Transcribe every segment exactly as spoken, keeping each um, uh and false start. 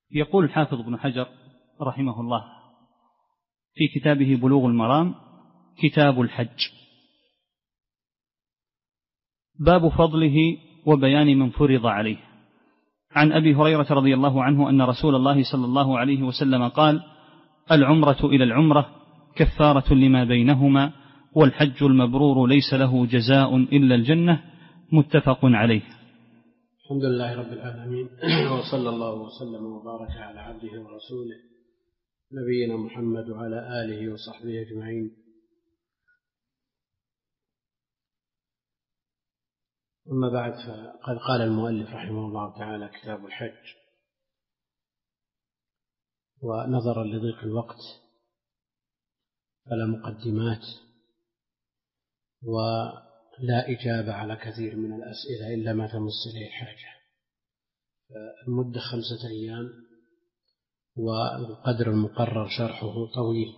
يقول الحافظ ابن حجر رحمه الله في كتابه بلوغ المرام: كتاب الحج، باب فضله وبيان من فرض عليه. عن أبي هريرة رضي الله عنه أن رسول الله صلى الله عليه وسلم قال: العمرة إلى العمرة كفارة لما بينهما، والحج المبرور ليس له جزاء إلا الجنة. متفق عليه. الحمد لله رب العالمين، وصلى الله وسلم وبارك على عبده ورسوله نبينا محمد وعلى آله وصحبه أجمعين. أما بعد، فقد قال المؤلف رحمه الله تعالى: كتاب الحج. ونظرا لضيق الوقت فلا مقدمات ولا إجابة على كثير من الأسئلة إلا ما تمس إليه الحاجة. المدة خمسة أيام، والقدر المقرر شرحه طويل،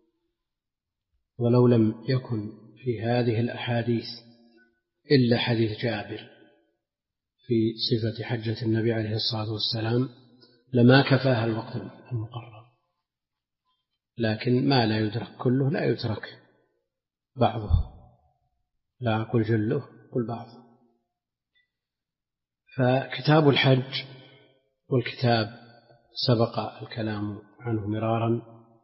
ولو لم يكن في هذه الأحاديث إلا حديث جابر في صفة حجة النبي عليه الصلاة والسلام لما كفاها الوقت المقرر، لكن ما لا يدرك كله لا يترك بعضه، لا أقول جله قل بعضه. فكتاب الحج، والكتاب سبق الكلام عنه مرارا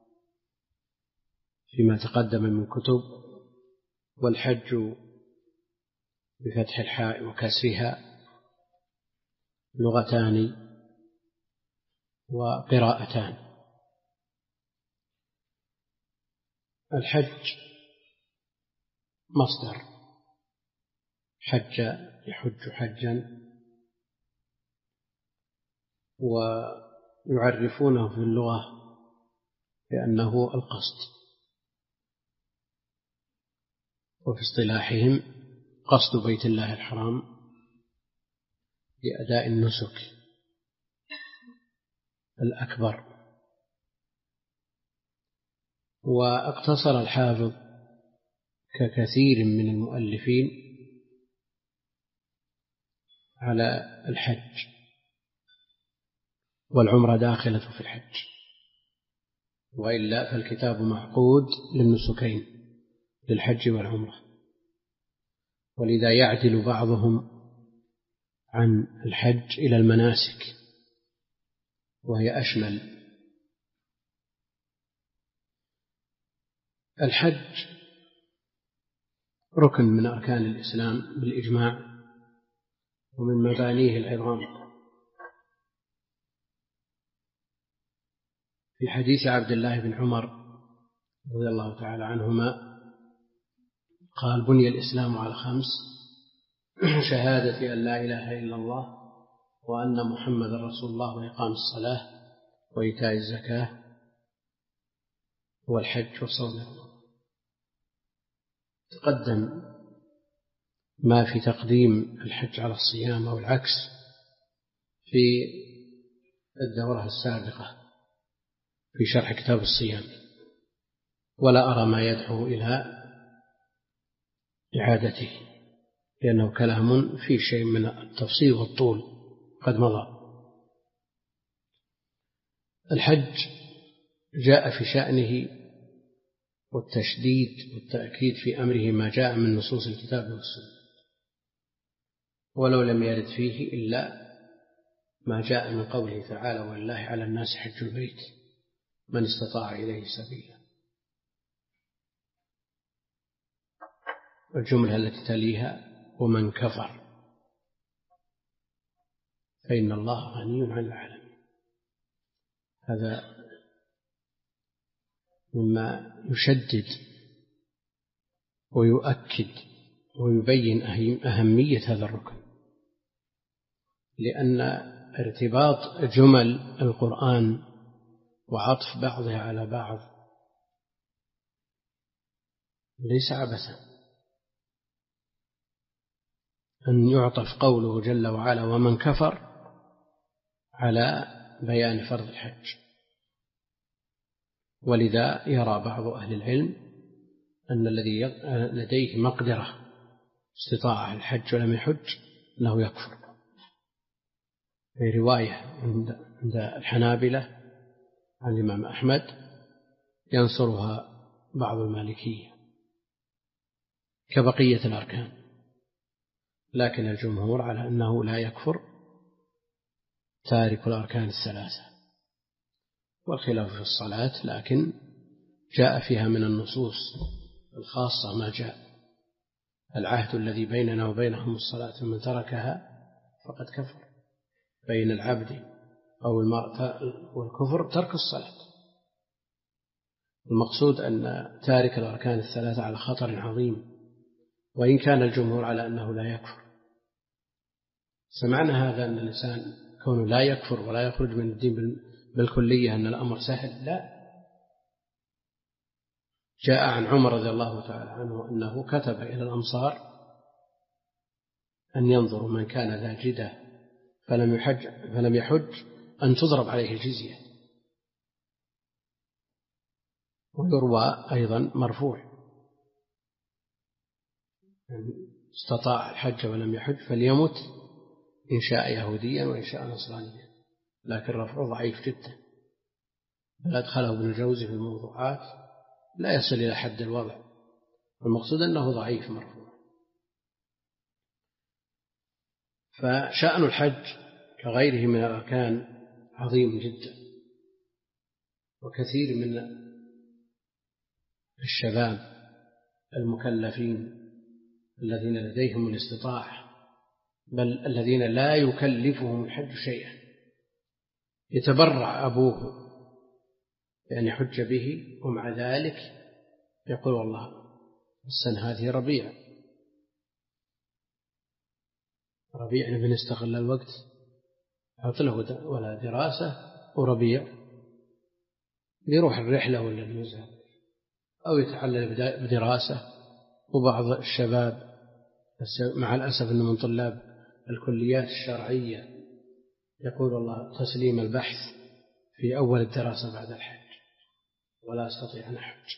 فيما تقدم من كتب، والحج بفتح الحاء وكسرها لغتان وقراءتان. الحج مصدر حج يحج حجا، ويعرفونه في اللغة بأنه القصد، وفي اصطلاحهم قصد بيت الله الحرام لأداء النسك الأكبر. واقتصر الحافظ ككثير من المؤلفين على الحج، والعمرة داخلة في الحج، وإلا فالكتاب معقود للنسكين للحج والعمرة، ولذا يعدل بعضهم عن الحج إلى المناسك وهي أشمل. الحج ركن من أركان الإسلام بالإجماع، ومن مبانيه العظام. في حديث عبد الله بن عمر رضي الله تعالى عنهما قال: بني الإسلام على خمس: شهادة أن لا إله إلا الله وأن محمد رسول الله، وإقام الصلاة، وإيتاء الزكاة، والحج وصوم رمضان. تقدم ما في تقديم الحج على الصيام أو العكس في الدورة السابقة في شرح كتاب الصيام، ولا أرى ما يدعو إلى إعادته، لأنه كلام فيه شيء من التفصيل والطول قد مضى. الحج جاء في شأنه والتشديد والتأكيد في أمره ما جاء من نصوص الكتاب والسنة، ولو لم يرد فيه إلا ما جاء من قوله تعالى: ولله على الناس حج البيت من استطاع إليه سبيلا. الجملة التي تليها: ومن كفر فإن الله غني عن العالمين. هذا مما يشدد ويؤكد ويبين أهمية هذا الركن، لأن ارتباط جمل القرآن وعطف بعضها على بعض ليس عبثا. أن يعطف قوله جل وعلا: ومن كفر، على بيان فرض الحج. ولذا يرى بعض أهل العلم أن الذي لديه مقدرة استطاعة الحج ولم يحج أنه يكفر. في رواية عند الحنابلة عن الإمام أحمد ينصرها بعض المالكية كبقية الأركان، لكن الجمهور على أنه لا يكفر تارك الأركان الثلاثة. والخلاف في الصلاة لكن جاء فيها من النصوص الخاصة ما جاء: العهد الذي بيننا وبينهم الصلاة من تركها فقد كفر. بين العبد أو المرء والكفر ترك الصلاة. المقصود أن تارك الأركان الثلاثة على خطر عظيم، وإن كان الجمهور على أنه لا يكفر. سمعنا هذا أن الإنسان كونه لا يكفر ولا يخرج من الدين بالكلية أن الأمر سهل، لا. جاء عن عمر رضي الله تعالى عنه أنه كتب إلى الأمصار أن ينظروا من كان ذا جدة فلم يحج, فلم يحج أن تضرب عليه الجزية. ويروى أيضا مرفوع: يعني استطاع الحج ولم يحج فليمت إن شاء يهوديا وإن شاء نصرانيا، لكن رفعه ضعيف جدا، بل أدخله ابن الجوزي في الموضوعات لا يصل إلى حد الوضع. المقصود أنه ضعيف مرفوع. فشأن الحج كغيره من الأركان عظيم جدا، وكثير من الشباب المكلفين الذين لديهم الاستطاعة، بل الذين لا يكلفهم الحج شيئا، يتبرع أبوه بأن يحج به، ومع ذلك يقول: والله السنة هذه ربيع ربيع نبي نستغل الوقت، حط له ولا دراسة وربيع يروح الرحلة ولا النزهة أو يتعلم بدراسة. وبعض الشباب مع الأسف أنه من طلاب الكليات الشرعية يقول: والله تسليم البحث في أول الدراسة بعد الحج ولا أستطيع أن أحج.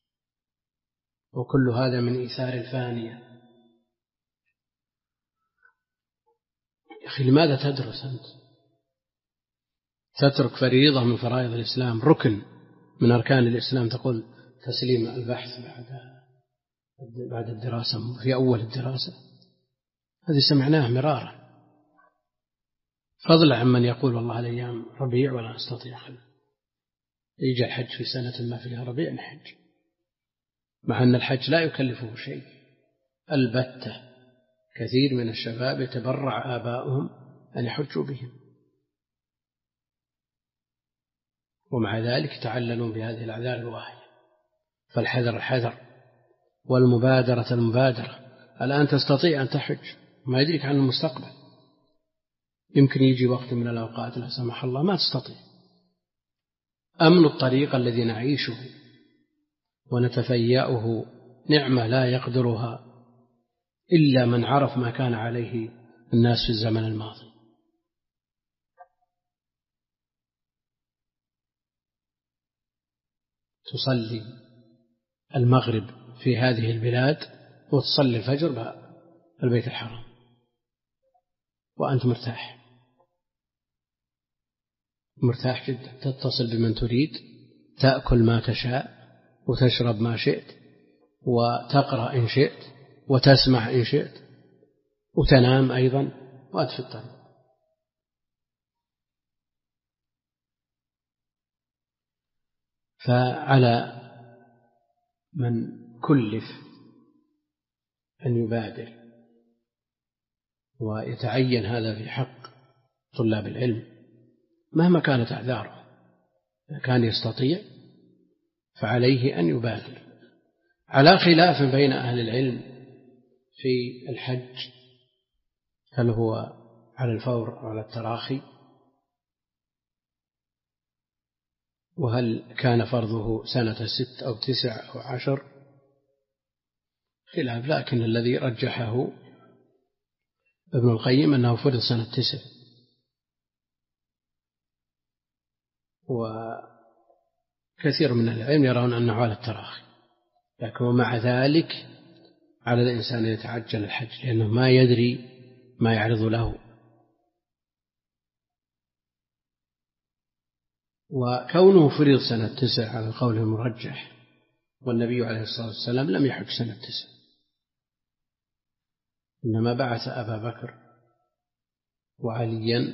وكل هذا من إيثار الفانية. يا أخي لماذا تدرس أنت؟ تترك فريضة من فرائض الإسلام، ركن من أركان الإسلام، تقول تسليم البحث بعد بعد الدراسة في أول الدراسة. هذه سمعناه مرارا، فضلا عمن يقول: والله الأيام ربيع ولا أستطيع خلق. يجي الحج في سنة ما فيها ربيع نحج، مع أن الحج لا يكلفه شيء البتة. كثير من الشباب يتبرع آباؤهم أن يحجوا بهم، ومع ذلك تعللوا بهذه الأعذار الواهية. فالحذر الحذر والمبادرة المبادرة. الآن تستطيع أن تحج، ما يدريك عن المستقبل، يمكن يجي وقت من الأوقات لا سمح الله ما تستطيع. أمن الطريق الذي نعيشه ونتفيأه نعمة لا يقدرها إلا من عرف ما كان عليه الناس في الزمن الماضي. تصلي المغرب في هذه البلاد وتصلي الفجر في البيت الحرام وأنت مرتاح مرتاح جدا، تتصل بمن تريد، تأكل ما تشاء وتشرب ما شئت وتقرأ إن شئت وتسمع إن شئت وتنام أيضا وأنت في الطريق. فعلى من كلف أن يبادر ويتعين هذا في حق طلاب العلم مهما كانت أعذاره، إذا كان يستطيع فعليه أن يبادر، على خلاف بين أهل العلم في الحج، هل هو على الفور أو على التراخي، وهل كان فرضه سنة ست أو تسع أو عشر، خلاف. لكن الذي رجحه ابن القيم أنه فرض سنة تسع، وكثير من العلم يرون أنه على التراخي، لكن ومع ذلك على الإنسان أن يتعجل الحج لأنه ما يدري ما يعرض له. وكونه فرض سنة تسع على القول المرجح، والنبي عليه الصلاة والسلام لم يحج سنة تسع، إنما بعث أبا بكر وعليا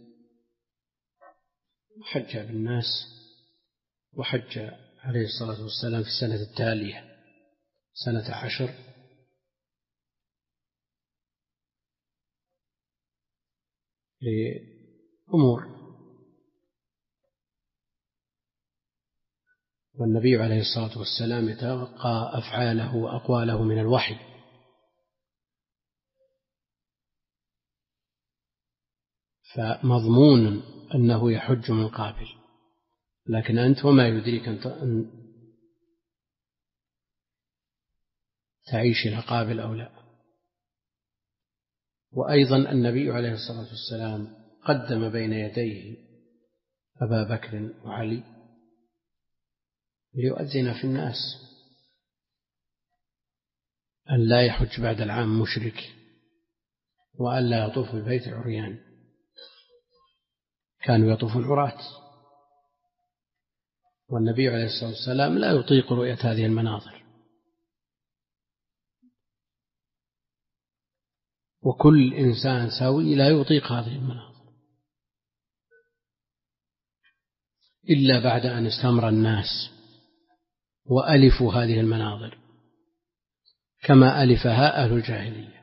حج بالناس، وحج عليه الصلاة والسلام في السنة التالية سنة عشر لأمور، والنبي عليه الصلاة والسلام يتلقى أفعاله وأقواله من الوحي، فمضمون أنه يحج من قابل، لكن أنت وما يدريك أن تعيش إلى قابل أو لا. وأيضا النبي عليه الصلاة والسلام قدم بين يديه أبا بكر وعلي ليؤذن في الناس أن لا يحج بعد العام مشرك، وأن لا يطوف بالبيت عريان، كانوا يطوفون عراة، والنبي عليه الصلاة والسلام لا يطيق رؤية هذه المناظر، وكل إنسان سوي لا يطيق هذه المناظر إلا بعد أن استمر الناس وألفوا هذه المناظر كما ألفها أهل الجاهلية.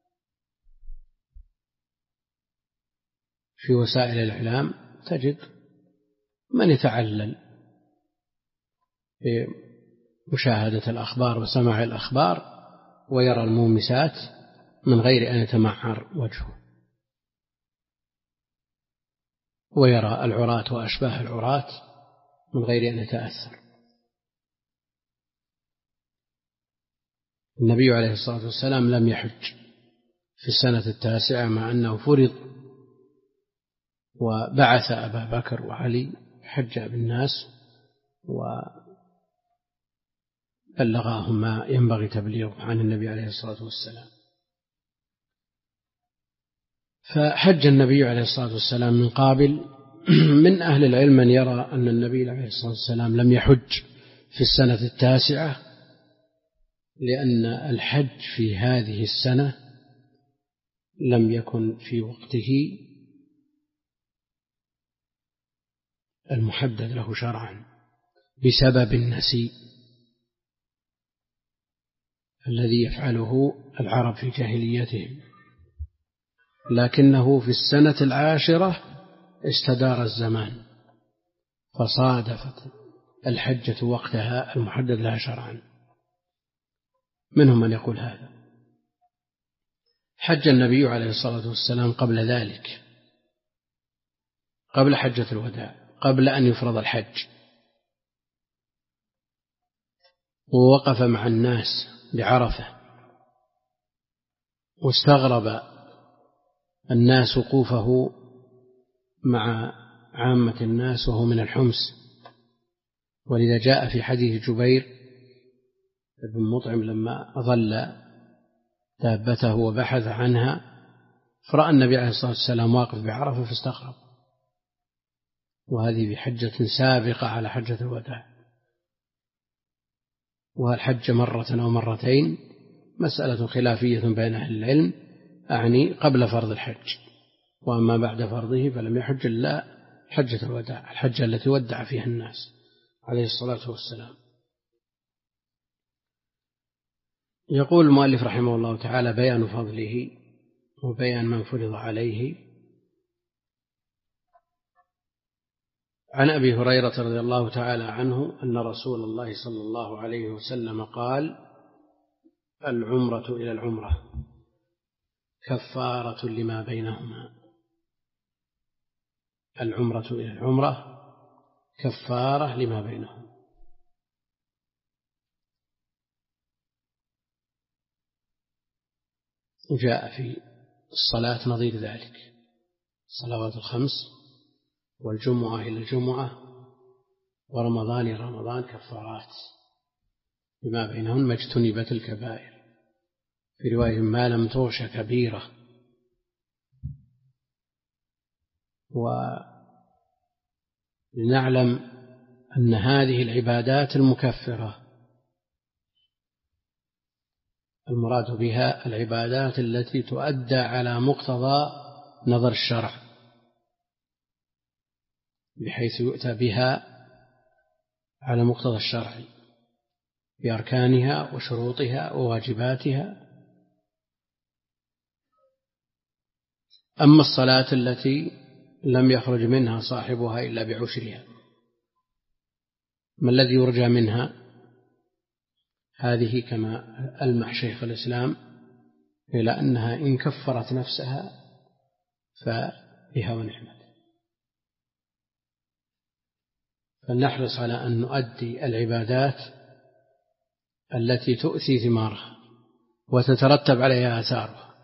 في وسائل الإعلام تجد من يتعلل بمشاهدة الأخبار وسماع الأخبار ويرى المومسات من غير أن يتمعر وجهه، ويرى العراة وأشباه العراة من غير أن يتأثر. النبي عليه الصلاة والسلام لم يحج في السنة التاسعة مع أنه فرض، وبعث أبا بكر وعلي حج بالناس وبلغاهم ما ينبغي تبليغه عن النبي عليه الصلاة والسلام. فحج النبي عليه الصلاة والسلام من قابل. من أهل العلم من يرى أن النبي عليه الصلاة والسلام لم يحج في السنة التاسعة، لأن الحج في هذه السنة لم يكن في وقته المحدد له شرعا بسبب النسيء الذي يفعله العرب في جاهليتهم، لكنه في السنة العاشرة استدار الزمان فصادفت الحجة وقتها المحدد لها شرعا. منهم من يقول هذا. حج النبي عليه الصلاة والسلام قبل ذلك، قبل حجة الوداع، قبل أن يفرض الحج، ووقف مع الناس بعرفة، واستغرب الناس وقوفه مع عامة الناس وهو من الحمص، ولذا جاء في حديث جبير بن مطعم لما أظل دابته وبحث عنها فرأى النبي عليه الصلاة والسلام واقف بعرفة فاستغرب، وهذه بحجة سابقة على حجة الوداع. والحج مرة أو مرتين مسألة خلافية بين أهل العلم، أعني قبل فرض الحج، وأما بعد فرضه فلم يحج إلا حجة الوداع، الحجة التي ودع فيها الناس عليه الصلاة والسلام. يقول المؤلف رحمه الله تعالى: بيان فضله وبيان من فرض عليه. عن أبي هريرة رضي الله تعالى عنه أن رسول الله صلى الله عليه وسلم قال: العمرة إلى العمرة كفارة لما بينهما. العمرة إلى العمرة كفارة لما بينهما. جاء في الصلاة نظير ذلك، الصلوات الخمس والجمعة إلى الجمعة ورمضان إلى رمضان كفارات لما بينهن ما اجتنبت الكبائر، في رواية ما لم تغش كبيرة. لنعلم أن هذه العبادات المكفرة المراد بها العبادات التي تؤدى على مقتضى نظر الشرع، بحيث يؤتى بها على مقتضى الشرع بأركانها وشروطها وواجباتها. أما الصلاة التي لم يخرج منها صاحبها إلا بعشرها، ما الذي يرجى منها؟ هذه كما ألمح شيخ الإسلام إلى أنها إن كفرت نفسها فبها ونعمت. فلنحرص على أن نؤدي العبادات التي تؤتي ثمارها وتترتب عليها آثارها.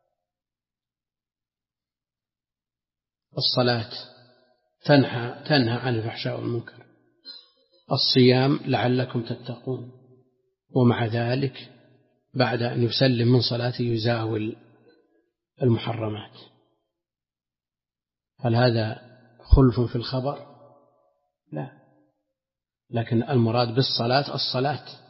الصلاة تنهى تنهى عن الفحشاء والمنكر، الصيام لعلكم تتقون، ومع ذلك بعد أن يسلم من صلاته يزاول المحرمات. هل هذا خلف في الخبر؟ لا، لكن المراد بالصلاة الصلاة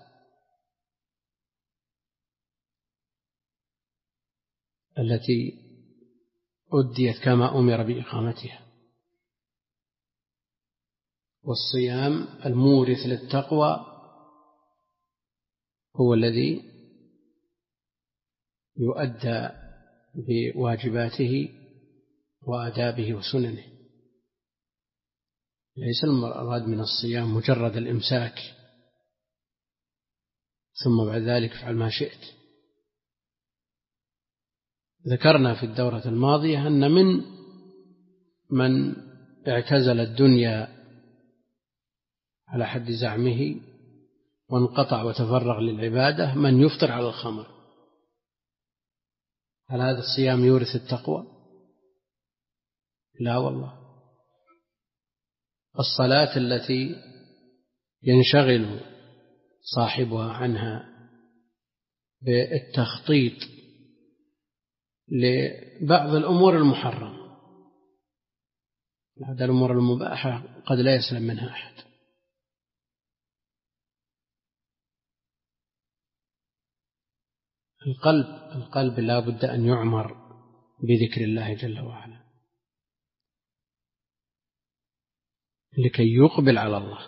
التي أديت كما أمر بإقامتها، والصيام المورث للتقوى هو الذي يؤدى بواجباته وآدابه وسننه. ليس المراد من الصيام مجرد الإمساك ثم بعد ذلك افعل ما شئت. ذكرنا في الدورة الماضية أن من من اعتزل الدنيا على حد زعمه وانقطع وتفرغ للعبادة من يفطر على الخمر. هل هذا الصيام يورث التقوى؟ لا والله. الصلاة التي ينشغل صاحبها عنها بالتخطيط لبعض الأمور المحرمة، هذه الأمور المباحة قد لا يسلم منها أحد. القلب القلب لا بد أن يعمر بذكر الله جل وعلا لكي يقبل على الله.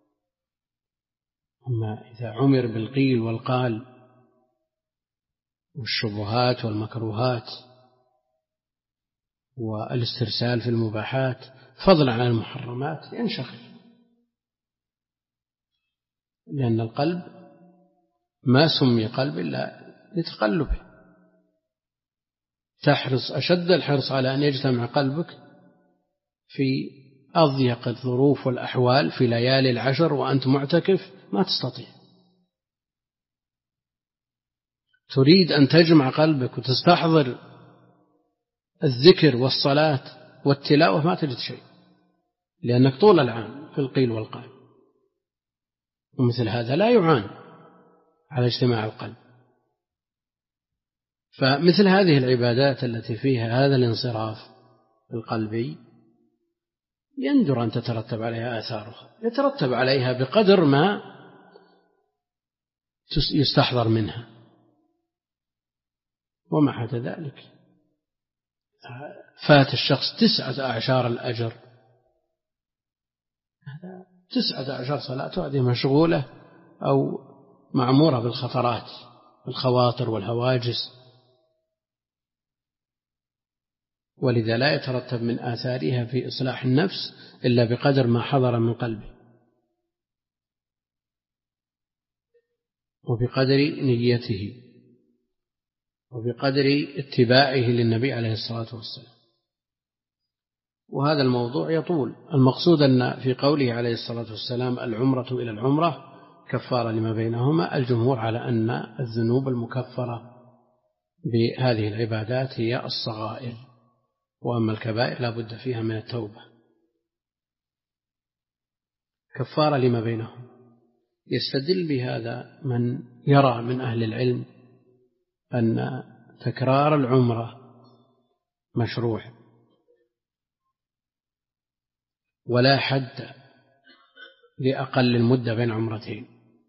أما إذا عمر بالقيل والقال والشبهات والمكروهات والاسترسال في المباحات فضلا عن المحرمات ينشغل، لأن القلب ما سمي قلب إلا لتقلبه. تحرص أشد الحرص على أن يجتمع قلبك في أضيق الظروف والأحوال في ليالي العشر وأنت معتكف ما تستطيع. تريد أن تجمع قلبك وتستحضر الذكر والصلاة والتلاوة ما تجد شيء، لأنك طول العام في القيل والقال، ومثل هذا لا يعان على اجتماع القلب. فمثل هذه العبادات التي فيها هذا الانصراف القلبي يندر أن تترتب عليها آثارها، يترتب عليها بقدر ما يستحضر منها، ومع ذلك فات الشخص تسعة أعشار الأجر. هذا تسعة أعشار صلاة هذه مشغولة أو معمورة بالخطرات الخواطر والهواجس، ولذا لا يترتب من آثارها في إصلاح النفس إلا بقدر ما حضر من قلبه وبقدر نيته وبقدر اتباعه للنبي عليه الصلاة والسلام. وهذا الموضوع يطول. المقصود أن في قوله عليه الصلاة والسلام العمرة إلى العمرة كفارة لما بينهما، الجمهور على أن الذنوب المكفرة بهذه العبادات هي الصغائر، وأما الكبائر لا بد فيها من التوبة. كفارة لما بينهم، يستدل بهذا من يرى من أهل العلم أن تكرار العمرة مشروع، ولا حد لأقل المدة بين عمرتين،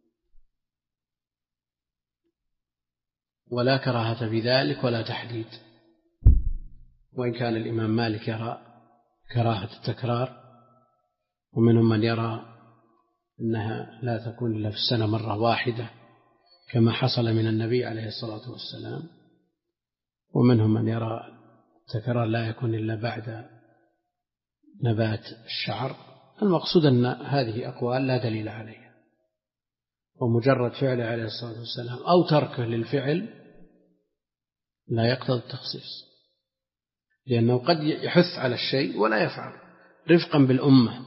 ولا كراهة في ذلك ولا تحديد، وإن كان الإمام مالك يرى كراهة التكرار، ومنهم من يرى أنها لا تكون إلا في السنة مرة واحدة كما حصل من النبي عليه الصلاة والسلام، ومنهم من يرى التكرار لا يكون إلا بعد نبات الشعر. المقصود أن هذه أقوال لا دليل عليها، ومجرد فعله عليه الصلاة والسلام أو تركه للفعل لا يقتضي التخصيص، لأنه قد يحث على الشيء ولا يفعل رفقا بالأمة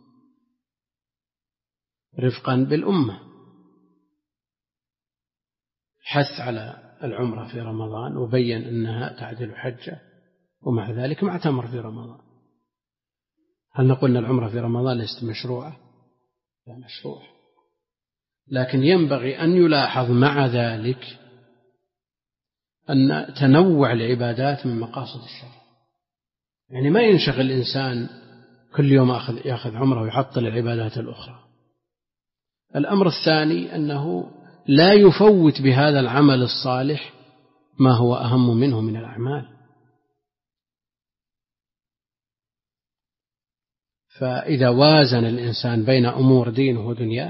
رفقا بالأمة حث على العمرة في رمضان وبين أنها تعدل حجة، ومع ذلك ما اعتمر في رمضان. هل نقول أن العمرة في رمضان ليست مشروعة؟ لا، مشروع، لكن ينبغي أن يلاحظ مع ذلك أن تنوع العبادات من مقاصد الشرع، يعني ما ينشغل الإنسان كل يوم يأخذ عمره ويحطل العبادات الأخرى. الأمر الثاني أنه لا يفوت بهذا العمل الصالح ما هو أهم منه من الأعمال، فإذا وازن الإنسان بين أمور دينه ودنياه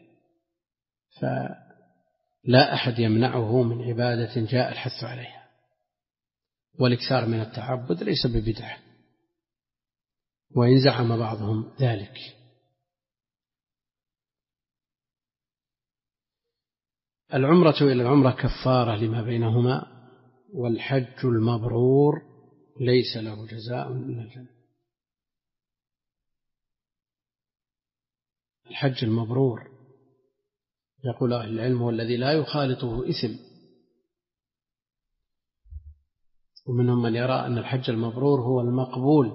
فلا أحد يمنعه من عبادة جاء الحث عليها. والإكثار من التعبد ليس ببدعة، وإن زعم بعضهم ذلك. العمرة إلى العمرة كفارة لما بينهما، والحج المبرور ليس له جزاء إلا الجنة. الحج المبرور يقول أهل العلم هو الذي لا يخالطه إثم، ومنهم من يرى أن الحج المبرور هو المقبول.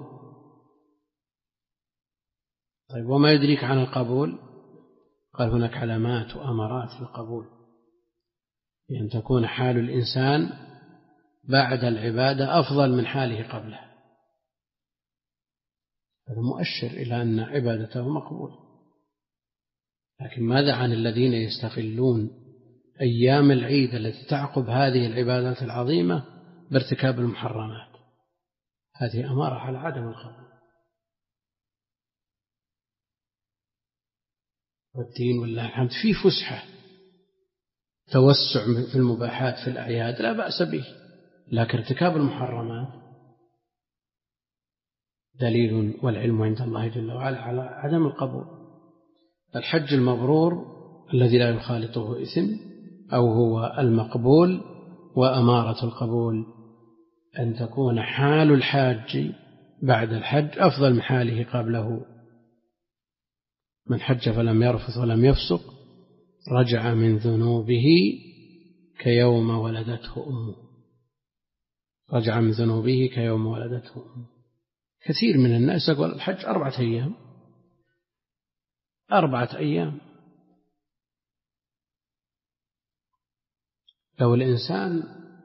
طيب، وما يدريك عن القبول؟ قال هناك علامات وأمارات للقبول، بأن تكون حال الإنسان بعد العبادة أفضل من حاله قبله، هذا مؤشر إلى أن عبادته مقبولة. لكن ماذا عن الذين يستغلون أيام العيد التي تعقب هذه العبادات العظيمة بارتكاب المحرمات؟ هذه أمارة على عدم القبول. والدين والله الحمد في فسحة، توسع في المباحات في الأعياد لا بأس به، لكن ارتكاب المحرمات دليل والعلم عند الله جل وعلا على عدم القبول. الحج المبرور الذي لا يخالطه إثم أو هو المقبول، وأمارة القبول أن تكون حال الحاج بعد الحج أفضل من حاله قبله. من حج فلم يرفث ولم يفسق رجع من ذنوبه كيوم ولدته أمه. رجع من ذنوبه كيوم ولدته أمه. كثير من الناس يقول الحج أربعة أيام أربعة أيام. لو الإنسان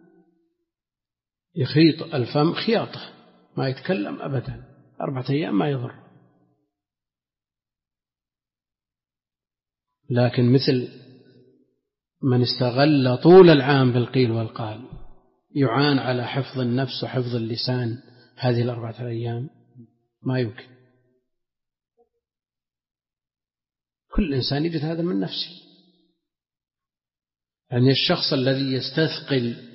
يخيط الفم خياطة ما يتكلم أبدا أربعة أيام ما يضر، لكن مثل من استغل طول العام بالقيل والقال يعان على حفظ النفس وحفظ اللسان هذه الأربعة أيام ما يمكن. كل إنسان يجد هذا من نفسه، يعني الشخص الذي يستثقل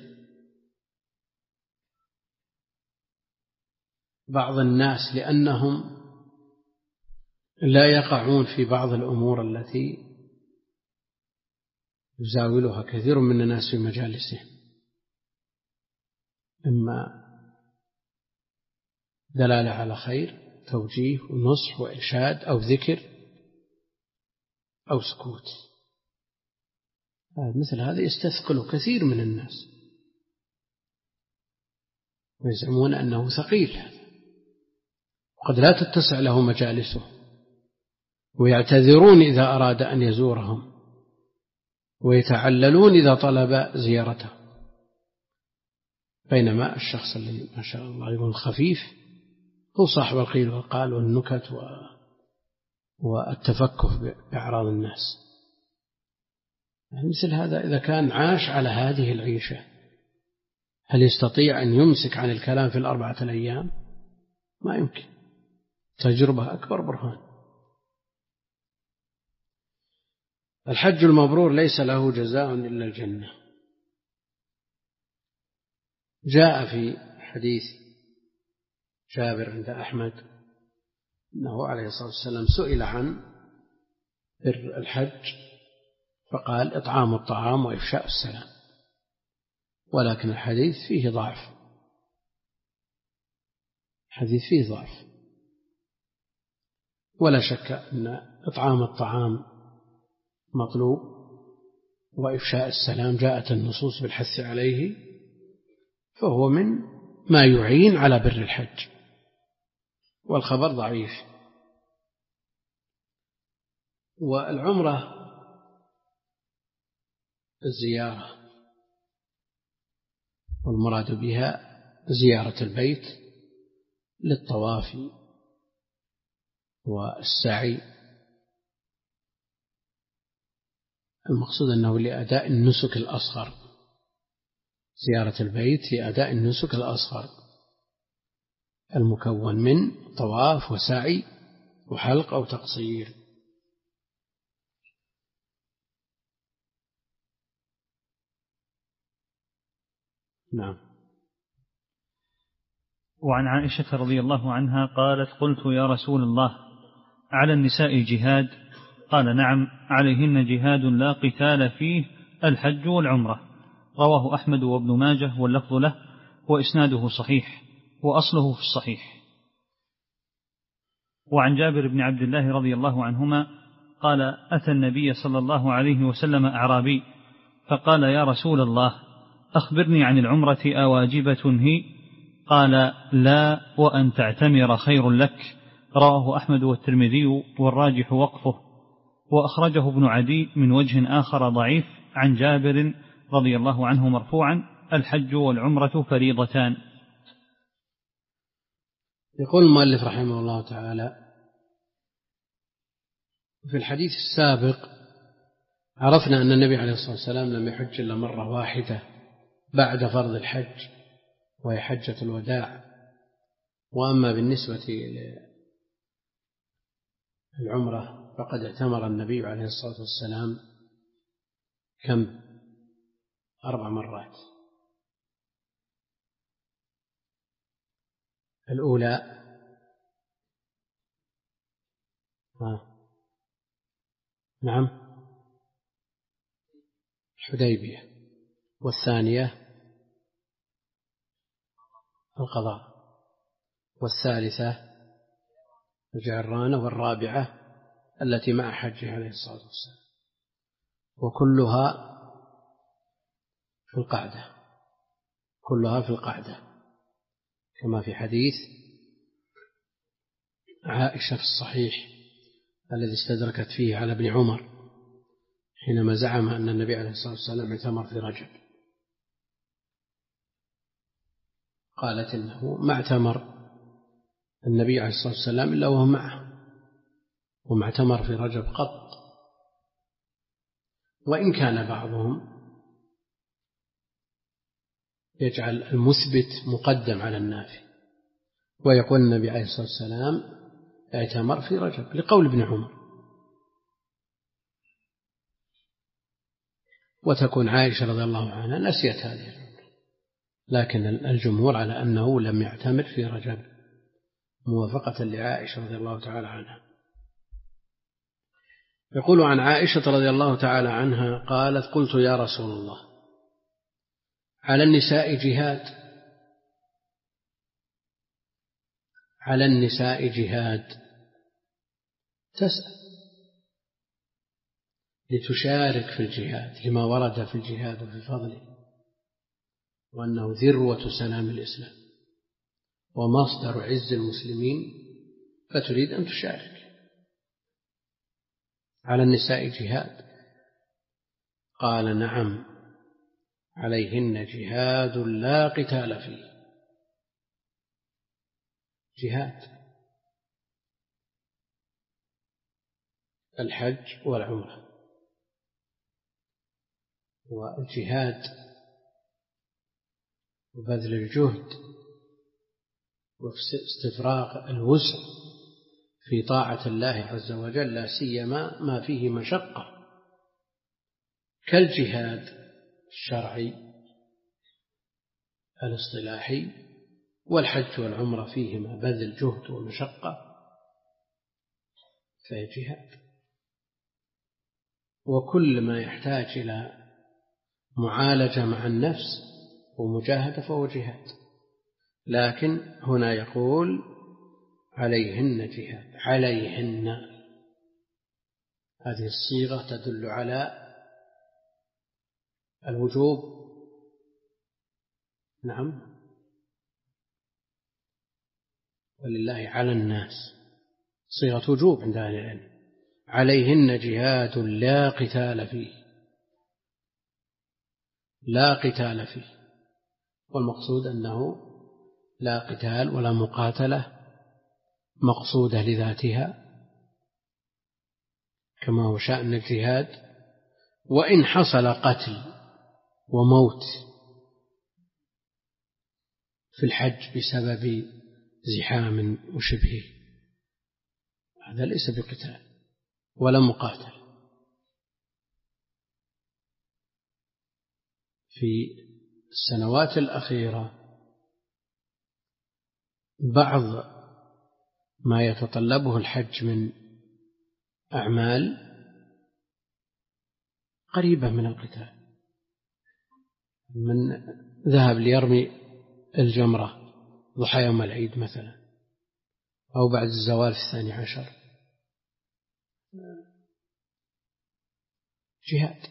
بعض الناس لأنهم لا يقعون في بعض الأمور التي يزاولها كثير من الناس في مجالسهم، إما دلالة على خير، توجيه ونصح وإرشاد، أو ذكر أو سكوت. مثل هذا يستثقل كثير من الناس ويزعمون أنه ثقيل هذا، وقد لا تتسع له مجالسه، ويعتذرون إذا أراد أن يزورهم، ويتعللون إذا طلب زيارته. بينما الشخص الذي ما شاء الله يكون خفيف هو صاحب القيل والقال والنكت والتفكه بأعراض الناس. يعني مثل هذا إذا كان عاش على هذه العيشة هل يستطيع أن يمسك عن الكلام في الأربعة الأيام؟ ما يمكن. تجربة أكبر برهان. الحج المبرور ليس له جزاء إلا الجنة. جاء في حديث جابر عند أحمد أنه عليه الصلاة والسلام سئل عن بر الحج فقال إطعام الطعام وإفشاء السلام، ولكن الحديث فيه ضعف. الحديث فيه ضعف، ولا شك أن إطعام الطعام مطلوب، وإفشاء السلام جاءت النصوص بالحث عليه، فهو من ما يعين على بر الحج، والخبر ضعيف. والعمرة الزيارة، والمراد بها زيارة البيت للطواف والسعي. المقصود أنه لأداء النسك الأصغر، زيارة البيت لأداء النسك الأصغر المكون من طواف وسعي وحلق أو تقصير. نعم. وعن عائشة رضي الله عنها قالت: قلت يا رسول الله على النساء جهاد؟ قال: نعم، عليهن جهاد لا قتال فيه، الحج والعمرة. رواه أحمد وابن ماجه واللفظ له، وإسناده صحيح، وأصله في الصحيح. وعن جابر بن عبد الله رضي الله عنهما قال: أتى النبي صلى الله عليه وسلم أعرابي فقال: يا رسول الله أخبرني عن العمرة أواجبة هي؟ قال: لا، وأن تعتمر خير لك. رواه أحمد والترمذي، والراجح وقفه، وأخرجه ابن عدي من وجه آخر ضعيف عن جابر رضي الله عنه مرفوعا: الحج والعمرة فريضتان. يقول المؤلف رحمه الله تعالى: في الحديث السابق عرفنا أن النبي عليه الصلاة والسلام لم يحج إلا مرة واحدة بعد فرض الحج، وهي حجة الوداع. وأما بالنسبة للعمرة فقد اعتمر النبي عليه الصلاة والسلام كم؟ أربع مرات. الأولى ها. نعم الحديبية، والثانية القضاء، والثالثة الجعرانة، والرابعة التي مع حجه عليه الصلاة والسلام، وكلها في القعدة، كلها في القعدة، كما في حديث عائشة في الصحيح الذي استدركت فيه على ابن عمر حينما زعم أن النبي عليه الصلاة والسلام اعتمر في رجب، قالت إنه ما اعتمر النبي عليه الصلاة والسلام إلا وهو معه، وما اعتمر في رجب قط. وإن كان بعضهم يجعل المثبت مقدم على النافي، ويقول النبي عليه الصلاة والسلام اعتمر في رجب لقول ابن عمر، وتكون عائشة رضي الله عنها نسيت هذه العمرة، لكن الجمهور على أنه لم يعتمر في رجب موافقة لعائشة رضي الله تعالى عنها. يقول عن عائشة رضي الله تعالى عنها قالت: قلت يا رسول الله على النساء جهاد؟ على النساء جهاد، تسأل لتشارك في الجهاد لما ورد في الجهاد وفي فضله، وأنه ذروة سلام الإسلام ومصدر عز المسلمين، فتريد أن تشارك. على النساء جهاد؟ قال: نعم، عليهن جهاد لا قتال فيه. جهاد الحج والعمرة. والجهاد وبذل الجهد واستفراغ الوسع في طاعة الله عز وجل، لا سيما ما فيه مشقة كالجهاد الشرعي الاصطلاحي، والحج والعمرة فيهما بذل جهد ومشقة، فهي جهاد. وكل ما يحتاج إلى معالجة مع النفس ومجاهدة فهو جهاد. لكن هنا يقول عليهن جهاد، عليهن، هذه الصيغة تدل على الوجوب. نعم، ولله على الناس، صيغة وجوب عند أهل العلم. عليهن جهاد لا قتال فيه، لا قتال فيه، والمقصود أنه لا قتال ولا مقاتلة مقصودة لذاتها كما هو شأن الجهاد. وإن حصل قتل وموت في الحج بسبب زحام وشبهه، هذا ليس بقتال ولا مقاتل. في السنوات الأخيرة بعض ما يتطلبه الحج من أعمال قريبة من القتال، من ذهب ليرمي الجمرة ضحى يوم العيد مثلا، أو بعد الزوال في الثاني عشر، جهاد،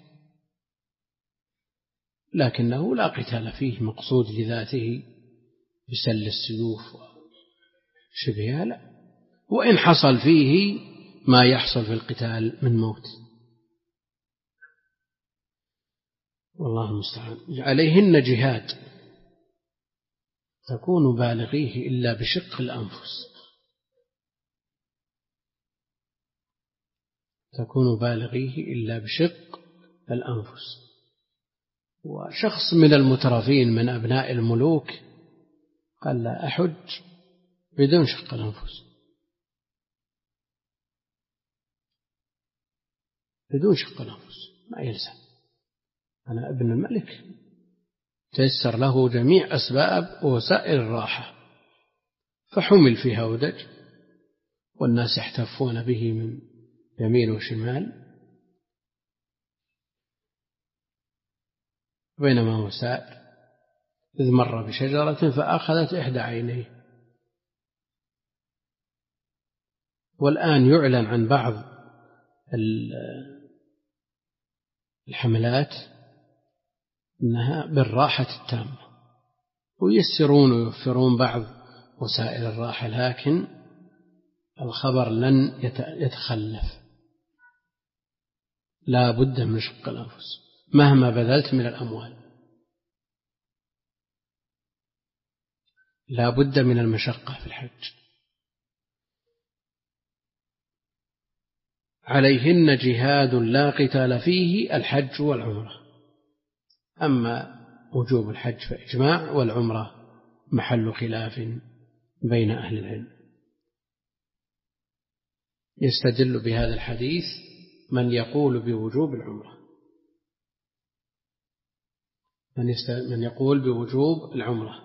لكنه لا قتال فيه مقصود لذاته بسل السيوف وشبهها، لا. وإن حصل فيه ما يحصل في القتال من موت، والله المستعان. عليهن جهاد تكون بالغيه إلا بشق الأنفس، تكون بالغيه إلا بشق الأنفس. وشخص من المترفين من أبناء الملوك قال لا أحج بدون شق الأنفس، بدون شق الأنفس ما يلزم، أنا ابن الملك تيسر له جميع أسباب ووسائل الراحة، فحمل في هودج والناس يحتفون به من يمين وشمال، بينما هو سائر إذ مر بشجرة فأخذت إحدى عينيه. والآن يعلن عن بعض الحملات أنها بالراحة التامة، ويسرون ويوفرون بعض وسائل الراحة، لكن الخبر لن يتخلف، لا بد من شق الأنفس مهما بذلت من الأموال، لا بد من المشقة في الحج. عليهن جهاد لا قتال فيه الحج والعمرة. أما وجوب الحج فإجماع، والعمرة محل خلاف بين أهل العلم. يستدل بهذا الحديث من يقول بوجوب العمرة، من يقول بوجوب العمرة،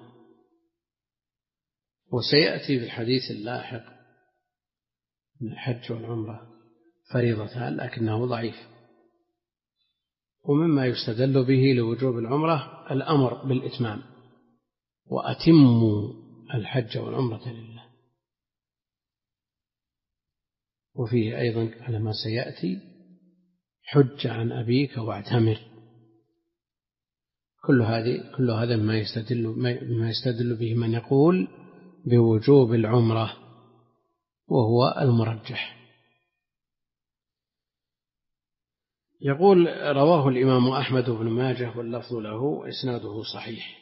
وسيأتي في الحديث اللاحق من الحج والعمرة فريضتان لكنه ضعيف. ومما يستدل به لوجوب العمرة الأمر بالإتمام، وأتموا الحج والعمرة لله. وفيه أيضا على ما سيأتي حج عن أبيك واعتمر. كل هذه كل هذا ما يستدل ما يستدل به من يقول بوجوب العمرة، وهو المرجح. يقول رواه الإمام أحمد بن ماجه واللفظ له، إسناده صحيح،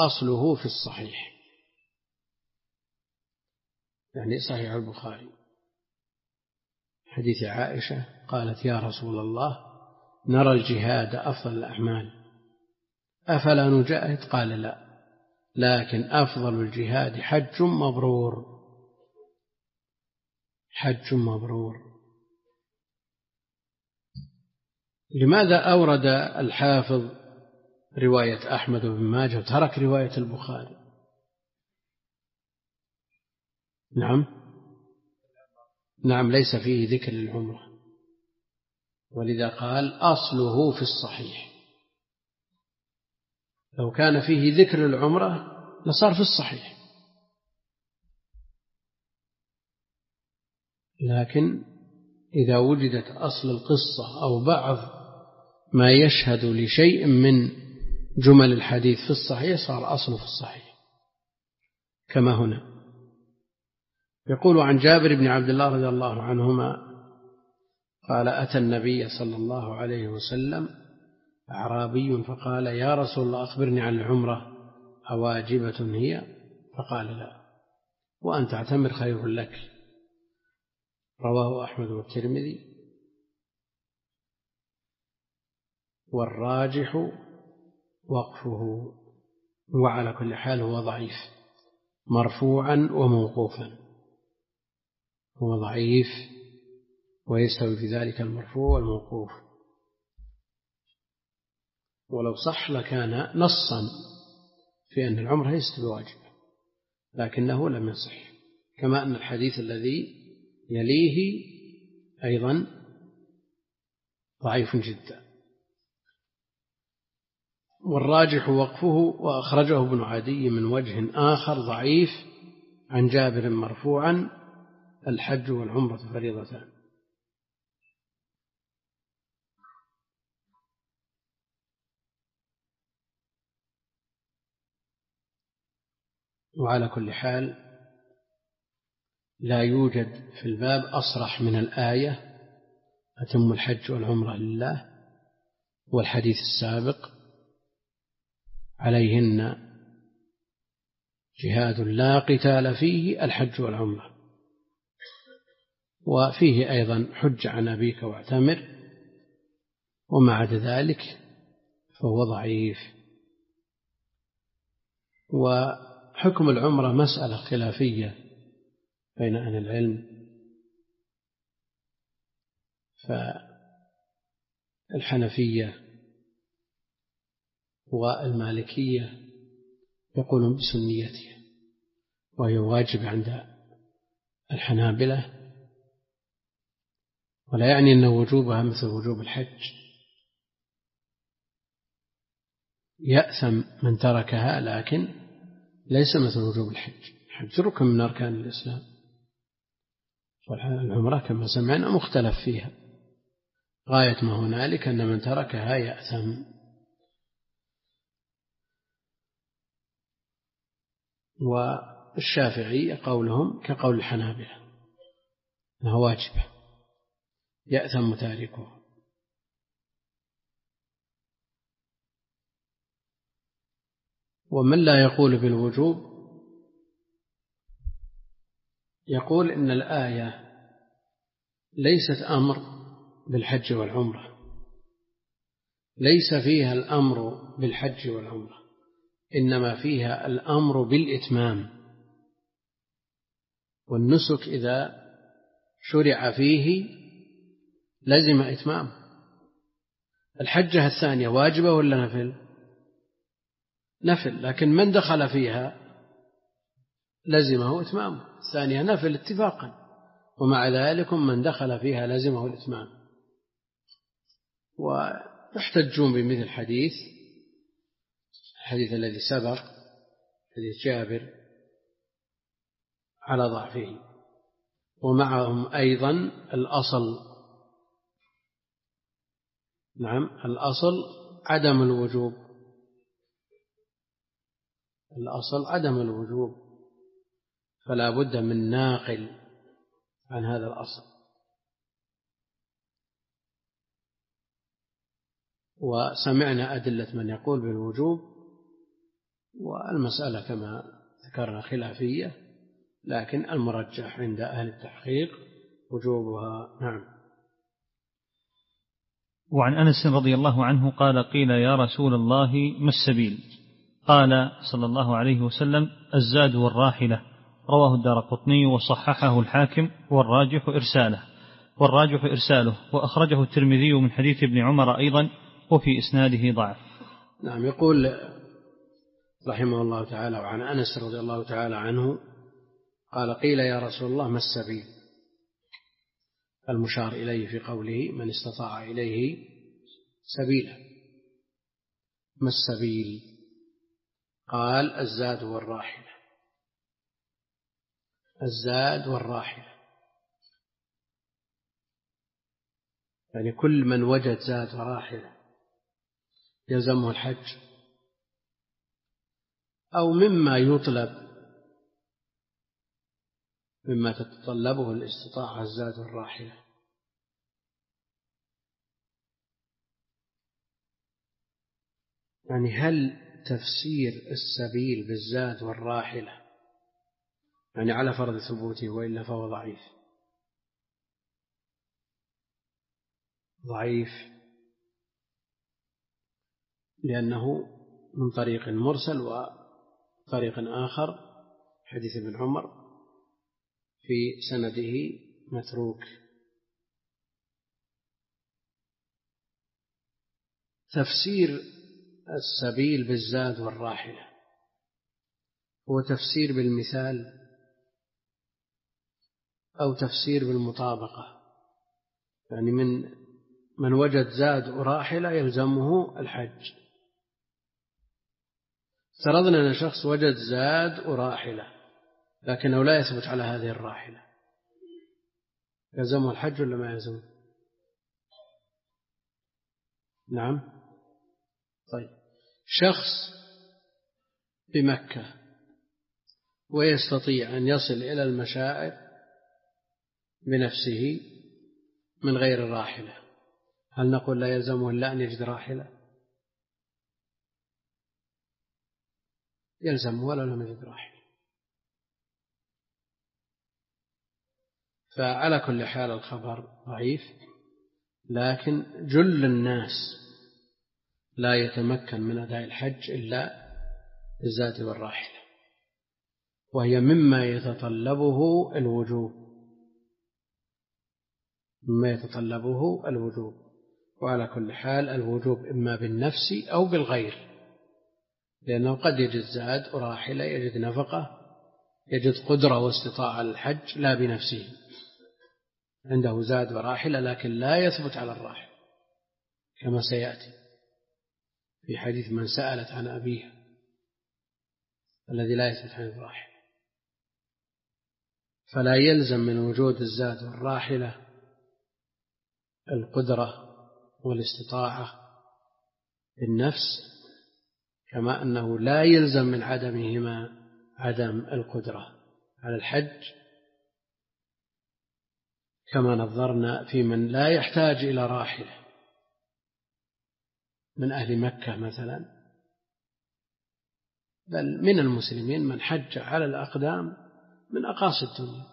وأصله في الصحيح، يعني صحيح البخاري. حديث عائشة قالت يا رسول الله نرى الجهاد أفضل الأعمال أفلا نجاهد؟ قال لا، لكن أفضل الجهاد حج مبرور، حج مبرور. لماذا أورد الحافظ رواية أحمد بن ماجه وترك رواية البخاري؟ نعم نعم ليس فيه ذكر العمرة، ولذا قال أصله في الصحيح. لو كان فيه ذكر العمرة لصار في الصحيح، لكن إذا وجدت أصل القصة أو بعض ما يشهد لشيء من جمل الحديث في الصحيح صار أصله في الصحيح، كما هنا. يقول عن جابر بن عبد الله رضي الله عنهما قال أتى النبي صلى الله عليه وسلم أعرابي فقال يا رسول الله أخبرني عن العمرة أواجبة هي؟ فقال لا، وأن تعتمر خير لك. رواه أحمد والترمذي. والراجح وقفه، وعلى كل حال هو ضعيف مرفوعا وموقوفا، هو ضعيف ويستوي في ذلك المرفوع والموقوف. ولو صح لكان نصا في أن العمرة ليست بواجبة، لكنه لم يصح، كما أن الحديث الذي يليه أيضا ضعيف جدا. والراجح وقفه، وأخرجه ابن عدي من وجه آخر ضعيف عن جابر مرفوعا الحج والعمرة فريضتان. وعلى كل حال لا يوجد في الباب أصرح من الآية أتم الحج والعمرة لله، والحديث السابق عليهن جهاد لا قتال فيه الحج والعمرة. وفيه أيضا حج عن أبيك واعتمر، وما عدا ذلك فهو ضعيف. وحكم العمرة مسألة خلافية بين أهل العلم، فالحنفية والمالكية يقولون بسنيتها، وهي واجب عند الحنابلة، ولا يعني أن وجوبها مثل وجوب الحج. يأثم من تركها، لكن ليس مثل وجوب الحج. الحج ركن من أركان الإسلام، والعمرة كما سمعنا مختلف فيها، غاية ما هنالك أن من تركها يأثم. والشافعي قولهم كقول الحنابلة أنها واجبة يأثم تاركه. ومن لا يقول بالوجوب يقول إن الآية ليست أمر بالحج والعمرة، ليس فيها الأمر بالحج والعمرة، إنما فيها الأمر بالإتمام. والنسك إذا شرع فيه لزم إتمام. الحجة الثانية واجبة ولا نفل؟ نفل، لكن من دخل فيها لزمه إتمامه. الثانية نفل اتفاقا، ومع ذلك من دخل فيها لزمه الإتمام. ويحتجون بمثل حديث الحديث الذي سبق، حديث جابر، على ضعفه. ومعهم أيضا الأصل، نعم الأصل عدم الوجوب، الأصل عدم الوجوب، فلا بد من ناقل عن هذا الأصل. وسمعنا أدلة من يقول بالوجوب، والمسألة كما ذكرنا خلافية، لكن المرجح عند أهل التحقيق وجوبها. نعم. وعن أنس رضي الله عنه قال قيل يا رسول الله ما السبيل؟ قال صلى الله عليه وسلم الزاد والراحلة. رواه الدارقطني وصححه الحاكم والراجح إرساله والراجح إرساله وأخرجه الترمذي من حديث ابن عمر أيضا وفي إسناده ضعف. نعم. يقول رحمه الله تعالى وعن أنس رضي الله تعالى عنه قال قيل يا رسول الله ما السبيل؟ المشار إليه في قوله من استطاع إليه سبيلا. ما السبيل؟ قال الزاد والراحلة. الزاد والراحلة يعني كل من وجد زاد وراحلة يلزمه الحج أو مما يطلب مما تتطلبه الاستطاعة الزاد والراحلة. يعني هل تفسير السبيل بالزاد والراحلة يعني على فرض ثبوته وإلا فهو ضعيف ضعيف لأنه من طريق مرسل وطريق آخر حديث ابن عمر في سنده متروك. تفسير السبيل بالزاد والراحلة هو تفسير بالمثال أو تفسير بالمطابقة، يعني من من وجد زاد وراحلة يلزمه الحج. افترضنا أن شخص وجد زاد وراحلة لكنه لا يثبت على هذه الراحلة، يلزمه الحج ولا ما يلزمه؟ نعم. طيب شخص بمكة ويستطيع أن يصل إلى المشاعر بنفسه من غير الراحلة، هل نقول لا يلزمه إلا أن يجد راحلة؟ يلزمه ولا لم يجد راحلة. فعلى كل حال الخبر ضعيف، لكن جل الناس لا يتمكن من أداء الحج إلا بالزاد والراحلة، وهي مما يتطلبه الوجوب مما يتطلبه الوجوب وعلى كل حال الوجوب إما بالنفس أو بالغير، لأنه قد يجد زاد وراحلة، يجد نفقة، يجد قدرة واستطاعة على الحج لا بنفسه، عنده زاد وراحلة لكن لا يثبت على الراحلة كما سيأتي في حديث من سألت عن أبيها الذي لا يثبت عن الراحلة. فلا يلزم من وجود الزاد والراحلة القدرة والاستطاعة بالنفس، كما أنه لا يلزم من عدمهما عدم القدرة على الحج، كما نظرنا في من لا يحتاج إلى راحلة من أهل مكة مثلا، بل من المسلمين من حج على الأقدام من أقاصي الدنيا.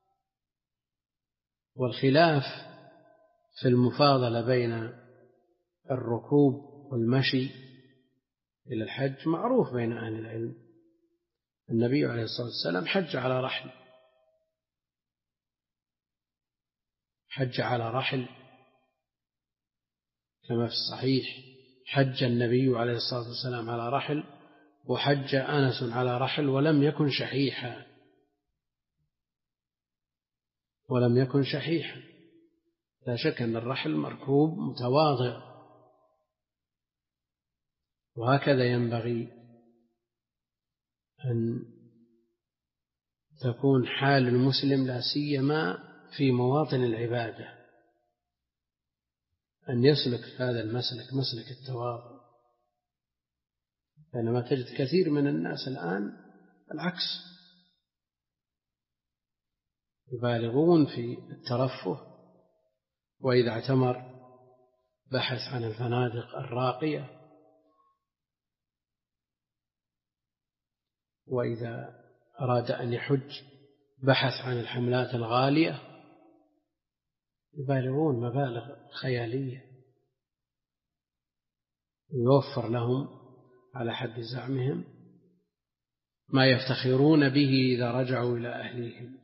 والخلاف في المفاضلة بين الركوب والمشي إلى الحج معروف بين أهل العلم. النبي عليه الصلاة والسلام حج على رحل حج على رحل كما في الصحيح حج النبي عليه الصلاة والسلام على رحل، وحج أنس على رحل ولم يكن شحيحا ولم يكن شحيحا لا شك أن الرحل مركوب متواضع، وهكذا ينبغي أن تكون حال المسلم لا سيما في مواطن العبادة، أن يسلك هذا المسلك مسلك التواضع، بينما تجد كثير من الناس الآن العكس، يبالغون في الترفه، وإذا اعتمر بحث عن الفنادق الراقية، وإذا أراد أن يحج بحث عن الحملات الغالية، يبالغون مبالغ خيالية، يوفر لهم على حد زعمهم ما يفتخرون به إذا رجعوا إلى أهليهم،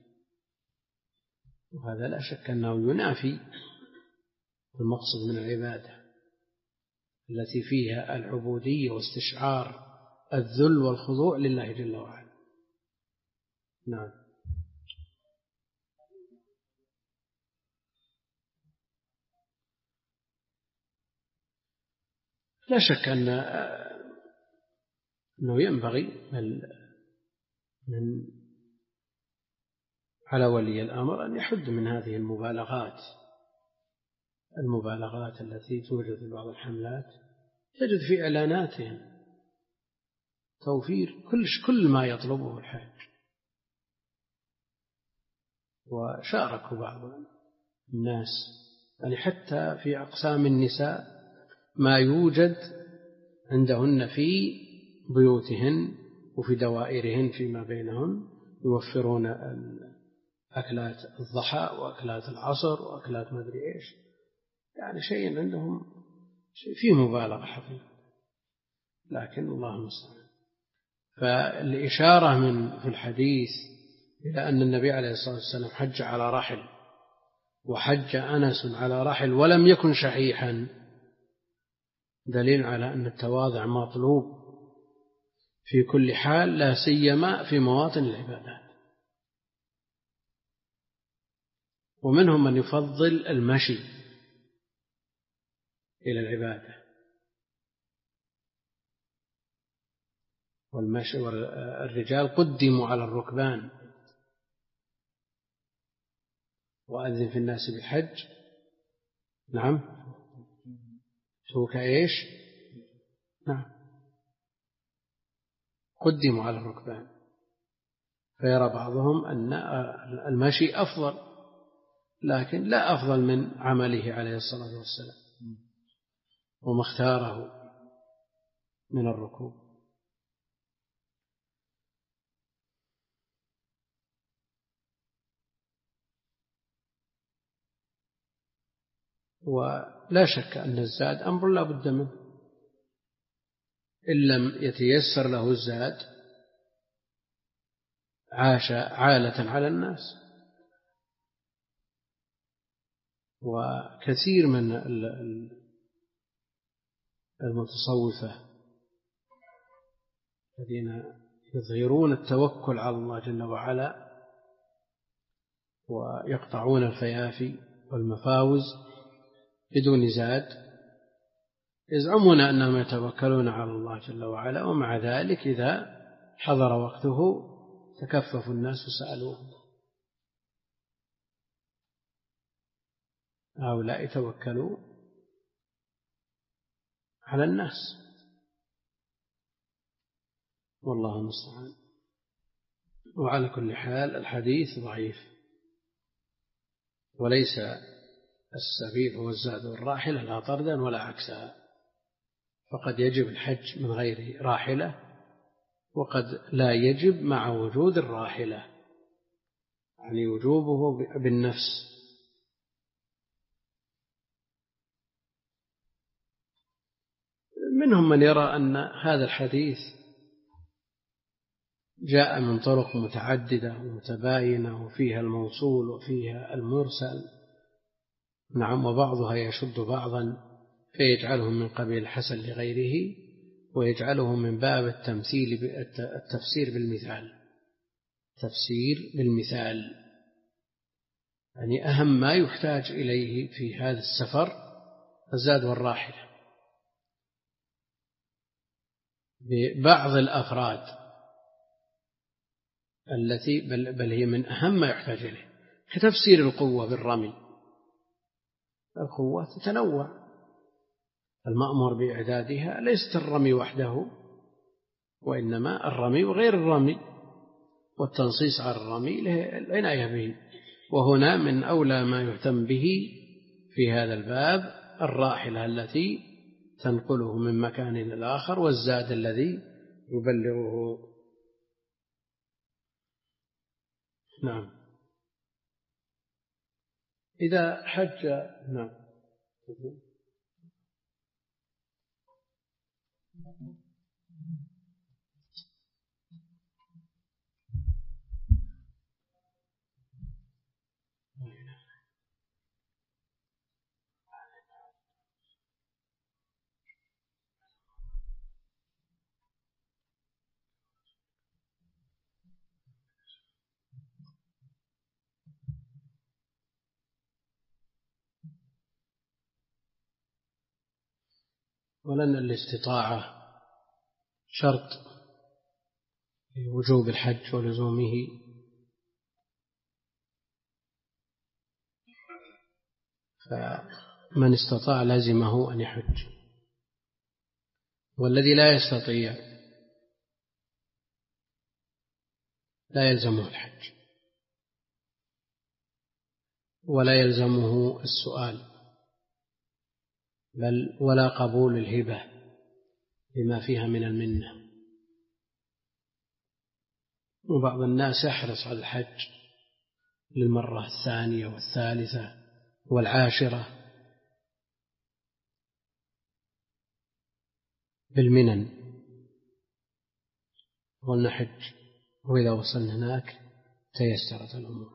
وهذا لا شك أنه ينافي المقصد من العبادة التي فيها العبودية واستشعار الذل والخضوع لله جل وعلا. نعم. لا شك أن أنه ينبغي من على ولي الأمر أن يحد من هذه المبالغات المبالغات التي توجد في بعض الحملات، تجد في إعلاناتهم توفير كل كل ما يطلبه الحاج. وشاركوا بعض الناس يعني حتى في أقسام النساء ما يوجد عندهن في بيوتهن وفي دوائرهن فيما بينهن، يوفرون أكلات الضحى وأكلات العصر وأكلات ما أدري إيش، يعني شيء عندهم شيء فيه مبالغة حقيقة، لكن الله المستعان. فالإشارة من في الحديث إلى أن النبي عليه الصلاة والسلام حج على رحل وحج أنس على رحل ولم يكن شحيحا دليل على أن التواضع مطلوب في كل حال، لا سيما في مواطن العبادات. ومنهم من يفضل المشي إلى العبادة، والمشي والرجال قدموا على الركبان. وأذن في الناس بالحج نعم توك إيش نعم قدموا على الركبان. فيرى بعضهم أن المشي أفضل، لكن لا أفضل من عمله عليه الصلاة والسلام وما اختاره من الركوب. ولا شك أن الزاد أمر لا بد منه، إن لم يتيسر له الزاد عاش عالة على الناس. وكثير من المتصوفة الذين يظهرون التوكل على الله جل وعلا ويقطعون الفيافي والمفاوز بدون زاد، يزعمون أنهم يتوكلون على الله جل وعلا، ومع ذلك إذا حضر وقته تكففوا الناس وسألوهم. هؤلاء يتوكلوا على الناس، والله المستعان. وعلى كل حال الحديث ضعيف، وليس السبيل هو الزاد والراحلة لا طردا ولا عكسها، فقد يجب الحج من غير راحلة وقد لا يجب مع وجود الراحلة، يعني وجوبه بالنفس. منهم من يرى أن هذا الحديث جاء من طرق متعددة ومتباينة وفيها الموصول وفيها المرسل، نعم، وبعضها يشد بعضا فيجعله من قبيل الحسن لغيره، ويجعله من باب التمثيل التفسير بالمثال تفسير بالمثال يعني أهم ما يحتاج إليه في هذا السفر الزاد والراحلة ببعض الأفراد التي بل, بل هي من أهم ما يحتاج إليه، كتفسير القوة بالرمي. القوة تتنوع، المأمور بإعدادها ليست الرمي وحده، وإنما الرمي وغير الرمي، والتنصيص على الرمي العناية به. وهنا من أولى ما يهتم به في هذا الباب الراحلة التي تنقله من مكان إلى الآخر، والزاد الذي يبلغه. نعم. إذا حج نعم ولأن الاستطاعة شرط وجوب الحج ولزومه، فمن استطاع لازمه أن يحج، والذي لا يستطيع لا يلزمه الحج ولا يلزمه السؤال، بل ولا قبول الهبة بما فيها من المنة. وبعض الناس يحرص على الحج للمرة الثانية والثالثة والعاشرة بالمنن، ولنحج وإذا وصلنا هناك تيسرت الأمور.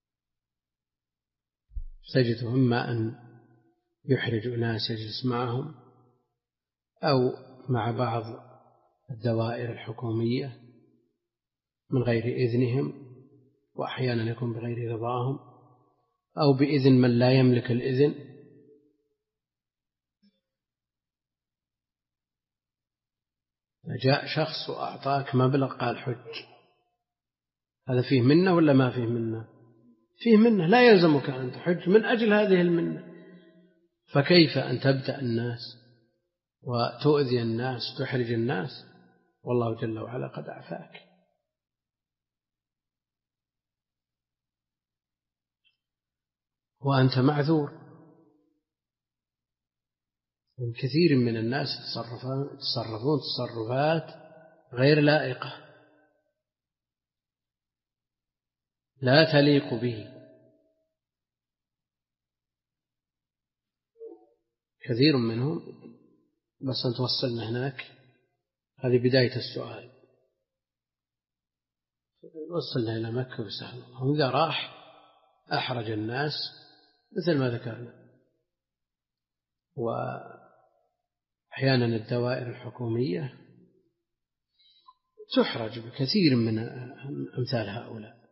تجد إما أن يحرج أناس يجلس معهم أو مع بعض الدوائر الحكومية من غير إذنهم، وأحيانا يكون بغير رضاهم أو بإذن من لا يملك الإذن. جاء شخص وأعطاك مبلغ قال حج، هذا فيه منة ولا ما فيه منة؟ فيه منة، لا يلزمك أن تحج من أجل هذه المنة، فكيف أن تبدأ الناس وتؤذي الناس وتحرج الناس والله جل وعلا قد أعفاك. وأنت معذور. من كثير من الناس يتصرفون تصرفات غير لائقة لا تليق به، كثير منهم. بس أن توصلنا هناك هذه بداية السؤال، وصلنا إلى مكة وسهل، وإذا راح أحرج الناس مثل ما ذكرنا. وأحيانا الدوائر الحكومية تحرج بكثير من أمثال هؤلاء.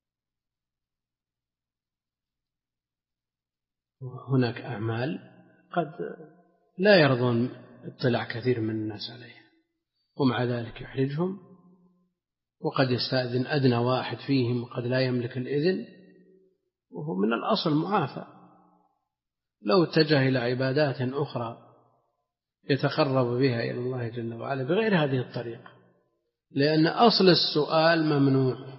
وهناك أعمال قد لا يرضون اطلاع كثير من الناس عليها، ومع ذلك يحرجهم، وقد يستأذن أدنى واحد فيهم وقد لا يملك الإذن، وهو من الأصل معافى. لو اتجه إلى عبادات أخرى يتقرب بها إلى الله جل وعلا بغير هذه الطريقة، لأن أصل السؤال ممنوع.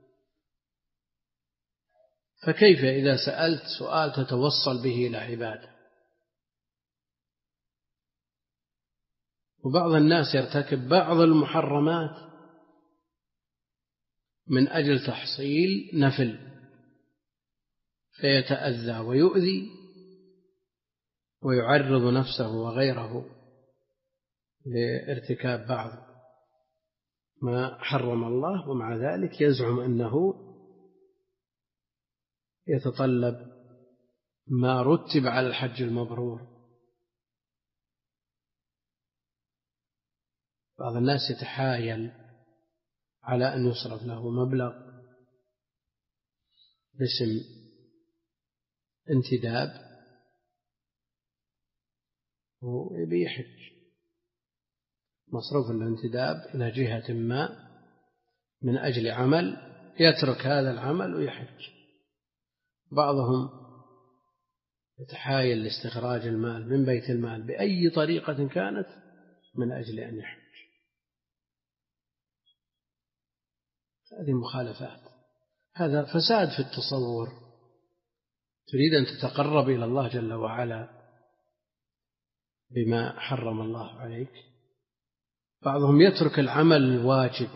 فكيف إذا سألت سؤال تتوصل به إلى عبادة؟ وبعض الناس يرتكب بعض المحرمات من أجل تحصيل نفل، فيتأذى ويؤذي ويعرض نفسه وغيره لارتكاب بعض ما حرم الله، ومع ذلك يزعم أنه يتطلب ما رتب على الحج المبرور. بعض الناس يتحايل على أن يصرف له مبلغ باسم انتداب ويبي يحج، مصروف الانتداب إلى جهة ما من أجل عمل، يترك هذا العمل ويحج. بعضهم يتحايل لاستخراج المال من بيت المال بأي طريقة كانت من أجل أن يحج. هذه مخالفات، هذا فساد في التصور. تريد أن تتقرب إلى الله جل وعلا بما حرم الله عليك. بعضهم يترك العمل الواجب،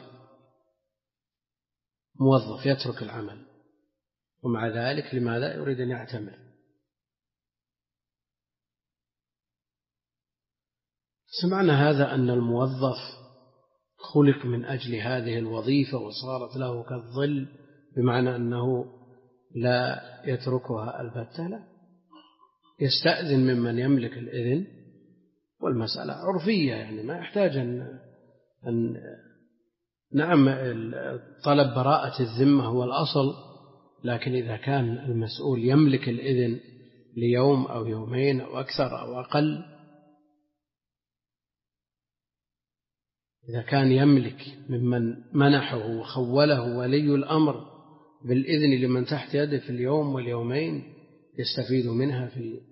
موظف يترك العمل، ومع ذلك لماذا يريد أن يعتمر؟ سمعنا هذا أن الموظف خلق من أجل هذه الوظيفة وصارت له كالظل، بمعنى أنه لا يتركها البتة، لا، يستأذن ممن يملك الإذن، والمسألة عرفية، يعني ما يحتاج أن, أن نعم طلب براءة الذمة هو الأصل، لكن إذا كان المسؤول يملك الإذن ليوم أو يومين أو أكثر أو أقل، إذا كان يملك ممن منحه وخوله ولي الأمر بالإذن لمن تحت يده في اليوم واليومين يستفيد منها في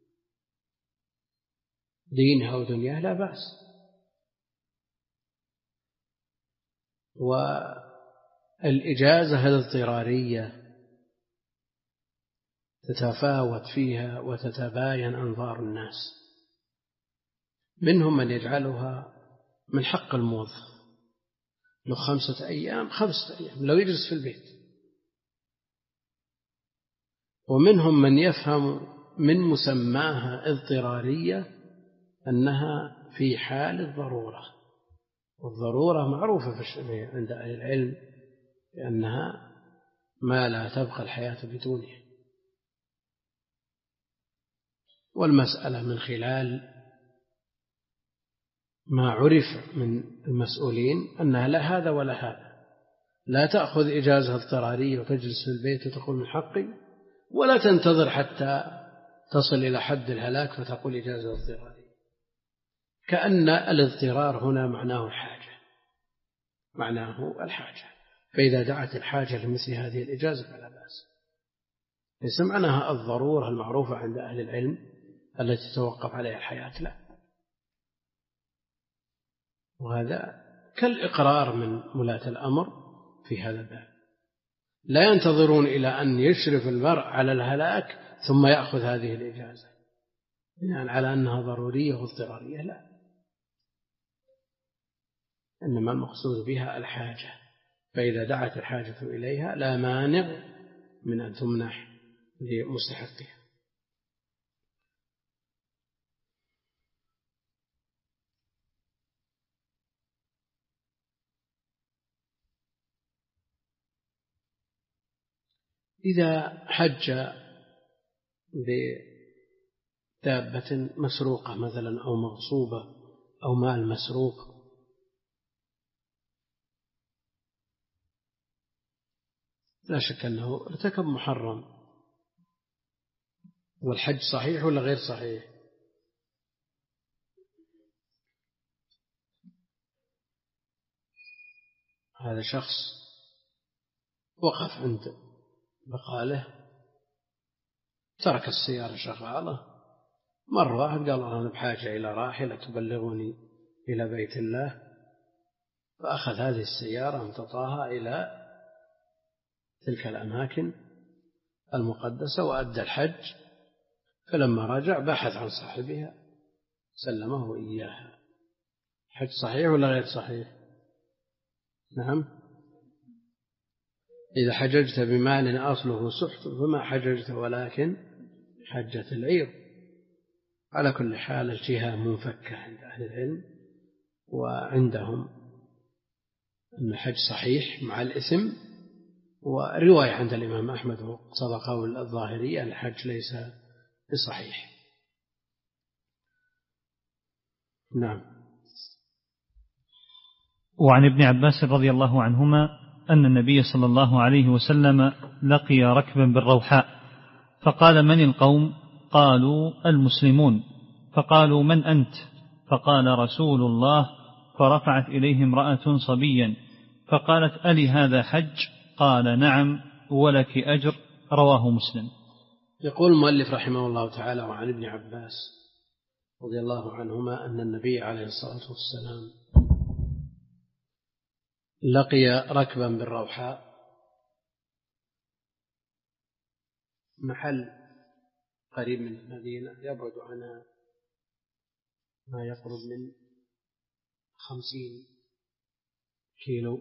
دينها ودنياه، لا بأس. والإجازة الاضطرارية تتفاوت فيها وتتباين أنظار الناس، منهم من يجعلها من حق الموظف، لو خمسة أيام خمسة أيام لو يجلس في البيت، ومنهم من يفهم من مسماها اضطرارية أنها في حال الضرورة، والضرورة معروفة في عند أهل العلم لأنها ما لا تبقى الحياة بدونها. والمسألة من خلال ما عرف من المسؤولين أنها لا هذا ولا هذا، لا تأخذ إجازة اضطرارية وتجلس في البيت وتقول من حقي، ولا تنتظر حتى تصل إلى حد الهلاك فتقول إجازة اضطرارية، كأن الاضطرار هنا معناه الحاجة، معناه الحاجة، فإذا دعت الحاجة لمثل هذه الإجازة فلا بأس. ليس معناها الضرورة المعروفة عند أهل العلم التي تتوقف عليها الحياة، لا، وهذا كالإقرار من ولاة الأمر في هذا الباب، لا ينتظرون إلى أن يشرف المرء على الهلاك ثم يأخذ هذه الإجازة بناء على أنها ضرورية واضطرارية، لا، إنما المقصود بها الحاجة، فإذا دعت الحاجة إليها لا مانع من أن تمنح لمستحقها. إذا حج بدابة مسروقة مثلا أو مغصوبة أو مال مسروق، لا شك أنه ارتكب محرم. والحج صحيح ولا غير صحيح؟ هذا شخص وقف عند بقاله، ترك السيارة شغالة، مر واحد قال أنا بحاجة إلى راحلة تبلغني إلى بيت الله، فأخذ هذه السيارة وانتطاها إلى تلك الأماكن المقدسة وأدى الحج، فلما رجع بحث عن صاحبها سلمه إياها. حج صحيح ولا غير صحيح؟ نعم. إذا حججت بمال أصله سحت فما حججت ولكن حجة العير. على كل حال الجهة منفكة عند أهل العلم، وعندهم أن الحج صحيح مع الإثم، ورواية عند الإمام أحمد وقتضى قول الظاهرية أن الحج ليس بصحيح. نعم. وعن ابن عباس رضي الله عنهما أن النبي صلى الله عليه وسلم لقي ركبا بالروحاء فقال من القوم؟ قالوا المسلمون. فقالوا من أنت؟ فقال رسول الله. فرفعت إليه امرأة صبيا فقالت ألي هذا حج؟ قال نعم ولك أجر. رواه مسلم. يقول المؤلف رحمه الله تعالى وعن ابن عباس رضي الله عنهما أن النبي عليه الصلاة والسلام لقي ركبا بالروحاء، محل قريب من المدينة يبعد عنها ما يقرب من خمسين كيلو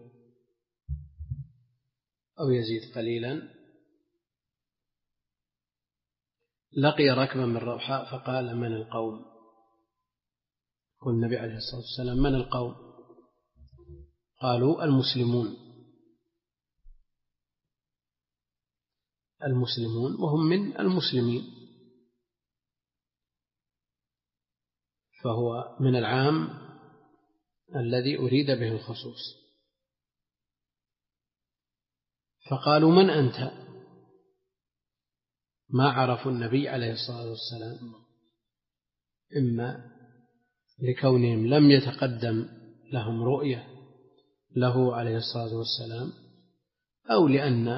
أو يزيد قليلا. لقي ركبا من روحاء فقال من القوم؟ يقول النبي عليه الصلاة والسلام: من القوم؟ قالوا: المسلمون. المسلمون وهم من المسلمين، فهو من العام الذي أريد به الخصوص. فقالوا: من أنت؟ ما عرفوا النبي عليه الصلاة والسلام، إما لكونهم لم يتقدم لهم رؤية له عليه الصلاة والسلام، أو لأن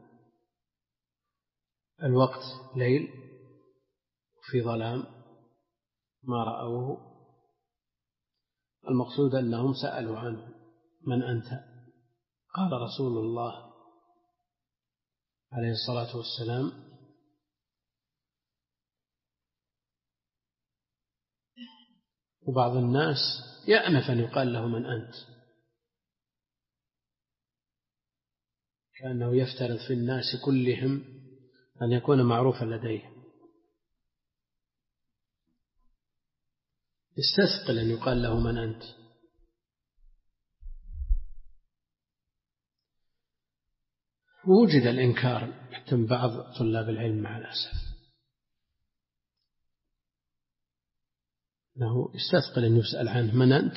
الوقت ليل في ظلام ما رأوه. المقصود أنهم سألوا عنه: من أنت؟ قال رسول الله عليه الصلاة والسلام: وبعض الناس يأنف أن يقال له من أنت، كأنه يفترض في الناس كلهم أن يكون معروفا لديه، يستثقل أن يقال له من أنت. ووجد الإنكار حتى من بعض طلاب العلم مع الأسف، أنه يستثقل أن يسأل عنه: من أنت؟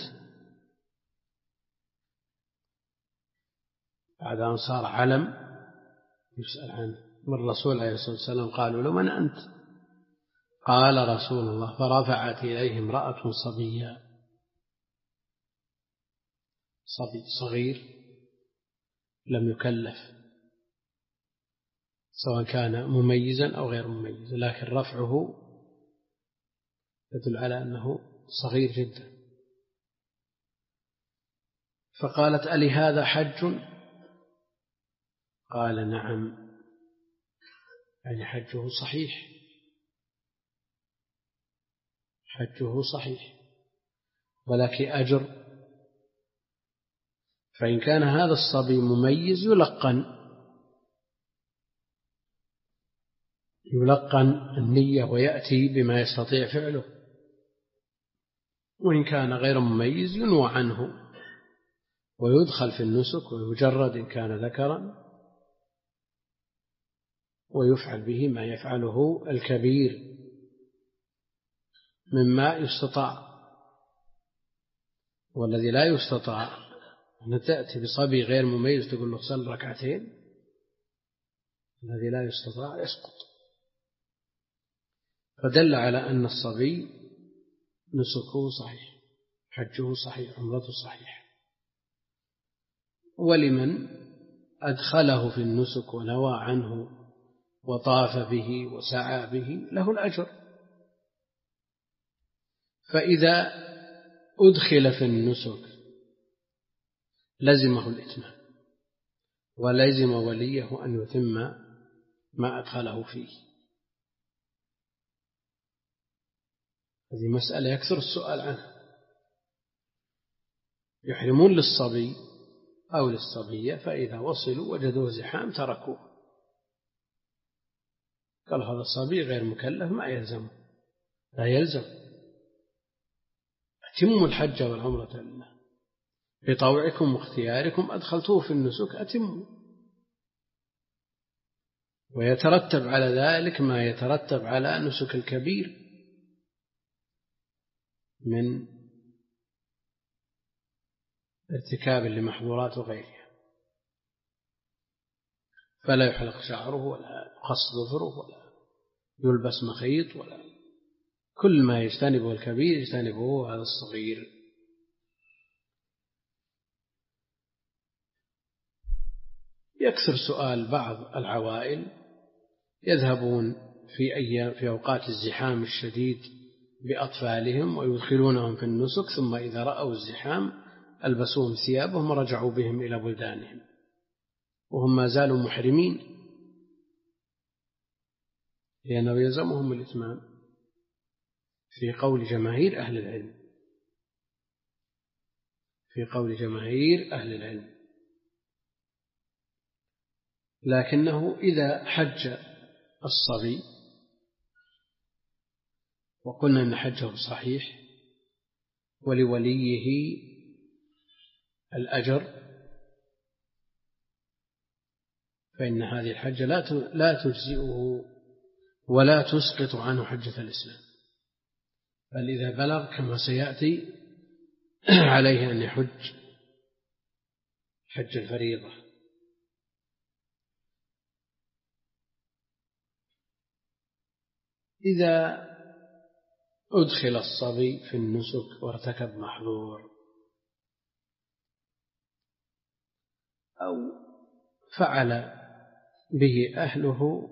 بعد أن صار علم يسأل عنه. والرسول عليه الصلاة والسلام قالوا له: من أنت؟ قال رسول الله: فرفعت إليه امرأة صبية، صبي صغير لم يكلف، سواء كان مميزا أو غير مميز، لكن رفعه يدل على أنه صغير جدا. فقالت: ألي هذا حج؟ قال: نعم، يعني حجه صحيح، حجه صحيح ولك أجر. فإن كان هذا الصبي مميز يلقن يلقن النية ويأتي بما يستطيع فعله، وإن كان غير مميز ينوى عنه ويدخل في النسك ويجرد إن كان ذكرا، ويفعل به ما يفعله الكبير مما يستطاع. والذي لا يستطاع أن تأتي بصبي غير مميز تقول له صل ركعتين، الذي لا يستطاع يسقط. فدل على أن الصبي نسكه صحيح، حجه صحيح، عمرته صحيح. ولمن أدخله في النسك ونوى عنه وطاف به وسعى به له الأجر. فإذا أدخل في النسك لزمه الإتمام، ولزم وليه أن يتم ما أدخله فيه. هذه مسألة يكثر السؤال عنها. يحرمون للصبي أو للصبية، فإذا وصلوا وجدوه زحام تركوه، قال هذا الصبي غير مكلف ما يلزم، لا يلزم، أتموا الحج والعمرة لله بطوعكم واختياركم، أدخلتوه في النسك أتموا. ويترتب على ذلك ما يترتب على نسك الكبير من ارتكاب لمحظورات وغيرها، فلا يحلق شعره ولا يقص ظفره ولا يلبس مخيط، ولا كل ما يجتنبه الكبير يجتنبه هذا الصغير. يكثر سؤال بعض العوائل، يذهبون في أيام في أوقات الزحام الشديد بأطفالهم ويدخلونهم في النسك، ثم إذا رأوا الزحام ألبسوهم ثيابهم ورجعوا بهم إلى بلدانهم وهم ما زالوا محرمين، لأنه يلزمهم الإتمام في قول جماهير أهل العلم، في قول جماهير أهل العلم. لكنه إذا حج الصبي وقلنا إن حجه صحيح ولوليه الأجر، فإن هذه الحجة لا تجزئه ولا تسقط عنه حجة الإسلام، بل إذا بلغ كما سيأتي عليه أن يحج حج الفريضة. إذا أدخل الصبي في النسك وارتكب محظور أو فعل به أهله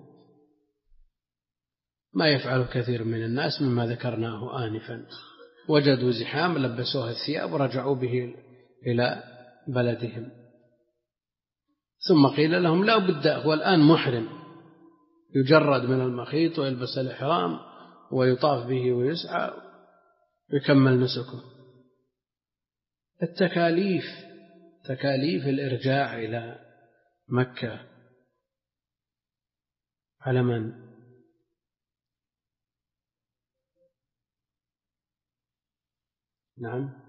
ما يفعل كثير من الناس مما ذكرناه آنفا، وجدوا زحام لبسوها الثياب ورجعوا به إلى بلدهم، ثم قيل لهم لا بد هو الآن محرم، يجرد من المخيط ويلبس الإحرام ويطاف به ويسعى ويكمل نسكه. التكاليف تكاليف الإرجاع إلى مكة على من؟ نعم،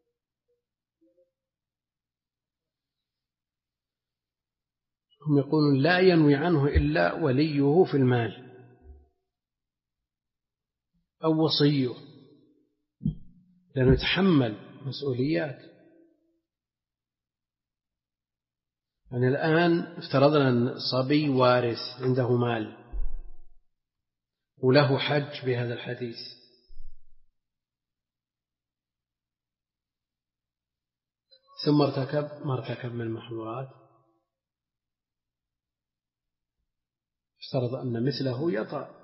هم يقولون لا ينوي عنه إلا وليه في المال أو وصيه، لأنه يتحمل مسؤوليات. يعني الآن افترضنا أن صبي وارث عنده مال وله حج بهذا الحديث، ثم ارتكب ما ارتكب من المحظورات، افترض أن مثله يطأ،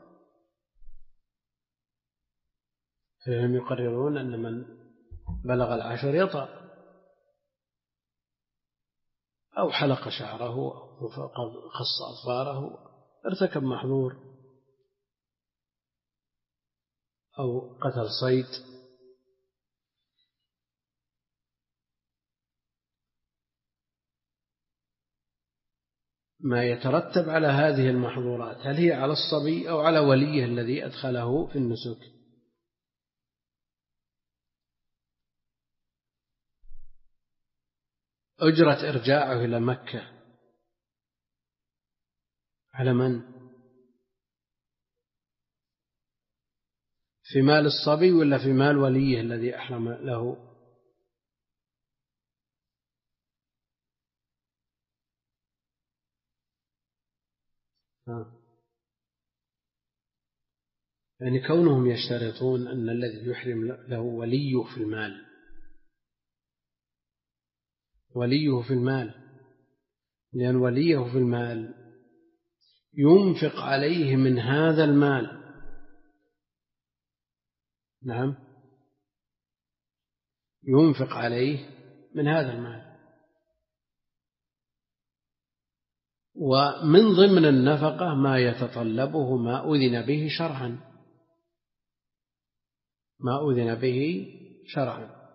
فهم يقررون أن من بلغ العشر يطأ أو حلق شعره أو خص أظفاره، ارتكب محظور أو قتل صيد. ما يترتب على هذه المحظورات هل هي على الصبي أو على وليه الذي أدخله في النسك؟ أجرة إرجاعه إلى مكة على من؟ في مال الصبي ولا في مال وليه الذي أحرم له؟ ها. يعني كونهم يشترطون أن الذي يحرم له وليه في المال، وليه في المال، لأن وليه في المال ينفق عليه من هذا المال. نعم، ينفق عليه من هذا المال، ومن ضمن النفقة ما يتطلبه ما أذن به شرعا، ما أذن به شرعا،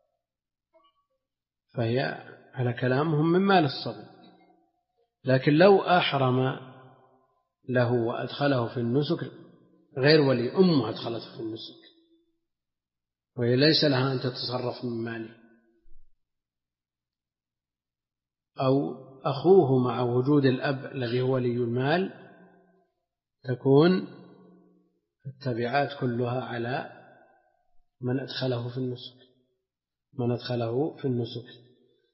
فهي على كلامهم من مال الصبي. لكن لو أحرم له وأدخله في النسك غير ولي، أمه أدخلته في النسك وهي ليس لها أن تتصرف من ماله، أو أخوه مع وجود الأب الذي هو ولي المال، تكون التبعات كلها على من أدخله في النسك من أدخله في النسك.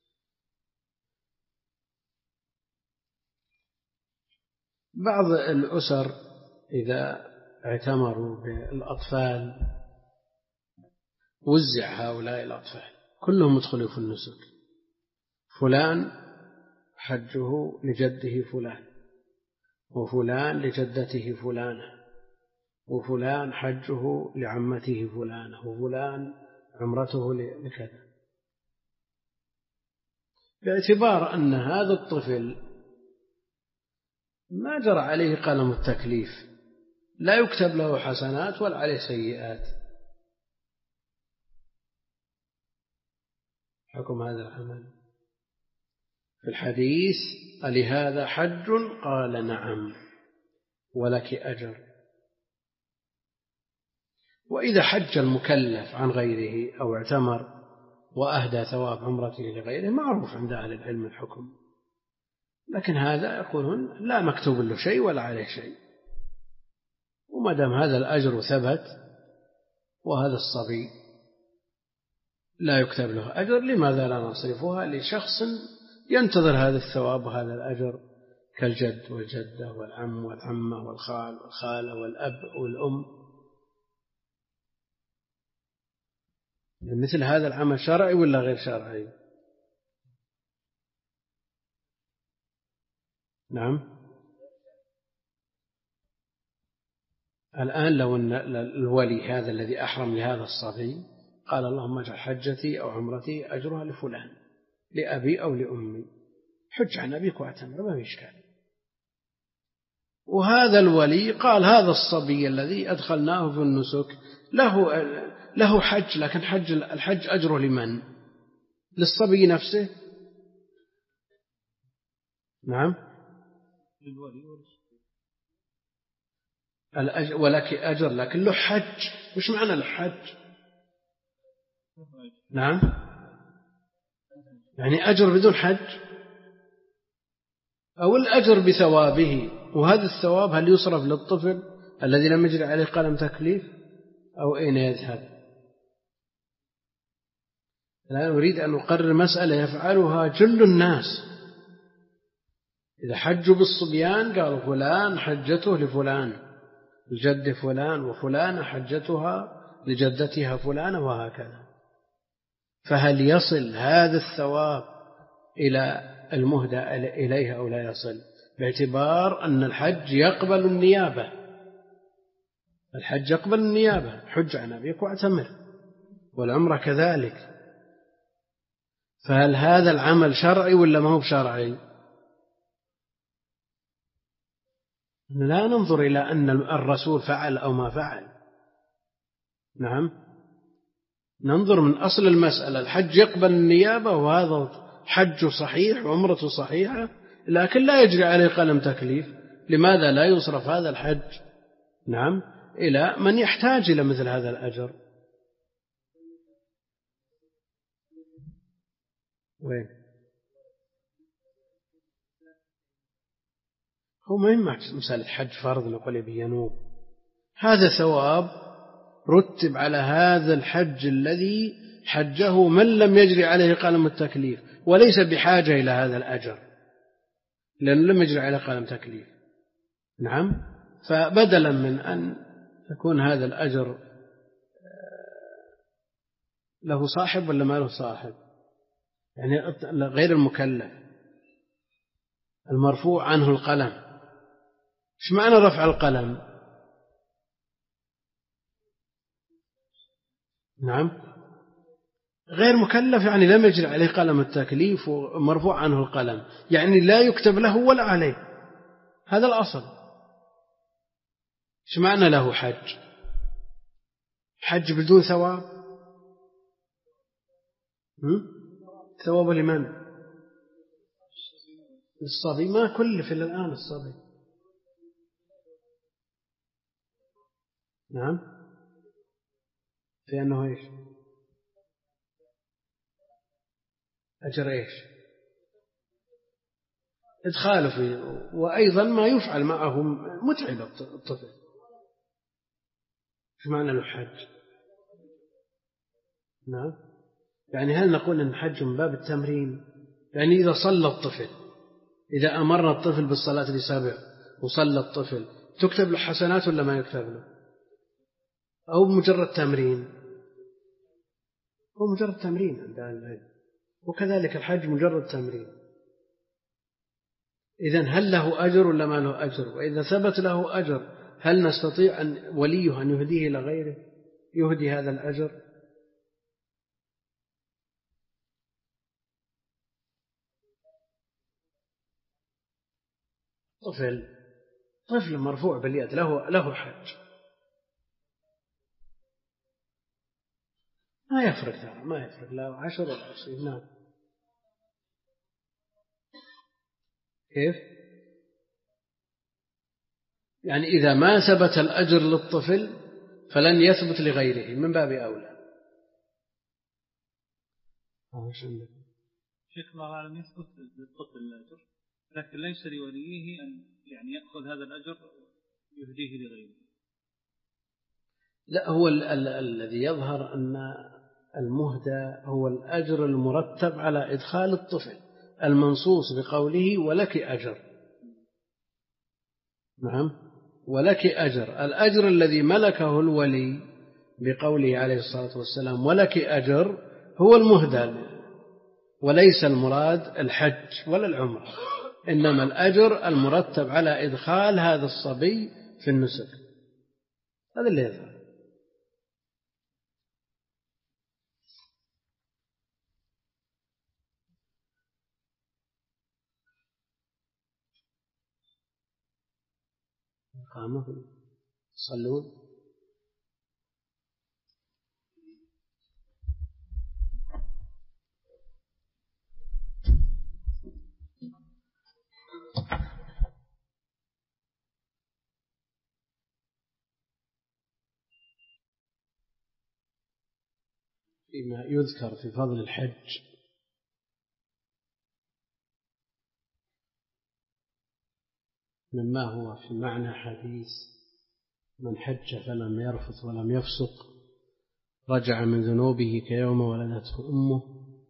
بعض الأسر إذا اعتمروا بالأطفال وزع هؤلاء الأطفال كلهم يدخلوا في النسك، فلان حجه لجده فلان، وفلان لجدته فلانة، وفلان حجه لعمته فلانة، وفلان عمرته لكذا، باعتبار أن هذا الطفل ما جرى عليه قلم التكليف، لا يكتب له حسنات ولا عليه سيئات. حكم هذا العمل في الحديث ألهذا حج؟ قال نعم ولك أجر. وإذا حج المكلف عن غيره أو اعتمر وأهدى ثواب عمرته لغيره معروف عند أهل العلم الحكم، لكن هذا يقولون لا مكتوب له شيء ولا عليه شيء، وما دام هذا الأجر ثبت وهذا الصبي لا يكتب له أجر لماذا لا نصرفها لشخص ينتظر هذا الثواب وهذا الأجر كالجد والجدة والعم والعمة والخال والخالة والأب والأم. مثل هذا العمل شرعي ولا غير شرعي؟ نعم. الآن لو أن الولي هذا الذي أحرم لهذا الصبي قال اللهم اجعل حجتي أو عمرتي أجرها لفلان لأبي أو لأمي، حج عن أبيك واعتمر ما في إشكال. وهذا الولي قال هذا الصبي الذي أدخلناه في النسك له له حج، لكن حج الحج أجره لمن؟ للصبي نفسه؟ نعم. ولك أجر لكن له حج. وش معنى له حج؟ نعم، يعني أجر بدون حج أو الأجر بثوابه، وهذا الثواب هل يصرف للطفل الذي لم يجري عليه قلم تكليف أو أين يذهب؟ لا أريد أن أقرر مسألة يفعلها جل الناس، إذا حجوا بالصبيان قالوا فلان حجته لفلان الجد فلان وفلان حجتها لجدتها فلانة وهكذا، فهل يصل هذا الثواب إلى المهدى إليها أو لا يصل؟ باعتبار أن الحج يقبل النيابة، الحج يقبل النيابة، حج عن أبيك واعتمر، والعمرة كذلك، فهل هذا العمل شرعي ولا ما هو شرعي؟ لا ننظر إلى أن الرسول فعل أو ما فعل، نعم، ننظر من أصل المسألة، الحج يقبل النيابة وهذا حج صحيح وعمرة صحيحة، لكن لا يجري عليه قلم تكليف، لماذا لا يصرف هذا الحج نعم إلى من يحتاج إلى مثل هذا الأجر؟ وين هو ما يمكن مسألة حج فرض نقول يبي ينوب، هذا ثواب رتب على هذا الحج الذي حجه من لم يجري عليه قلم التكليف، وليس بحاجة إلى هذا الأجر لأنه لم يجري عليه قلم تكليف، نعم. فبدلا من أن يكون هذا الأجر له صاحب ولا ما له صاحب، يعني غير المكلف المرفوع عنه القلم، إيش معنى رفع القلم؟ نعم، غير مكلف يعني لم يجري عليه قلم التكليف ومرفوع عنه القلم، يعني لا يكتب له ولا عليه، هذا الأصل. إيش معنى له حج؟ حج بدون ثواب؟ ثواب لمن؟ الصبي، ما كلف إلا الآن الصبي، نعم، في أنه إيش؟ أجر إيش؟ إدخاله فيه، وأيضا ما يفعل معه متعب الطفل. إيش معنى له حج؟ نعم، يعني هل نقول أن حج من باب التمرين؟ يعني إذا صلى الطفل، إذا أمرنا الطفل بالصلاة لسبع وصلى الطفل تكتب له حسنات ولا ما يكتب له؟ أو مجرد تمرين؟ هو مجرد تمرين عند أهل العلم، وكذلك الحج مجرد تمرين. إذن هل له أجر ولا ما له أجر؟ وإذا ثبت له أجر هل نستطيع أن وليه أن يهديه إلى غيره يهدي هذا الأجر؟ طفل طفل مرفوع باليد له له حج، ما يفرق ترى، ما يفرق لا عشر ولا عشرين. نعم، كيف؟ يعني إذا ما ثبت الأجر للطفل فلن يثبت لغيره من باب أولى. شيخ الله أعلم يثبت للطفل الأجر، لكن ليس لوليه أن يعني يأخذ هذا الأجر يهديه لغيره. لا، هو ال ال الذي يظهر أن المهدى هو الأجر المرتب على إدخال الطفل المنصوص بقوله ولك أجر. نعم، ولك أجر. الأجر الذي ملكه الولي بقوله عليه الصلاة والسلام ولك أجر هو المهدى، وليس المراد الحج ولا العمرة، إنما الأجر المرتب على إدخال هذا الصبي في النسك. هذا اللي يظهر. قاموا يصلون. فيما يذكر في فضل الحج مما هو في معنى حديث من حج فلم يرفث ولم يفسق رجع من ذنوبه كيوم ولدته أمه،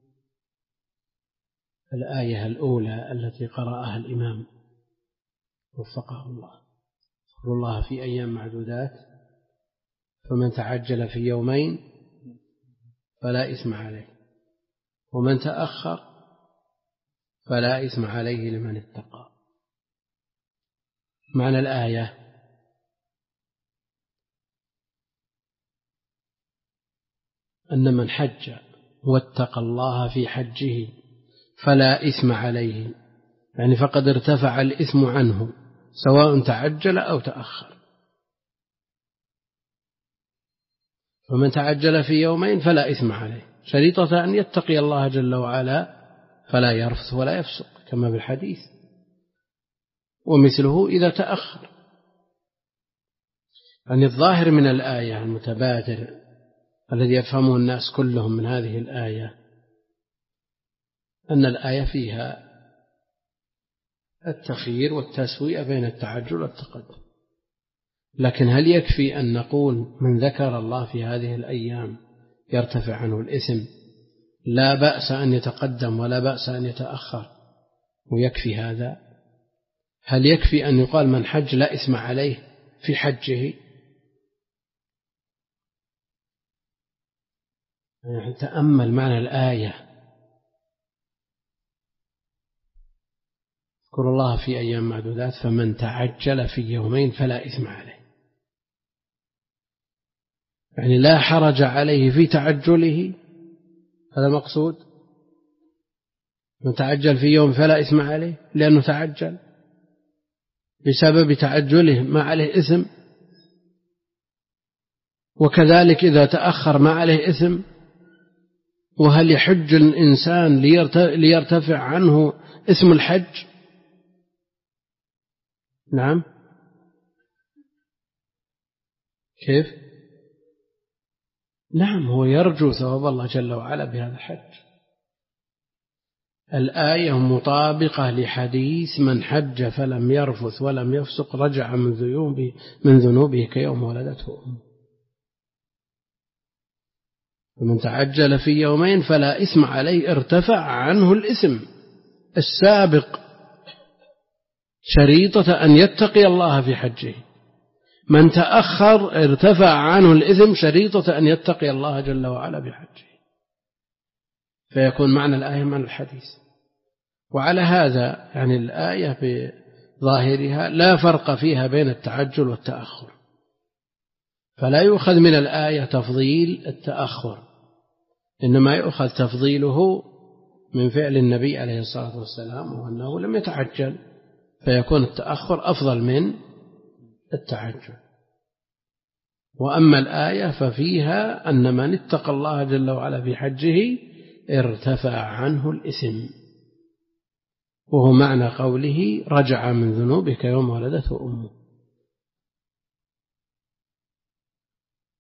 الآية الأولى التي قرأها الإمام وفقه الله: اذكروا الله في أيام معدودات فمن تعجل في يومين فلا إثم عليه ومن تأخر فلا إثم عليه لمن اتقى. معنى الآية: أن من حج واتقى الله في حجه فلا إثم عليه، يعني فقد ارتفع الإثم عنه سواء تعجل أو تأخر. فمن تعجل في يومين فلا إثم عليه، شريطة أن يتقي الله جل وعلا فلا يرفث ولا يفسق كما بالحديث، ومثله إذا تأخر. يعني الظاهر من الآية المتبادر الذي يفهمه الناس كلهم من هذه الآية أن الآية فيها التخيير والتسوية بين التعجل والتقدم. لكن هل يكفي أن نقول من ذكر الله في هذه الأيام يرتفع عنه الإثم، لا بأس أن يتقدم ولا بأس أن يتأخر، ويكفي هذا؟ هل يكفي أن يقال من حج لا إثم عليه في حجه؟ يعني تأمل معنى الآية: اذكروا الله في أيام معدودات فمن تعجل في يومين فلا إثم عليه، يعني لا حرج عليه في تعجله، هذا المقصود. من تعجل في يوم فلا إثم عليه لأنه تعجل، بسبب تعجله ما عليه إثم، وكذلك إذا تأخر ما عليه إثم. وهل يحج الإنسان ليرتفع عنه اسم الحج؟ نعم، كيف؟ نعم، هو يرجو ثواب الله جل وعلا بهذا الحج. الآية مطابقة لحديث من حج فلم يرفث ولم يفسق رجع من ذنوبه من ذنوبه كيوم ولدته أمه. ومن تعجل في يومين فلا إثم عليه، ارتفع عنه الإثم السابق شريطة أن يتقي الله في حجه. من تأخر ارتفع عنه الإثم شريطة أن يتقي الله جل وعلا بحجه. فيكون معنى الآية معنى الحديث. وعلى هذا يعني الآية بظاهرها لا فرق فيها بين التعجل والتأخر، فلا يؤخذ من الآية تفضيل التأخر، إنما يؤخذ تفضيله من فعل النبي عليه الصلاة والسلام وأنه لم يتعجل، فيكون التأخر أفضل من التعجل. وأما الآية ففيها أن من اتقى الله جل وعلا في حجه ارتفع عنه الإثم، وهو معنى قوله رجع من ذنوبك يوم ولدته أمه.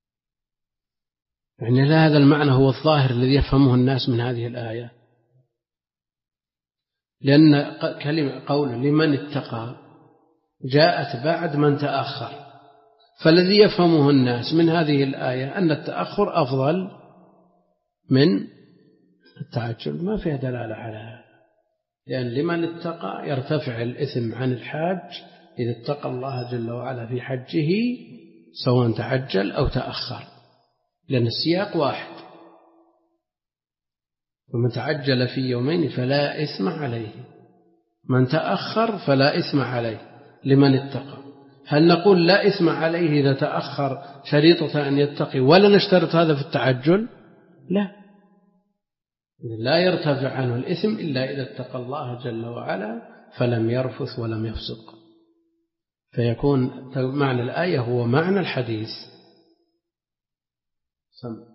يعني لا هذا المعنى هو الظاهر الذي يفهمه الناس من هذه الآية، لأن كلمة قول لمن اتقى جاءت بعد من تأخر، فالذي يفهمه الناس من هذه الآية أن التأخر أفضل من التعجل، ما فيها دلالة على هذا، لأن لمن اتقى يرتفع الإثم عن الحاج إذا اتقى الله جل وعلا في حجه سواء تعجل أو تأخر، لأن السياق واحد، ومن تعجل في يومين فلا إثم عليه، من تأخر فلا إثم عليه لمن اتقى. هل نقول لا إثم عليه إذا تأخر شريطة أن يتقي ولا نشترط هذا في التعجل؟ لا، لا يرتفع عنه الإثم إلا إذا اتقى الله جل وعلا فلم يرفث ولم يفسق، فيكون معنى الآية هو معنى الحديث. سم.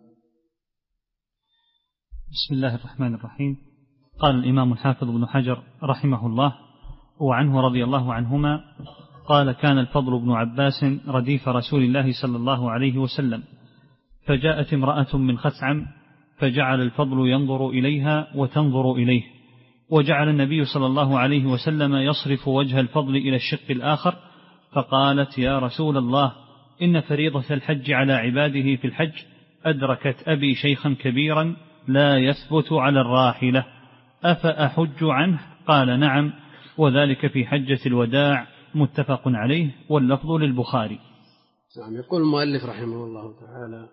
بسم الله الرحمن الرحيم. قال الإمام الحافظ بن حجر رحمه الله: وعنه رضي الله عنهما قال: كان الفضل بن عباس رديف رسول الله صلى الله عليه وسلم، فجاءت امرأة من خثعم فجعل الفضل ينظر إليها وتنظر إليه، وجعل النبي صلى الله عليه وسلم يصرف وجه الفضل إلى الشق الآخر، فقالت: يا رسول الله، إن فريضة الحج على عباده في الحج أدركت أبي شيخا كبيرا لا يثبت على الراحلة، أفأحج عنه؟ قال: نعم، وذلك في حجة الوداع، متفق عليه، واللفظ للبخاري. نعم. يقول المؤلف رحمه الله تعالى: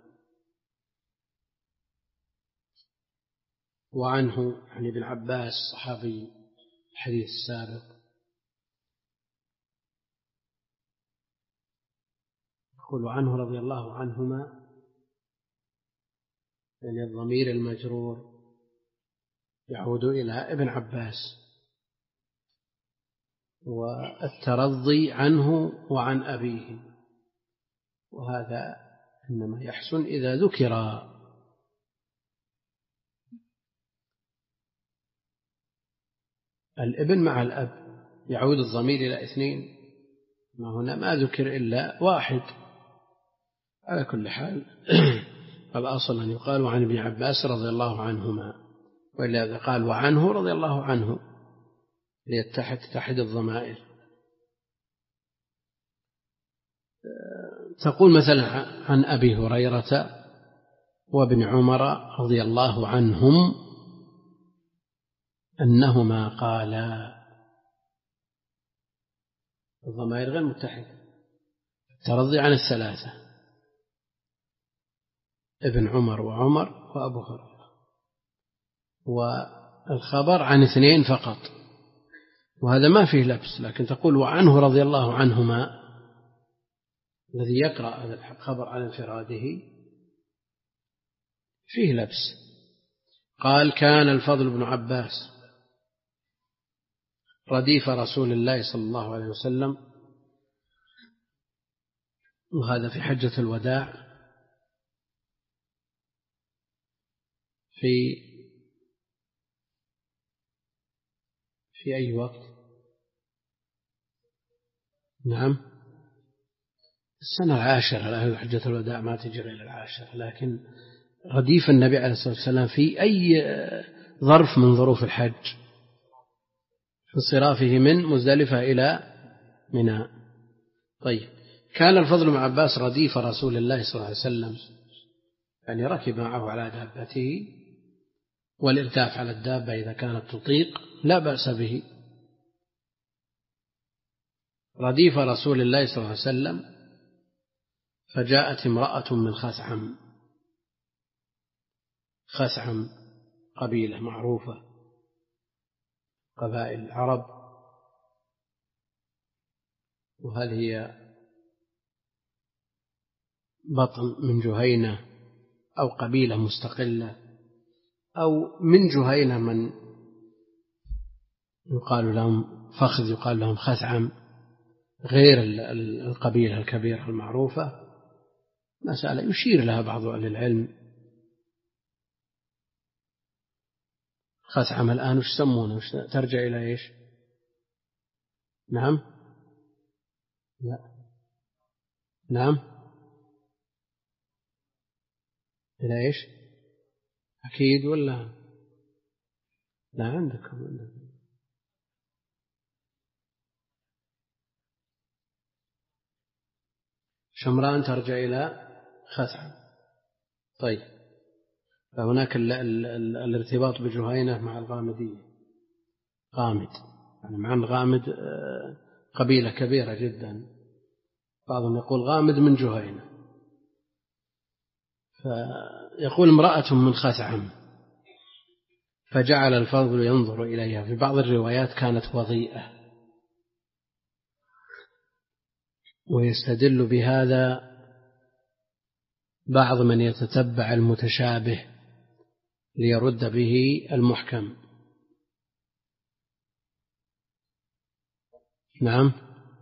وعنه عن ابن عباس صحابي الحديث السابق، يقول: وعنه رضي الله عنهما، يعني الضمير المجرور يعود إلى ابن عباس، والترضي عنه وعن أبيه، وهذا إنما يحسن إذا ذكر الابن مع الأب، يعود الضمير إلى اثنين، ما هنا ما ذكر إلا واحد. على كل حال الأصل أن يقال عن ابن عباس رضي الله عنهما، وإلا قال وعنه رضي الله عنه ليتحد تحد الضمائر. تقول مثلا عن أبي هريرة وابن عمر رضي الله عنهم أنهما قالا، الضمائر غير متحدة، ترضي عن الثلاثة، ابن عمر وعمر وأبو هريرة، والخبر عن اثنين فقط، وهذا ما فيه لبس. لكن تقول وعنه رضي الله عنهما، الذي يقرأ هذا الخبر عن انفراده فيه لبس. قال: كان الفضل بن عباس رديف رسول الله صلى الله عليه وسلم، وهذا في حجة الوداع في في أي وقت؟ نعم، السنة العاشرة، لا، حجة الوداع ما تجري إلى العاشرة، لكن رديف النبي عليه الصلاة والسلام في أي ظرف من ظروف الحج، في انصرافه من مزدلفة إلى منى. طيب، كان الفضل بن عباس رديف رسول الله صلى الله عليه وسلم، يعني ركب معه على دابته، والإرداف على الدابة إذا كانت تطيق لا بأس به. رديف رسول الله صلى الله عليه وسلم، فجاءت امرأة من خثعم. خثعم قبيلة معروفة، قبائل العرب، وهل هي بطن من جهينة أو قبيلة مستقلة، أو من جهينة من يقال لهم فخذ يقال لهم خثعم، غير القبيلة الكبيرة المعروفة، مسألة يشير لها بعض أهل العلم. خثعم الآن وش يسمونه؟ وش ترجع إلى إيش؟ نعم، لا، نعم، إلى إيش؟ أكيد ولا لا عندكم؟ شمران ترجع إلى خثعم. طيب، فهناك ال ال ال الارتباط بجهينة مع الغامدية، غامد يعني مع الغامد قبيلة كبيرة جدا، بعضهم يقول غامد من جهينة. فيقول امرأة من خثعم فجعل الفضل ينظر إليها. في بعض الروايات كانت وضيئة، ويستدل بهذا بعض من يتتبع المتشابه ليرد به المحكم. نعم،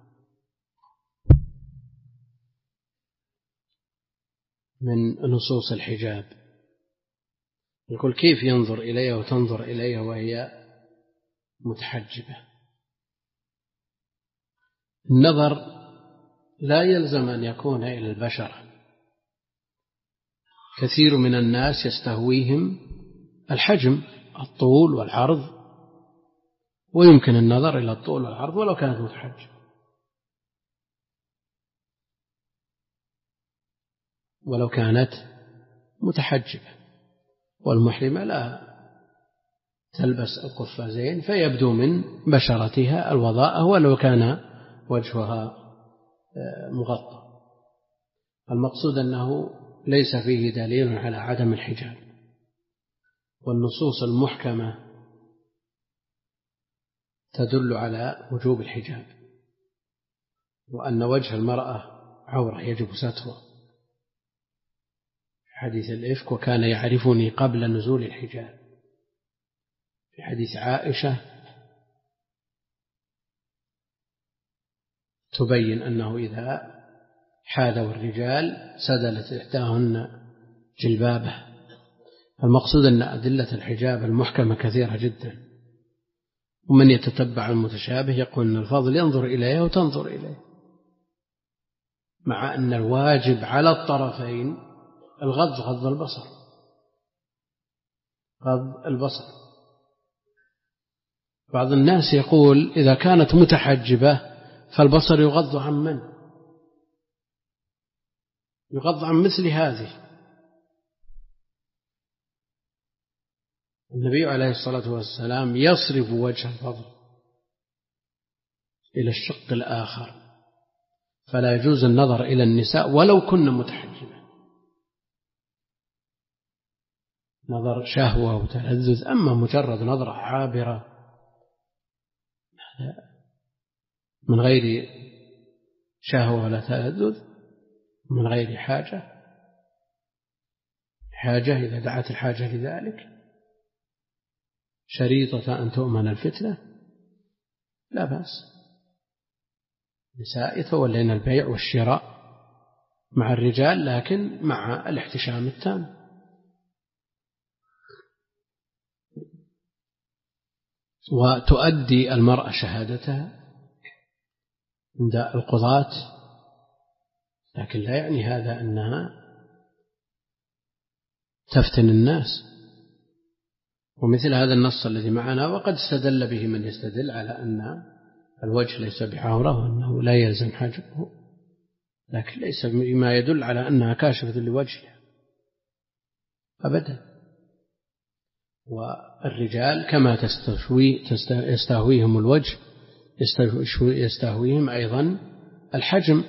من نصوص الحجاب. يقول كيف ينظر إليها وتنظر إليها وهي متحجبة؟ النظر لا يلزم أن يكون إلى البشر، كثير من الناس يستهويهم الحجم، الطول والعرض، ويمكن النظر إلى الطول والعرض ولو كانت متحجبة، ولو كانت متحجبة. والمحرمة لا تلبس القفازين فيبدو من بشرتها الوضاءة ولو كان وجهها مغطى. المقصود أنه ليس فيه دليل على عدم الحجاب، والنصوص المحكمة تدل على وجوب الحجاب، وأن وجه المرأة عورة يجب ستره. في حديث الإفك وكان يعرفني قبل نزول الحجاب. في حديث عائشة تبين أنه إذا حاذوا الرجال سدلت إحداهن جلبابه. المقصود أن أدلة الحجاب المحكمة كثيرة جدا، ومن يتتبع المتشابه يقول أن الفضل ينظر إليه وتنظر إليه، مع أن الواجب على الطرفين الغض، غض البصر، غض البصر. بعض الناس يقول إذا كانت متحجبة فالبصر يغض عن من؟ يغض عن مثل هذه. النبي عليه الصلاة والسلام يصرف وجه الفضل إلى الشق الآخر، فلا يجوز النظر إلى النساء ولو كن متحجبة، نظر شهوة وتلذذ. أما مجرد نظرة عابرة من غير شهوة ولا تلذذ، من غير حاجة، حاجة إذا دعت الحاجة لذلك، شريطة أن تؤمن الفتنة، لا بأس. نساء يتولين البيع والشراء مع الرجال، لكن مع الاحتشام التام. وتؤدي المرأة شهادتها عند القضاة، لكن لا يعني هذا أنها تفتن الناس. ومثل هذا النص الذي معنا، وقد استدل به من يستدل على أن الوجه ليس بعورة وأنه لا يلزم حجبه، لكن ليس بما يدل على أنها كاشفة لوجهها أبدا. والرجال كما تستهوي يستهويهم الوجه يستهويهم أيضا الحجم.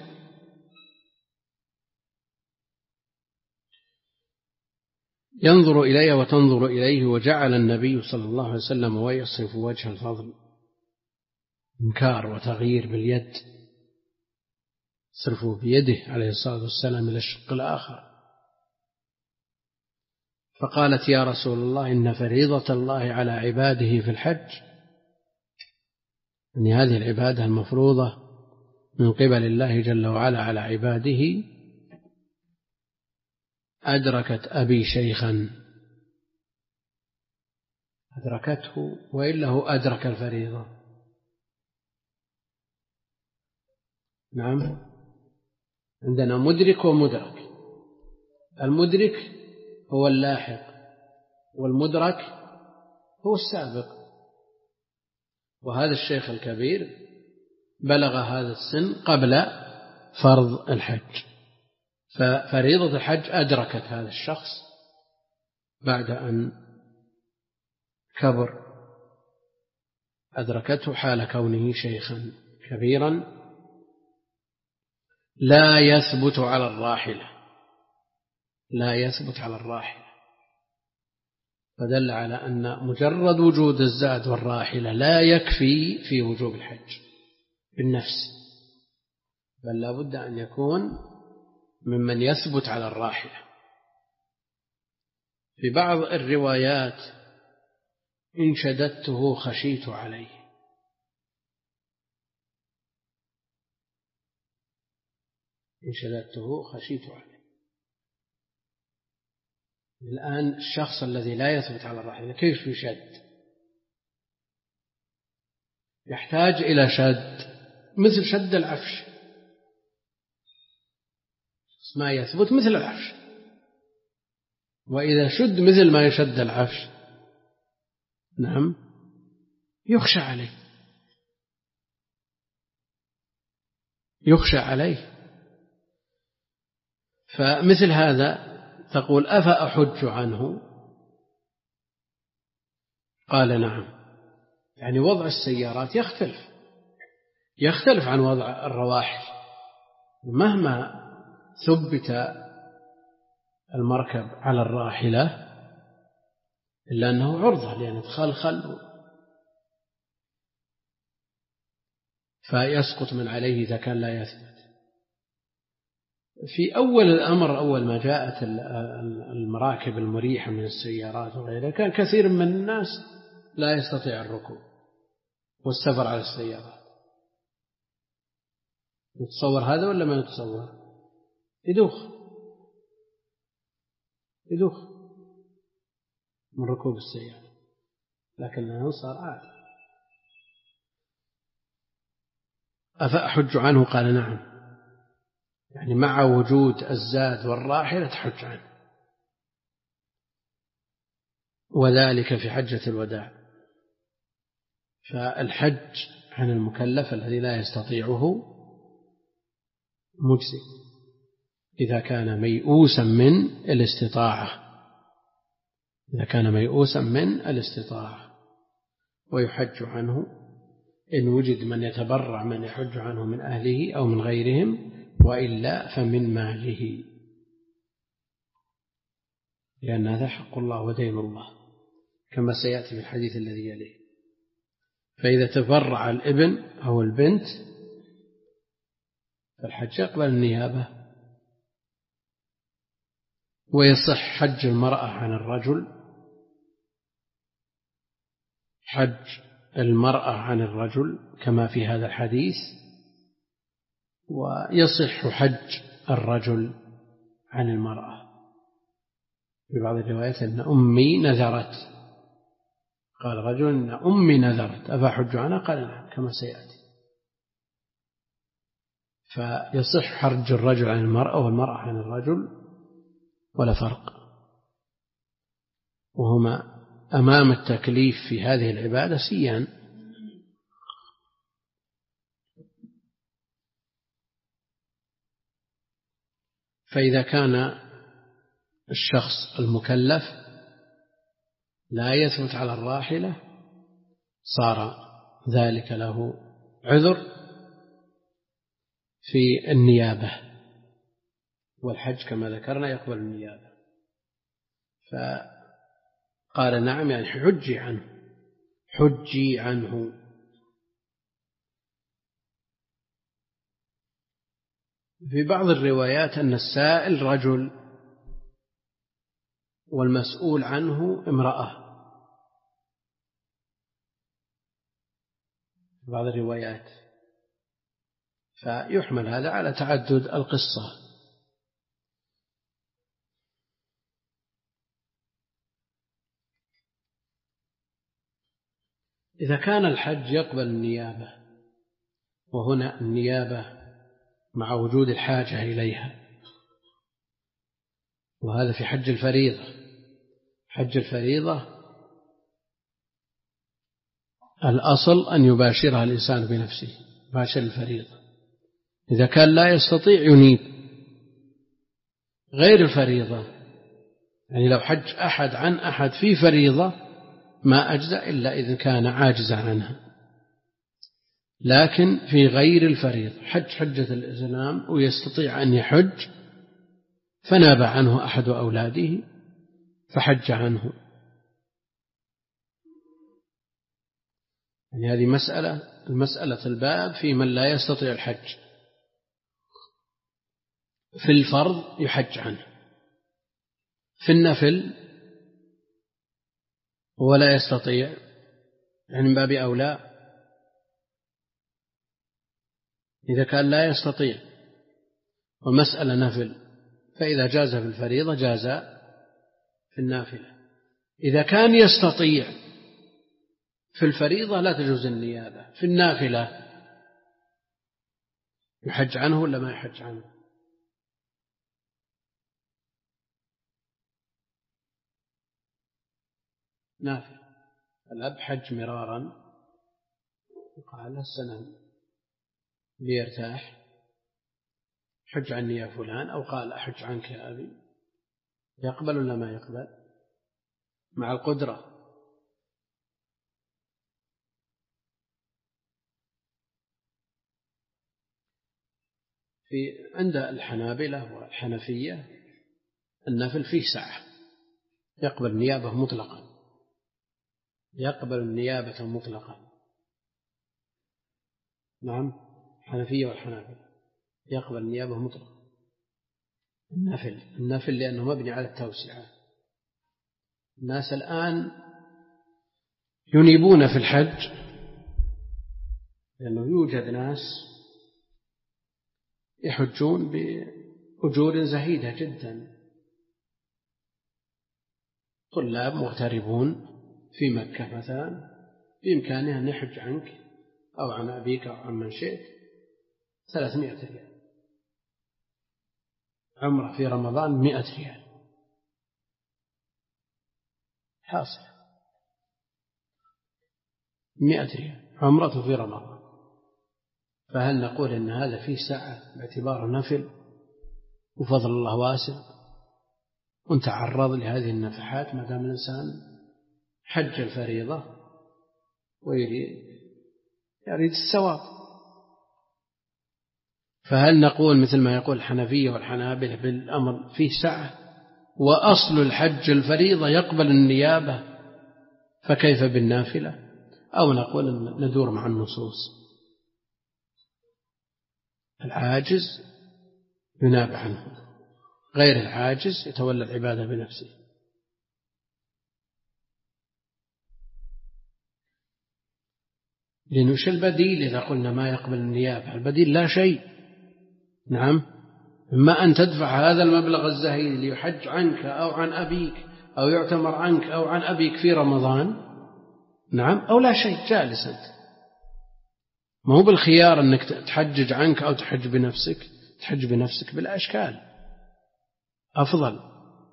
ينظر إليه وتنظر إليه. وجعل النبي صلى الله عليه وسلم ويصف وجه الفضل إنكار وتغيير باليد، صرفه بيده عليه الصلاة والسلام إلى الشق الآخر. فقالت يا رسول الله إن فريضة الله على عباده في الحج، أن هذه العبادة المفروضة من قبل الله جل وعلا على عباده أدركت أبي شيخا، أدركته وإلا هو أدرك الفريضة. نعم، عندنا مدرك ومدرك. المدرك هو اللاحق، والمدرك هو السابق. وهذا الشيخ الكبير بلغ هذا السن قبل فرض الحج، ففريضة الحج أدركت هذا الشخص بعد أن كبر، أدركته حال كونه شيخا كبيرا لا يثبت على الراحلة، لا يثبت على الراحلة، فدل على أن مجرد وجود الزاد والراحلة لا يكفي في وجوب الحج بالنفس، بل لا بد أن يكون ممن يثبت على الراحلة. في بعض الروايات إن شددته خشيت عليه، إن شددته خشيت عليه. الآن الشخص الذي لا يثبت على الراحلة كيف يشد؟ يحتاج إلى شد مثل شد العفش، ما يثبت مثل العفش، وإذا شد مثل ما يشد العفش نعم يخشى عليه، يخشى عليه. فمثل هذا تقول أفأحج عنه؟ قال نعم. يعني وضع السيارات يختلف يختلف عن وضع الرواحل، مهما ثبت المركب على الراحلة إلا أنه عرضة لأن تخلخل فيسقط من عليه إذا كان لا يثبت. في أول الأمر أول ما جاءت المراكب المريحة من السيارات وغيرها كان كثير من الناس لا يستطيع الركوب والسفر على السيارات. يتصور هذا ولا ما يتصور؟ يدوخ يدوخ من ركوب السيارة، لكنه صار عادي. أفأحج عنه؟ قال نعم، يعني مع وجود الزاد والراحلة تحج عنه، وذلك في حجة الوداع. فالحج عن المكلف الذي لا يستطيعه مجزي إذا كان ميؤوسا من الاستطاعة، إذا كان ميؤوسا من الاستطاعة، ويحج عنه إن وجد من يتبرع من يحج عنه من أهله أو من غيرهم، وإلا فمن ماله، لأن هذا حق الله ودين الله كما سيأتي في الحديث الذي يليه. فإذا تبرع الابن أو البنت فالحج يقبل النيابة، ويصح حج المرأة عن الرجل، حج المرأة عن الرجل كما في هذا الحديث، ويصح حج الرجل عن المرأة. في بعض الروايات أن أمي نذرت، قال رجل أن أمي نذرت أفأحج عنها؟ قال نعم كما سيأتي. فيصح حج الرجل عن المرأة والمرأة عن الرجل ولا فرق، وهما أمام التكليف في هذه العبادة سيان. فإذا كان الشخص المكلف لا يثبت على الراحلة صار ذلك له عذر في النيابة، والحج كما ذكرنا يقبل النيابة. فقال نعم يعني حجي عنه، حجي عنه. في بعض الروايات أن السائل رجل والمسؤول عنه امرأة، في بعض الروايات، فيحمل هذا على تعدد القصة. إذا كان الحج يقبل النيابة، وهنا النيابة مع وجود الحاجة إليها، وهذا في حج الفريضة، حج الفريضة الأصل أن يباشرها الإنسان بنفسه، باشر الفريضة. إذا كان لا يستطيع ينيب. غير الفريضة يعني لو حج أحد عن أحد في فريضة ما أجزأ إلا إذا كان عاجزا عنها، لكن في غير الفريضة حج حجة الإسلام ويستطيع أن يحج فناب عنه أحد أولاده فحج عنه. يعني هذه مسألة المسألة الباب في من لا يستطيع الحج. في الفرض يحج عنه، في النفل ولا يستطيع يعني من باب أولى. إذا كان لا يستطيع ومسألة نفل فإذا جاز في الفريضة جاز في النافلة. إذا كان يستطيع في الفريضة لا تجوز النيابة، في النافلة يحج عنه ولا ما يحج عنه؟ نافل. الأب حج مرارا وقال السنة ليرتاح حج عني يا فلان، أو قال أحج عنك يا أبي، يقبل ولا ما يقبل مع القدرة؟ في عند الحنابلة والحنفية النفل فيه سعة، يقبل النيابة مطلقا، يقبل النيابة مطلقا. نعم الحنفية والحنابلة يقبل النيابة مطلقا. النفل النفل لأنه مبني على التوسعة. الناس الآن ينيبون في الحج لأنه يوجد ناس يحجون بأجور زهيدة جدا، طلاب مغتربون في مكة مثلا بإمكانه أن يحج عنك أو عن أبيك أو عن من شئت ثلاثمائة ريال، عمرة في رمضان مئة ريال حاصل، مئة ريال عمرة في رمضان. فهل نقول إن هذا فيه سعة باعتبار نفل وفضل الله واسع ونتعرض لهذه النفحات ما دام الإنسان حج الفريضة ويريد يريد الثواب؟ فهل نقول مثل ما يقول الحنفية والحنابلة بالأمر فيه سعة وأصل الحج الفريضة يقبل النيابة فكيف بالنافلة؟ أو نقول ندور مع النصوص، العاجز يناب عنه، غير العاجز يتولى العبادة بنفسه. لأنه شو البديل إذا قلنا ما يقبل النيابة؟ البديل لا شيء. نعم، إما أن تدفع هذا المبلغ الزهيد ليحج عنك أو عن أبيك أو يعتمر عنك أو عن أبيك في رمضان، نعم، أو لا شيء جالس أنت، ما هو بالخيار أنك تحجج عنك أو تحج بنفسك، تحج بنفسك بلا أشكال أفضل.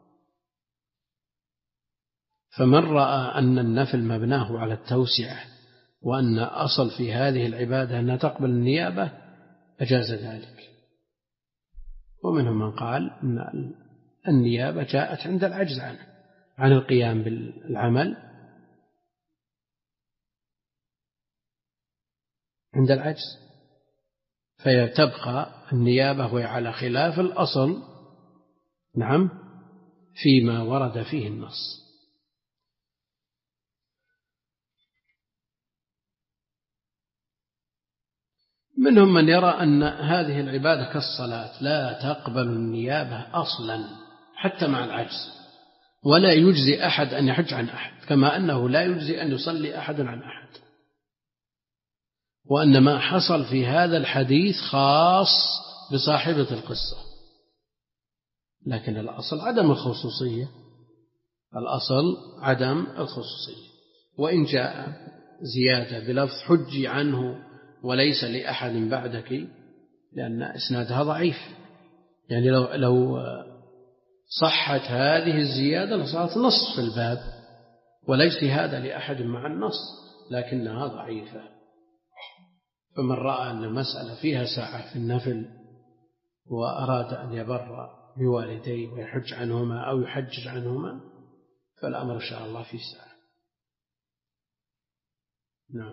فمن رأى أن النفل مبناه على التوسعة وأن أصل في هذه العبادة أنها تقبل النيابة أجاز ذلك. ومنهم من قال أن النيابة جاءت عند العجز عنه عن القيام بالعمل، عند العجز، فيتبقى النيابة وهي على خلاف الأصل، نعم، فيما ورد فيه النص. منهم من يرى أن هذه العبادة كالصلاة لا تقبل النيابة أصلا حتى مع العجز، ولا يجزي أحد أن يحج عن أحد، كما أنه لا يجزي أن يصلي أحد عن أحد، وأن ما حصل في هذا الحديث خاص بصاحبة القصة. لكن الأصل عدم الخصوصية، الأصل عدم الخصوصية. وإن جاء زيادة بلفظ حجي عنه وليس لأحد بعدك، لأن إسنادها ضعيف، يعني لو, لو صحت هذه الزيادة لصارت نص في الباب، وليس هذا لأحد مع النص، لكنها ضعيفة. فمن رأى أن المسألة فيها ساعة في النفل وأراد أن يبر بوالديه ويحج عنهما أو يحجج عنهما فالأمر إن شاء الله في ساعة. نعم.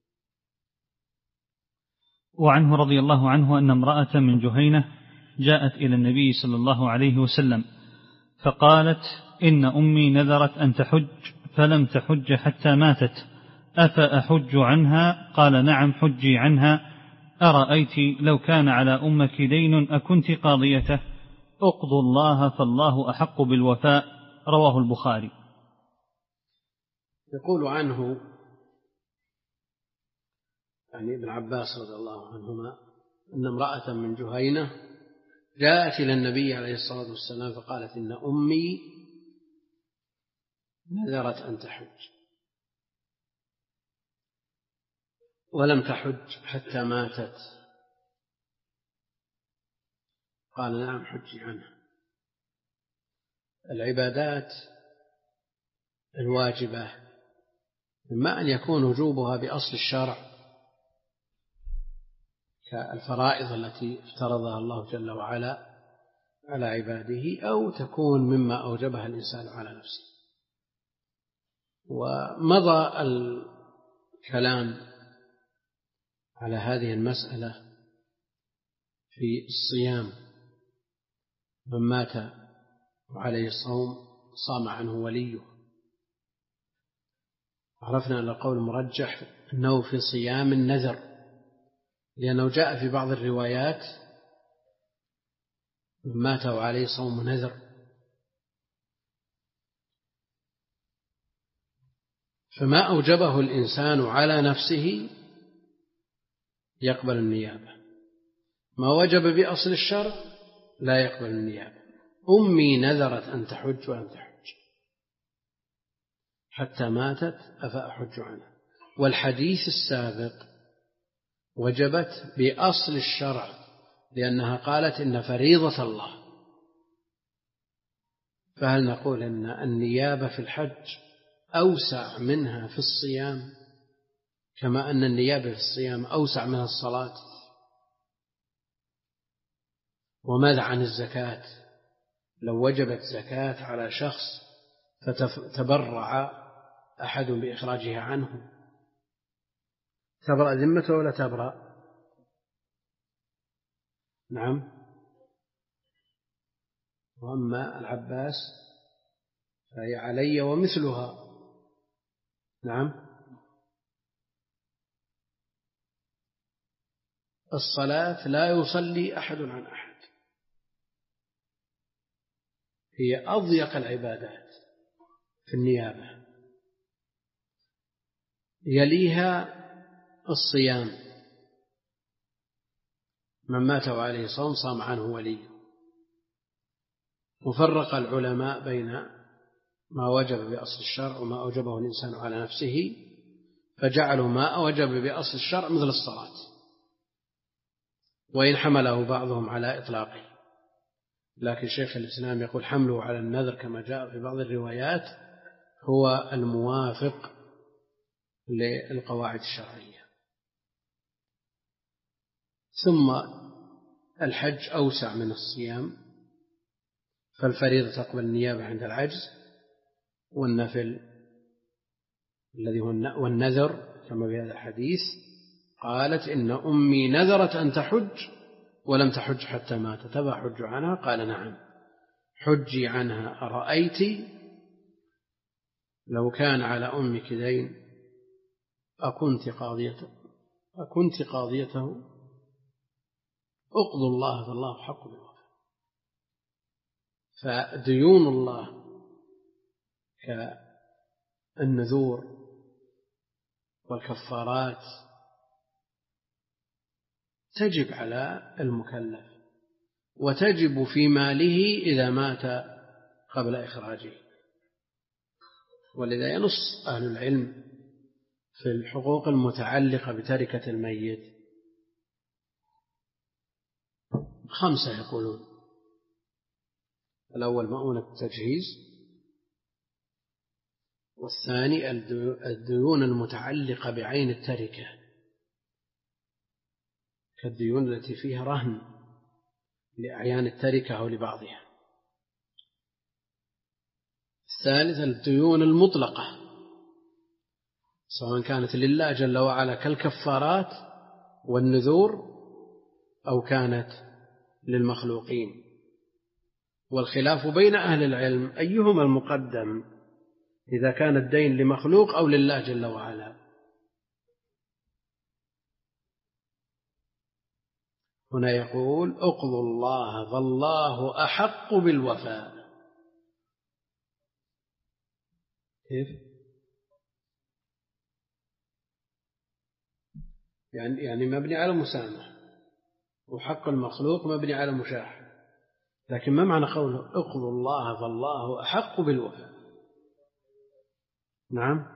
وعنه رضي الله عنه أن امرأة من جهينة جاءت إلى النبي صلى الله عليه وسلم فقالت: إن أمي نذرت أن تحج فلم تحج حتى ماتت، أفأحج عنها؟ قال: نعم، حجي عنها. أرأيت لو كان على أمك دين أكنت قاضيته؟ اقضوا الله فالله أحق بالوفاء. رواه البخاري. يقول عنه يعني ابن عباس رضي الله عنهما أن امرأة من جهينة جاءت إلى النبي عليه الصلاة والسلام فقالت: إن أمي نذرت أن تحج ولم تحج حتى ماتت. قال: نعم، حجي عنها. العبادات الواجبة إما أن يكون وجوبها بأصل الشرع كالفرائض التي افترضها الله جل وعلا على عباده، أو تكون مما أوجبها الإنسان على نفسه. ومضى الكلام على هذه المسألة في الصيام. من مات وعليه الصوم صام عنه وليه. عرفنا أن القول المرجح أنه في صيام النذر، لأنه جاء في بعض الروايات: من مات وعليه صوم نذر. فما أوجبه الإنسان على نفسه يقبل النيابة، ما وجب بأصل الشرع لا يقبل النيابة. أمي نذرت أن تحج ولم تحج حتى ماتت، أفأحج عنها. والحديث السابق وجبت بأصل الشرع، لأنها قالت: إن فريضة الله. فهل نقول إن النيابة في الحج أوسع منها في الصيام، كما أن النيابة في الصيام أوسع من الصلاة؟ وماذا عن الزكاة؟ لو وجبت زكاة على شخص فتبرع أحد بإخراجها عنه، تبرأ ذمته ولا تبرأ؟ نعم. وأما العباس فهي علي ومثلها. نعم. الصلاة لا يصلي أحد عن أحد، هي أضيق العبادات في النيابة. يليها الصيام، من مات وعليه صوم صام عنه وليه. وفرق العلماء بين ما وجب بأصل الشرع وما أوجبه الإنسان على نفسه، فجعلوا ما وجب بأصل الشرع مثل الصلاة، وإن حمله بعضهم على إطلاقه. لكن شيخ الإسلام يقول حمله على النذر كما جاء في بعض الروايات هو الموافق للقواعد الشرعية. ثم الحج أوسع من الصيام، فالفريضة تقبل النيابة عند العجز، والنفل الذي هو والنذر كما في هذا الحديث قالت: إن أمي نذرت أن تحج ولم تحج حتى ماتت، أفأحج عنها؟ قال: نعم، حجي عنها. أرأيت لو كان على أمك دين أكنت قاضيته أكنت قاضيته اقضوا الله فالله حق بالوفاء. فديون الله كالنذور والكفارات تجب على المكلف، وتجب في ماله إذا مات قبل إخراجه. ولذا ينص أهل العلم في الحقوق المتعلقة بتركة الميت خمسة يقولون: الأول مؤونة التجهيز، والثاني الديون المتعلقة بعين التركة كالديون التي فيها رهن لأعيان التركة أو لبعضها. الثالث الديون المطلقة سواء كانت لله جل وعلا كالكفارات والنذور أو كانت للمخلوقين، والخلاف بين أهل العلم أيهما المقدم إذا كان الدين لمخلوق أو لله جل وعلا. هنا يقول اقضوا الله فالله أحق بالوفاء. كيف؟ يعني يعني مبني على مسامح، وحق المخلوق مبني على مشاحة، لكن ما معنى قوله اقضوا الله فالله أحق بالوفاء؟ نعم،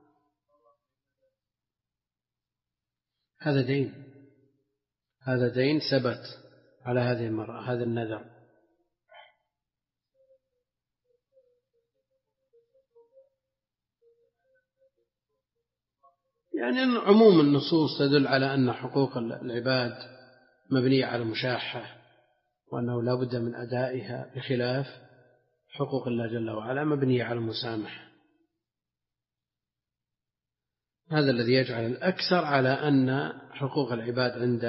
هذا دين، هذا دين ثبت على هذه المرأة، هذا النذر. يعني عموم النصوص تدل على أن حقوق العباد مبنية على المشاحة، وأنه لا بد من أدائها، بخلاف حقوق الله جل وعلا مبنية على المسامحة. هذا الذي يجعل الأكثر على أن حقوق العباد عند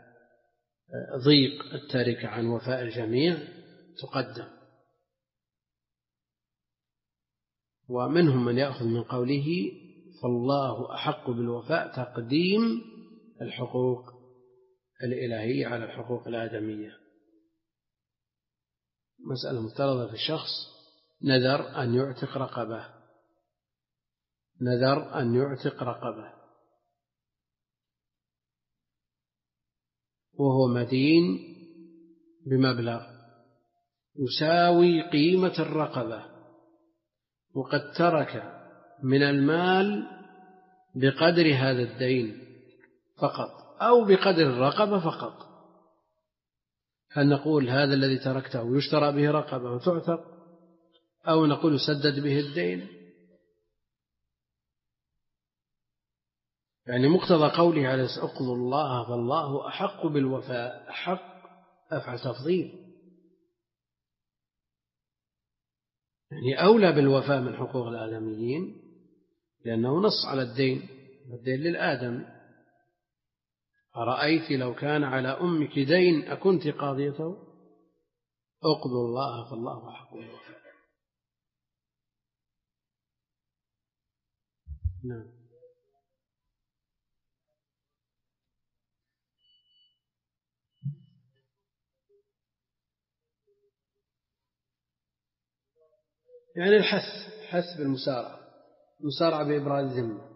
ضيق التركة عن وفاء الجميع تقدم. ومنهم من يأخذ من قوله فالله أحق بالوفاء تقديم الحقوق الإلهية على الحقوق الآدمية. مسألة مفترضة في الشخص نذر أن يعتق رقبة، نذر أن يعتق رقبة وهو مدين بمبلغ يساوي قيمة الرقبة، وقد ترك من المال بقدر هذا الدين فقط أو بقدر الرقبة فقط، هل نقول هذا الذي تركته يشترى به رقبة وتعتق، أو نقول يسدد به الدين؟ يعني مقتضى قوله عليه اقضوا الله فالله أحق بالوفاء، أحق أفعل تفضيل، يعني أولى بالوفاء من حقوق الآدميين، لأنه نص على الدين، الدين للآدم. أرأيت لو كان على أمك دين أكنت قاضيته؟ اقضوا الله فالله أحق بالوفاء. نعم. يعني الحث، حث بالمسارعة، المسارعة بإبراز الذمة.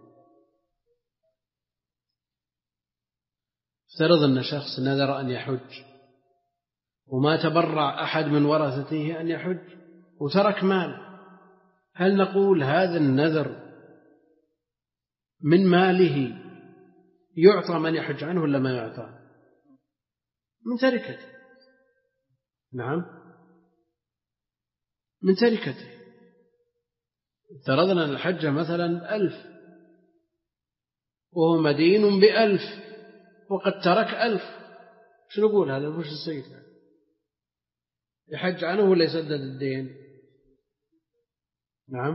افترض أن شخص نذر أن يحج وما تبرع أحد من ورثته أن يحج وترك مال، هل نقول هذا النذر من ماله يعطى من يحج عنه ولا ما يعطى؟ من تركته. نعم، من تركته. افترضنا أن الحج مثلا ألف وهو مدين بألف وقد ترك ألف، شو نقول هذا؟ وش السيد يحج عنه ولا يسدد الدين؟ نعم،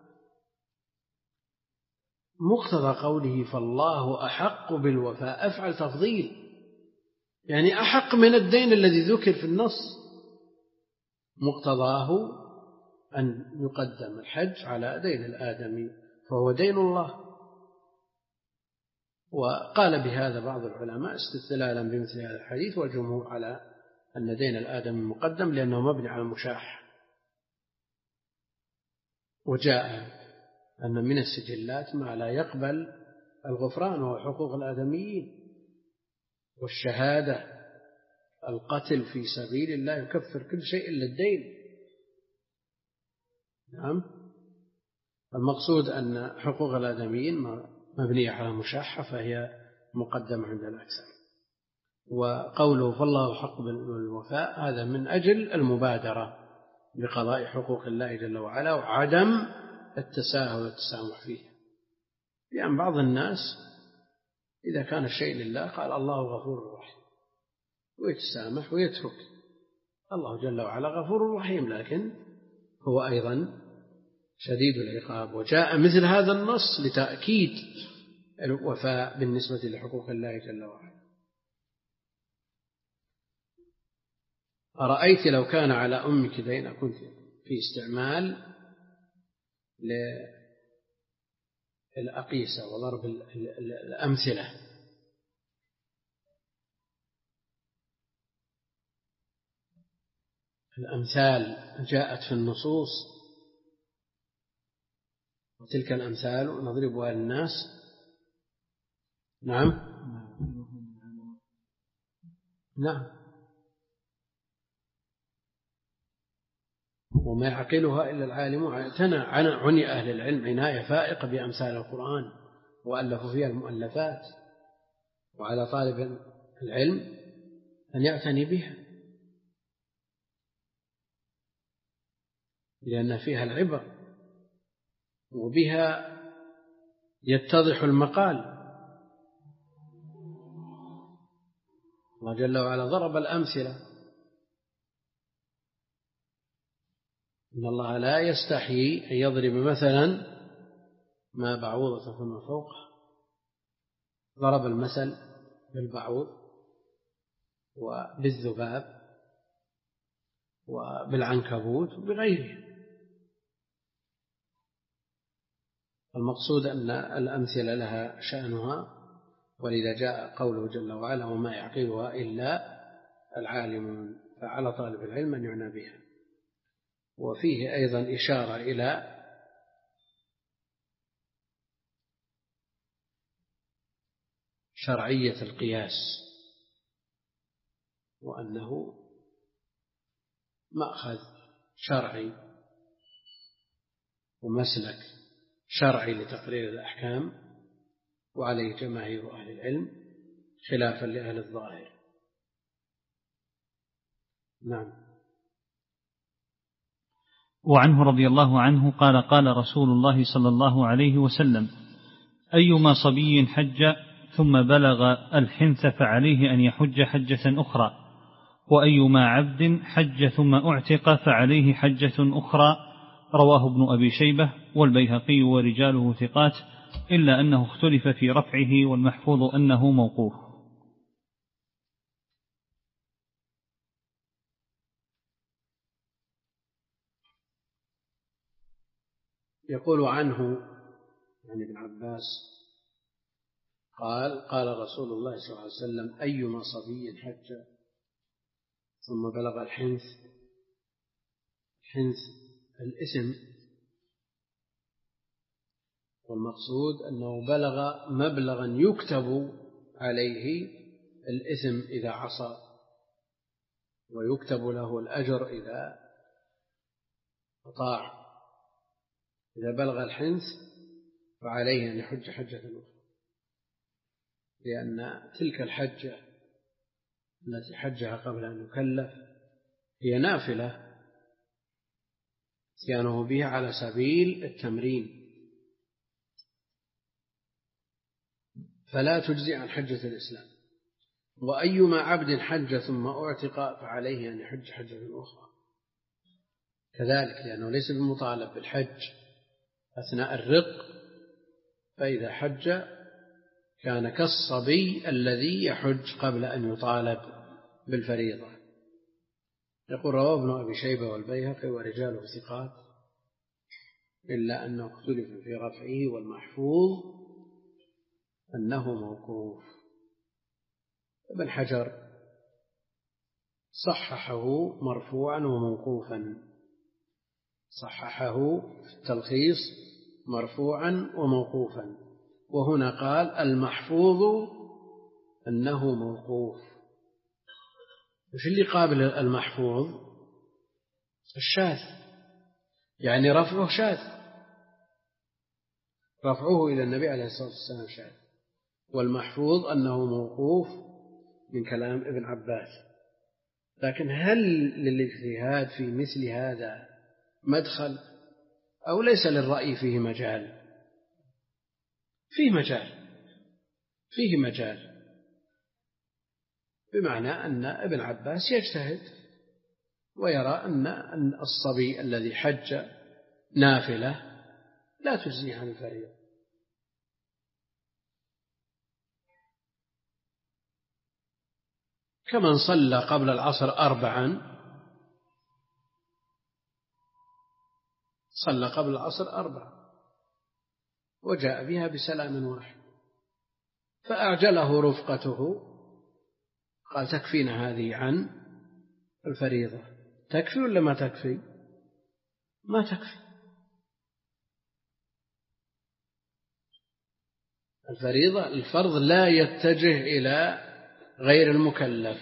مقتضى قوله فالله أحق بالوفاء أفعل تفضيل، يعني أحق من الدين الذي ذكر في النص، مقتضاه أن يقدم الحج على دين الآدمي فهو دين الله. وقال بهذا بعض العلماء استدلالا بمثل هذا الحديث، والجمهور على أن دين الآدمي مقدم لأنه مبني على المشاح. وجاء أن من السجلات ما لا يقبل الغفران وهو حقوق الآدميين، والشهادة، القتل في سبيل الله يكفر كل شيء إلا الدين. نعم، المقصود أن حقوق الآدميين مبنية على المشاحة فهي مقدمة عند الأكثر. وقوله فالله حق بالوفاء هذا من أجل المبادرة، بقضاء حقوق الله جل وعلا وعدم التساهل والتسامح فيه. لأن بعض الناس إذا كان الشيء لله قال الله غفور رحيم ويتسامح ويترك. الله جل وعلا غفور رحيم، لكن هو أيضا شديد العقاب. وجاء مثل هذا النص لتأكيد الوفاء بالنسبة لحقوق الله جل وعلا. أرأيت لو كان على أمك دين، كنت في استعمال للأقيسة وضرب الأمثلة. الأمثال جاءت في النصوص، وتلك الأمثال نضربها للناس. نعم نعم وما يعقلها إلا العالم. عني أهل العلم عناية فائقة بأمثال القرآن وألفوا فيها المؤلفات، وعلى طالب العلم أن يعتني بها، لأن فيها العبر وبها يتضح المقال. الله جل وعلا ضرب الأمثلة. إن الله لا يستحيي أن يضرب مثلا ما بعوضة فما فوقها. ضرب المثل بالبعوض وبالذباب وبالعنكبوت وبغيره. المقصود أن الأمثلة لها شأنها، ولذا جاء قوله جل وعلا وما يعقلها إلا العالمون، فعلى طالب العلم أن يعنى بها. وفيه أيضا إشارة إلى شرعية القياس، وأنه مأخذ شرعي ومسلك شرعي لتقرير الأحكام، وعليه جماهير أهل العلم خلافا لأهل الظاهر. نعم. وعنه رضي الله عنه قال قال رسول الله صلى الله عليه وسلم أيما صبي حج ثم بلغ الحنث فعليه أن يحج حجة أخرى، وأيما عبد حج ثم أعتق فعليه حجة أخرى. رواه ابن أبي شيبة والبيهقي ورجاله ثقات، إلا أنه اختلف في رفعه، والمحفوظ أنه موقوف. يقول عنه يعني ابن عباس قال قال رسول الله صلى الله عليه وسلم أيما صبي حج ثم بلغ الحنث. الحنث الاسم، والمقصود أنه بلغ مبلغا يكتب عليه الإثم إذا عصى، ويكتب له الأجر إذا أطاع. إذا بلغ الحنث فعليه أن يحج حجة أخرى، لأن تلك الحجة التي حجها قبل أن يكلف هي نافلة اتيانه بها على سبيل التمرين، فلا تجزي عن حجة الإسلام. وأيما عبد حج ثم أعتق فعليه أن يحج حجة أخرى كذلك، لأنه ليس بمطالب بالحج أثناء الرق، فإذا حج كان كالصبي الذي يحج قبل أن يطالب بالفريضة. يقول رواه ابن أبي شيبة والبيهقي ورجاله ثقات، إلا أنه اختلف في رفعه، والمحفوظ أنه موقوف. ابن حجر صححه مرفوعا وموقوفا، صححه في التلخيص مرفوعا وموقوفا، وهنا قال المحفوظ أنه موقوف. وش اللي قابل المحفوظ؟ الشاذ، يعني رفعه شاذ، رفعه إلى النبي عليه الصلاة والسلام شاذ، والمحفوظ أنه موقوف من كلام ابن عباس. لكن هل للاجتهاد في مثل هذا مدخل أو ليس للرأي فيه مجال؟ فيه مجال فيه مجال بمعنى أن ابن عباس يجتهد ويرى أن الصبي الذي حج نافلة لا تجزي عن الفريضة، كمن صلى قبل العصر أربعا صلى قبل العصر أربعا وجاء بها بسلام واحد فأعجله رفقته، قال تكفينا هذه عن الفريضة. تكفي ولا ما تكفي؟ ما تكفي. الفريضة الفرض لا يتجه إلى غير المكلف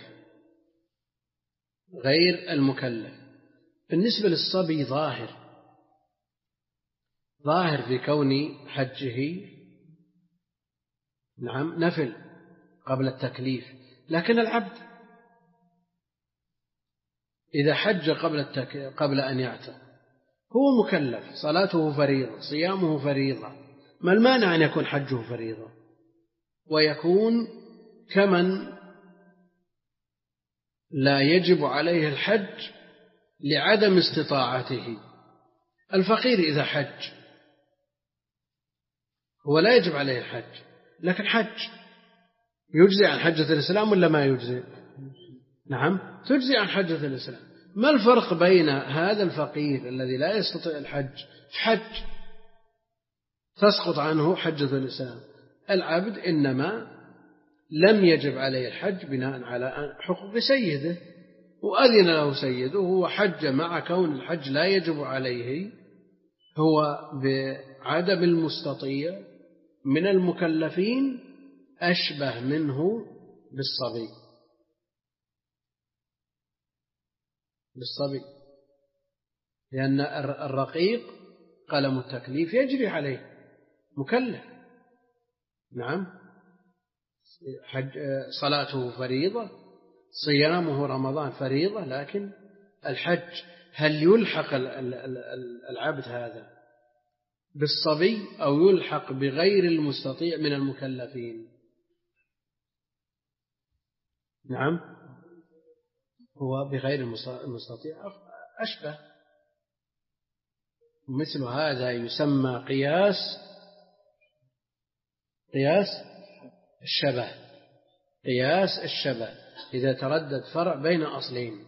غير المكلف. بالنسبة للصبي ظاهر ظاهر في كون حجه نعم نفل قبل التكليف، لكن العبد إذا حج قبل التك... قبل أن يعتق هو مكلف، صلاته فريضة، صيامه فريضة، ما المانع أن يكون حجه فريضة ويكون كمن لا يجب عليه الحج لعدم استطاعته. الفقير إذا حج هو لا يجب عليه الحج لكن حج، يجزي عن حجة الإسلام ولا ما يجزي؟ نعم تجزي عن حجة الإسلام. ما الفرق بين هذا الفقير الذي لا يستطيع الحج حج تسقط عنه حجة الإسلام؟ العبد إنما لم يجب عليه الحج بناء على حقوق سيده وأذن له سيده، هو حج مع كون الحج لا يجب عليه، هو بعدم المستطيع من المكلفين أشبه منه بالصبي بالصبي لأن الرقيق قلم التكليف يجري عليه مكلف. نعم حج صلاته فريضة، صيامه رمضان فريضة، لكن الحج هل يلحق العبد هذا بالصبي أو يلحق بغير المستطيع من المكلفين؟ نعم هو بغير المستطيع أشبه. مثل هذا يسمى قياس قياس الشبه قياس الشبه إذا تردد فرع بين أصلين.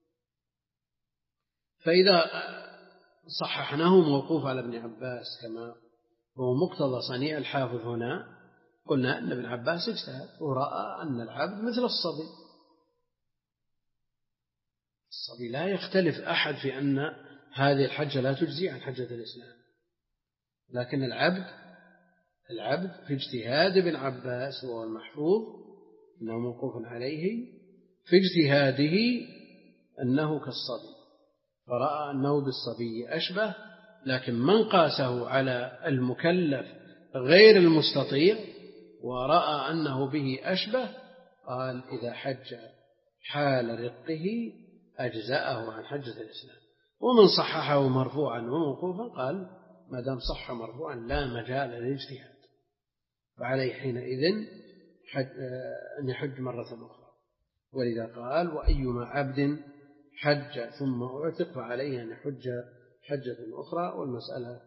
فإذا صححناه موقوف على ابن عباس كما هو مقتضى صنيع الحافظ هنا، قلنا أن ابن عباس اجتهد ورأى أن العبد مثل الصبي. الصبي لا يختلف أحد في أن هذه الحجة لا تجزي عن حجة الإسلام، لكن العبد العبد في اجتهاد ابن عباس وهو المحفوظ أنه موقوف عليه في اجتهاده أنه كالصبي، فرأى أنه بالصبي أشبه، لكن من قاسه على المكلف غير المستطيع ورأى أنه به أشبه قال إذا حج حال رقه أجزأه عن حجة الإسلام. ومن صححه مرفوعا وموقوفا قال ما دام صح مرفوعا لا مجال للاجتهاد، فعليه حينئذ أن يحج مرة أخرى. ولذا قال وأيما عبد حج ثم أعتق فعليه أن يحج حجة أخرى. والمسألة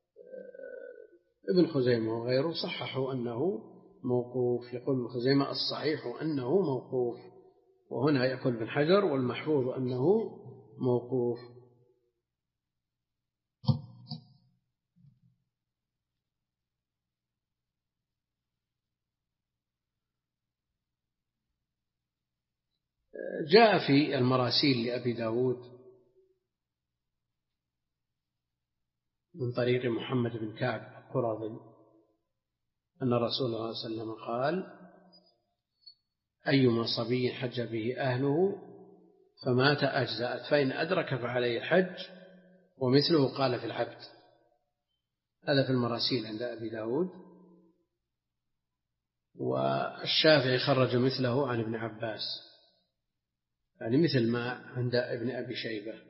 ابن خزيمة وغيره صححوا أنه موقوف. يقول ابن خزيمة الصحيح أنه موقوف، وهنا يقول ابن حجر والمحفوظ أنه موقوف. جاء في المراسيل لأبي داود من طريق محمد بن كعب القرظي أن رسول الله صلى الله عليه وسلم قال أيما صبي حج به أهله فمات أجزأت، فإن أدرك فعليه الحج، ومثله قال في العبد. هذا في المراسيل عند أبي داود. والشافعي خرج مثله عن ابن عباس يعني مثل ما عند ابن أبي شيبة.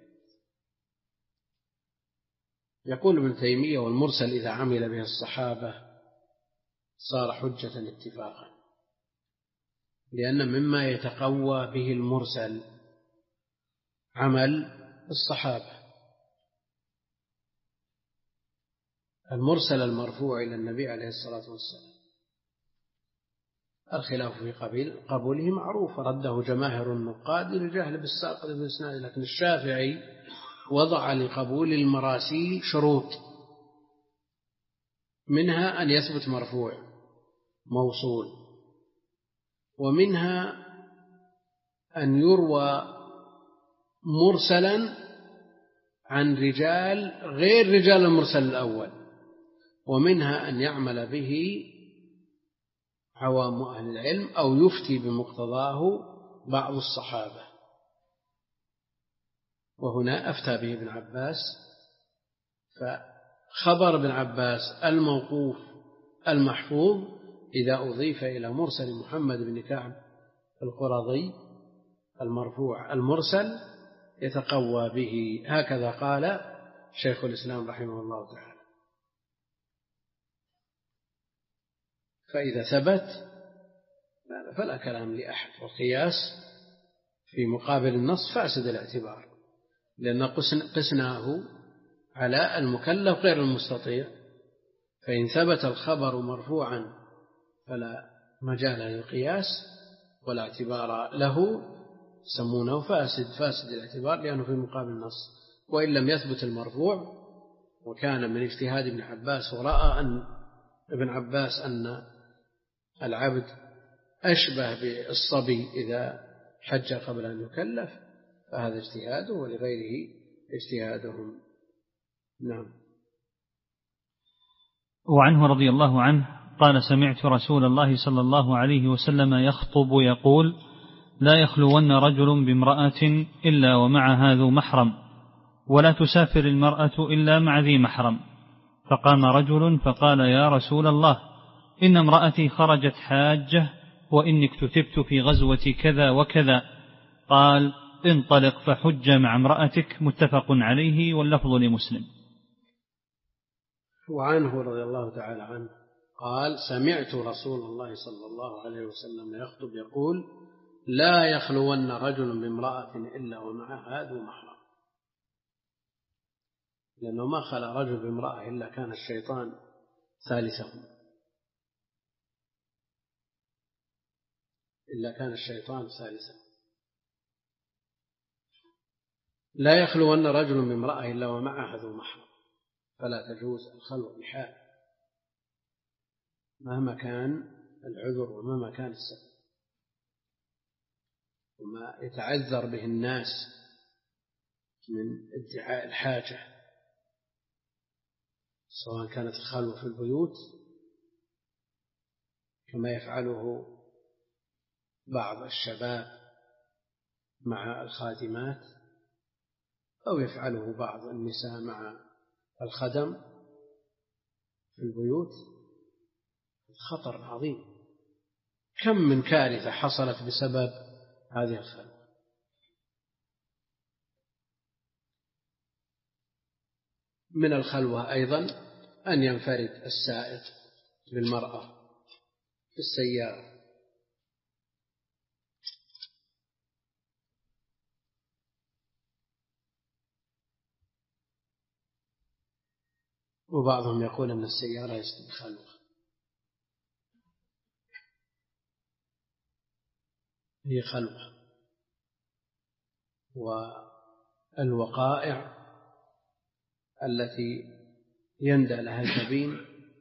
يقول ابن تيمية: والمرسل إذا عمل به الصحابة صار حجة اتفاقا، لأن مما يتقوى به المرسل عمل الصحابة. المرسل المرفوع إلى النبي عليه الصلاة والسلام الخلاف في قبيل قبوله معروف، رده جماهر النقاد للجهل بالساقط بالإسناد، لكن الشافعي وضع لقبول المراسيل شروط، منها أن يثبت مرفوع موصول، ومنها أن يروى مرسلا عن رجال غير رجال المرسل الأول، ومنها أن يعمل به عوام أهل العلم أو يفتي بمقتضاه بعض الصحابة. وهنا أفتى به ابن عباس، فخبر ابن عباس الموقوف المحفوظ إذا أضيف إلى مرسل محمد بن كعب القرظي المرفوع المرسل يتقوى به. هكذا قال شيخ الإسلام رحمه الله تعالى. فإذا ثبت فلا كلام لأحد، والقياس في مقابل النص فاسد الاعتبار، لأن قسناه على المكلف غير المستطيع، فإن ثبت الخبر مرفوعا فلا مجال للقياس ولا اعتبار له، سمونه فاسد فاسد الاعتبار لأنه في مقابل النص. وإن لم يثبت المرفوع وكان من اجتهاد ابن عباس، ورأى أن ابن عباس أن العبد أشبه بالصبي إذا حج قبل أن يكلف، فهذا اجتهاده ولغيره اجتهادهم. نعم. وعنه رضي الله عنه قال: سمعت رسول الله صلى الله عليه وسلم يخطب يقول: لا يخلون رجل بامرأة إلا ومعها ذو محرم، ولا تسافر المرأة إلا مع ذي محرم. فقام رجل فقال: يا رسول الله، إن امرأتي خرجت حاجة، وإني اكتتبت في غزوة كذا وكذا. قال: انطلق فحج مع امرأتك. متفق عليه، واللفظ لمسلم. وعنه رضي الله تعالى عنه قال: سمعت رسول الله صلى الله عليه وسلم يخطب يقول: لا يخلون رجل بامرأة إلا ومعها ذو محرم. لأنه ما خلى رجل بامرأة إلا كان الشيطان ثالثهم، إلا كان الشيطان ثالثهم. لا يخلون رجل بامرأة إلا ومعها ذو محرم، فلا تجوز الخلوة بحال مهما كان العذر ومهما كان السبب، وما يتعذر به الناس من ادعاء الحاجة، سواء كانت الخلوة في البيوت كما يفعله بعض الشباب مع الخادمات، أو يفعله بعض النساء مع الخدم في البيوت، خطر عظيم. كم من كارثة حصلت بسبب هذه الخلوة. من الخلوة أيضا أن ينفرد السائق بالمرأة في السيارة، وبعضهم يقول أن السيارة ليست بخلوة، هي خلوة. والوقائع التي يندى لها الجبين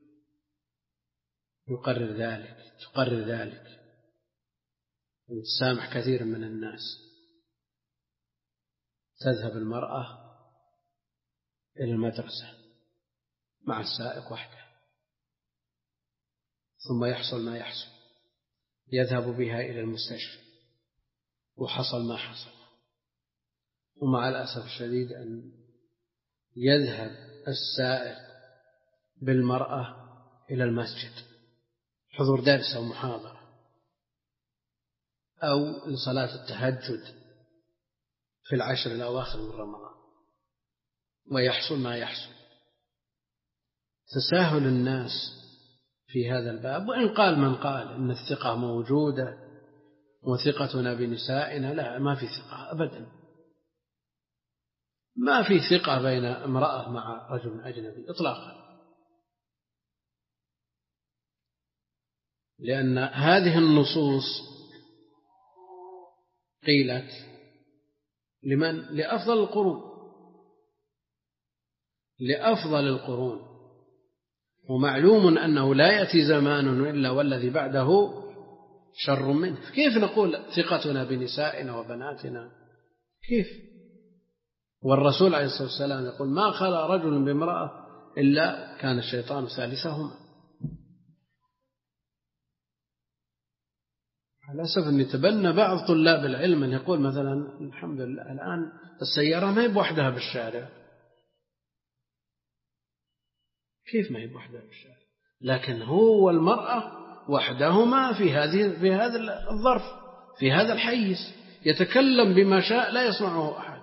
يقرر ذلك تقرر ذلك تسامح كثير من الناس. تذهب المرأة إلى المدرسة مع السائق وحده، ثم يحصل ما يحصل، يذهب بها إلى المستشفى وحصل ما حصل. ومع الأسف الشديد أن يذهب السائق بالمرأة إلى المسجد حضور درس أو محاضرة أو لصلاة التهجد في العشر الأواخر من رمضان ويحصل ما يحصل. تساهل الناس في هذا الباب، وإن قال من قال إن الثقة موجودة وثقتنا بنسائنا، لا، ما في ثقة أبدا، ما في ثقة بين امرأة مع رجل أجنبي إطلاقا، لأن هذه النصوص قيلت لمن؟ لأفضل القرون، لأفضل القرون، ومعلوم أنه لا يأتي زمان إلا والذي بعده شر منه. كيف نقول ثقتنا بنسائنا وبناتنا؟ كيف؟ والرسول عليه الصلاة والسلام يقول ما خلا رجل بامرأة إلا كان الشيطان ثالثهما. على أسف أن يتبنى بعض طلاب العلم أن يقول مثلا الحمد لله الآن السيارة ما هي بوحدها بالشارع. كيف ما هي بوحدها بالشارع؟ لكن هو والمرأة وحدهما في هذه في هذا الظرف، في هذا الحيز، يتكلم بما شاء لا يسمعه أحد.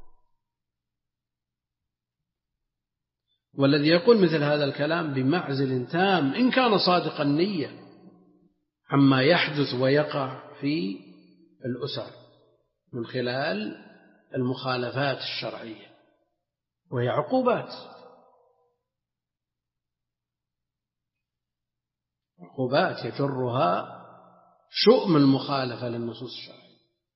والذي يقول مثل هذا الكلام بمعزل تام إن كان صادق النية عما يحدث ويقع في الأسر من خلال المخالفات الشرعية، وهي عقوبات عقوبات يجرها شؤم المخالفة للنصوص الشرعية.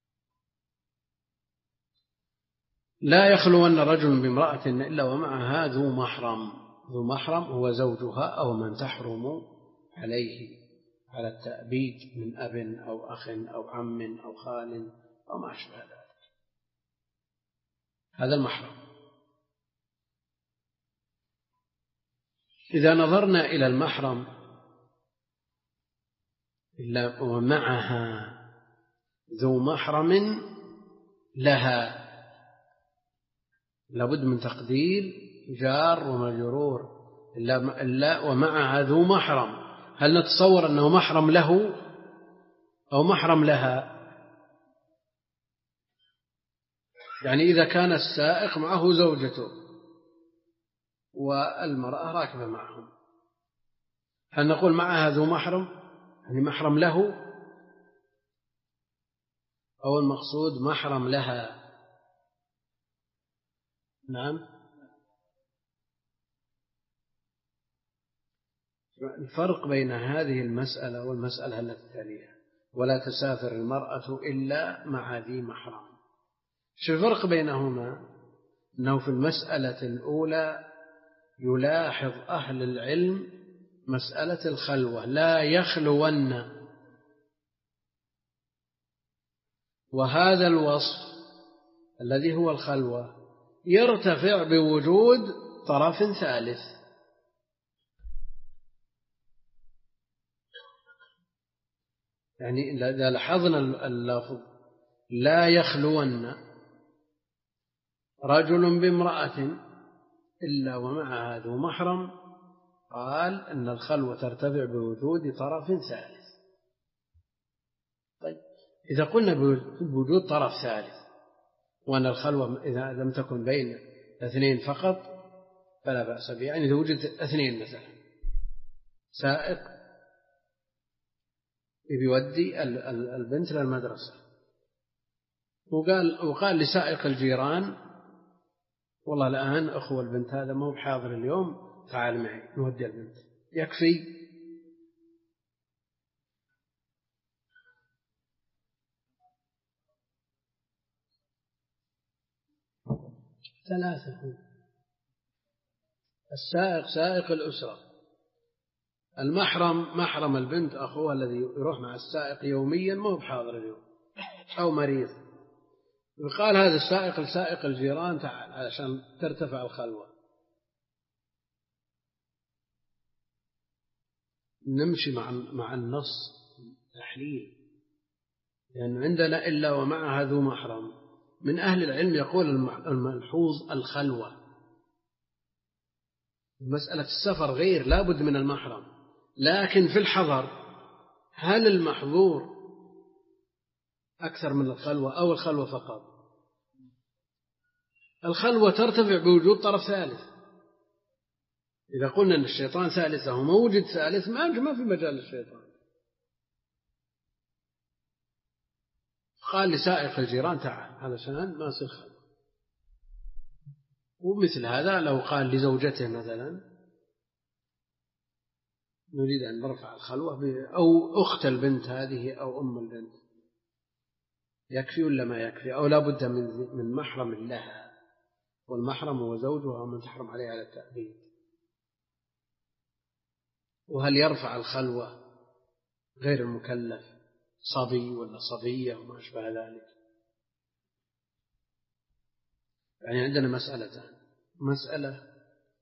لا يخلون رجل بامرأة إلا ومعها ذو محرم. ذو محرم هو زوجها أو من تحرم عليه على التأبيد من أب أو أخ أو عم أو خال أو ما أشبه ذلك، هذا المحرم. إذا نظرنا إلى المحرم إلا ومعها ذو محرم لها، لابد من تقدير جار ومجرور، إلا ومعها ذو محرم. هل نتصور أنه محرم له أو محرم لها؟ يعني إذا كان السائق معه زوجته والمرأة راكبة معهم، هل نقول معها ذو محرم يعني محرم له، أو المقصود محرم لها؟ نعم. الفرق بين هذه المسألة والمسألة التي تليها ولا تسافر المرأة إلا مع ذي محرم. شو الفرق بينهما؟ أنه في المسألة الأولى يلاحظ أهل العلم مسألة الخلوة، لا يخلون، وهذا الوصف الذي هو الخلوة يرتفع بوجود طرف ثالث. يعني إذا لاحظنا اللفظ لا يخلون رجل بامرأة إلا ومعها ذو محرم، قال أن الخلوة ترتفع بوجود طرف ثالث. طيب إذا قلنا بوجود طرف ثالث وأن الخلوة إذا لم تكن بين اثنين فقط فلا بأس به، يعني إذا وجد اثنين مثلا سائق يودي البنت للمدرسة وقال وقال لسائق الجيران والله الآن أخو البنت هذا ما هو بحاضر اليوم، تعال معي نودي البنت، يكفي؟ ثلاثة. السائق سائق الأسرة، المحرم محرم البنت أخوها الذي يروح مع السائق يوميا ما هو بحاضر اليوم أو مريض، وقال هذا السائق لسائق الجيران تعال علشان ترتفع الخلوة. نمشي مع مع النص تحليل، لأن يعني عندنا إلا ومعها ذو محرم. من أهل العلم يقول الملحوظ الخلوة، مسألة السفر غير لا بد من المحرم، لكن في الحضر هل المحظور أكثر من الخلوة أو الخلوة فقط؟ الخلوة ترتفع بوجود طرف ثالث. إذا قلنا أن الشيطان ثالثة وموجد ثالث ما في مجال الشيطان. قال لسائق الجيران تعال علشان ما يصير خلوة. ومثل هذا لو قال لزوجته مثلا نريد أن نرفع الخلوة أو أخت البنت هذه أو أم البنت، يكفي ولا ما يكفي؟ أو لا بد من من محرم لها، والمحرم هو زوجها من تحرم عليه على التأبيد. وهل يرفع الخلوة غير المكلف صبي ولا صبية وما أشبه ذلك؟ يعني عندنا مسألتان: مسألة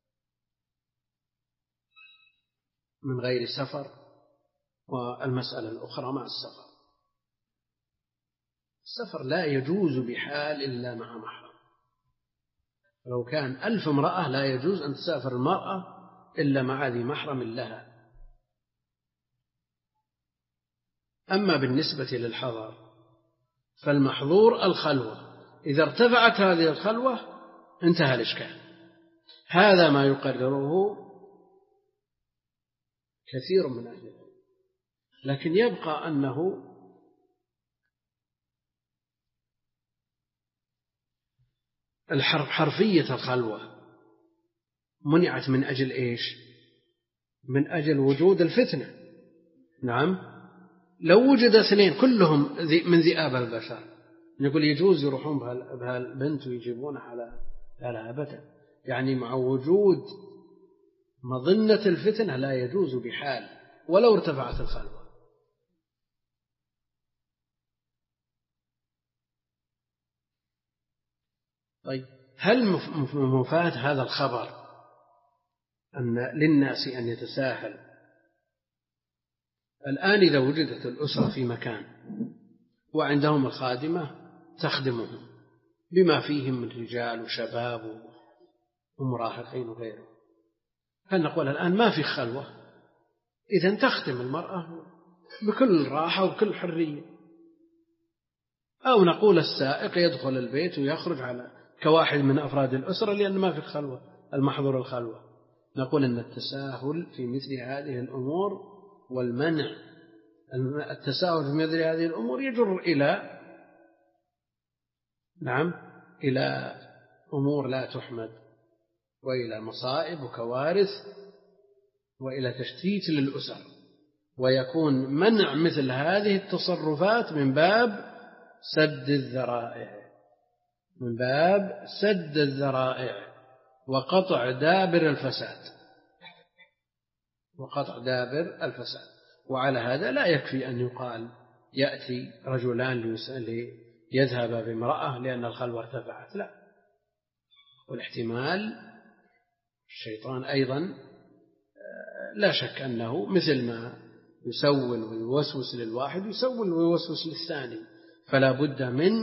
من غير سفر، والمسألة الأخرى مع السفر. السفر لا يجوز بحال إلا مع محرم. لو كان ألف امرأة لا يجوز أن تسافر المرأة إلا مع ذي محرم لها. أما بالنسبة للحضر فالمحظور الخلوة، إذا ارتفعت هذه الخلوة انتهى الإشكال. هذا ما يقرره كثير من أهل العلم، لكن يبقى أنه حرفية الخلوة منعت من أجل إيش؟ من أجل وجود الفتنة. نعم، لو وجد اثنين كلهم من ذئاب البشر نقول يجوز يروحون بهالبنت ويجيبونها على لا أبدا. يعني مع وجود مظنة الفتنة لا يجوز بحال ولو ارتفعت الخلوة. طيب، هل مفاد هذا الخبر أن للناس أن يتساهل؟ الآن إذا وجدت الأسرة في مكان وعندهم الخادمة تخدمهم بما فيهم من رجال وشباب ومراهقين وغيره، هل نقول الآن ما في خلوة؟ إذن تخدم المرأة بكل راحة وبكل حرية. أو نقول السائق يدخل البيت ويخرج على كواحد من أفراد الأسرة لأن ما في خلوة، المحظور الخلوة. نقول أن التساهل في مثل هذه الأمور والمنع التساهل في مثل هذه الأمور يجر إلى نعم إلى أمور لا تحمد، وإلى مصائب وكوارث، وإلى تشتيت للأسر، ويكون منع مثل هذه التصرفات من باب سد الذرائع، من باب سد الذرائع وقطع دابر الفساد، وقطع دابر الفساد. وعلى هذا لا يكفي أن يقال يأتي رجلان ليذهب بامرأة لأن الخلوة ارتفعت، لا. والاحتمال الشيطان أيضا لا شك أنه مثل ما يسول ويوسوس للواحد يسول ويوسوس للثاني، فلا بد من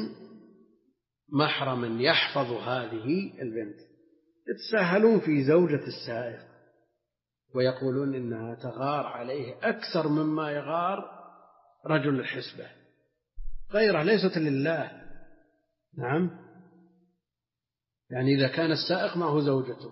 محرم يحفظ هذه البنت. يتساهلون في زوجة السائق ويقولون إنها تغار عليه أكثر مما يغار رجل الحسبة، غيره ليست لله. نعم، يعني إذا كان السائق معه زوجته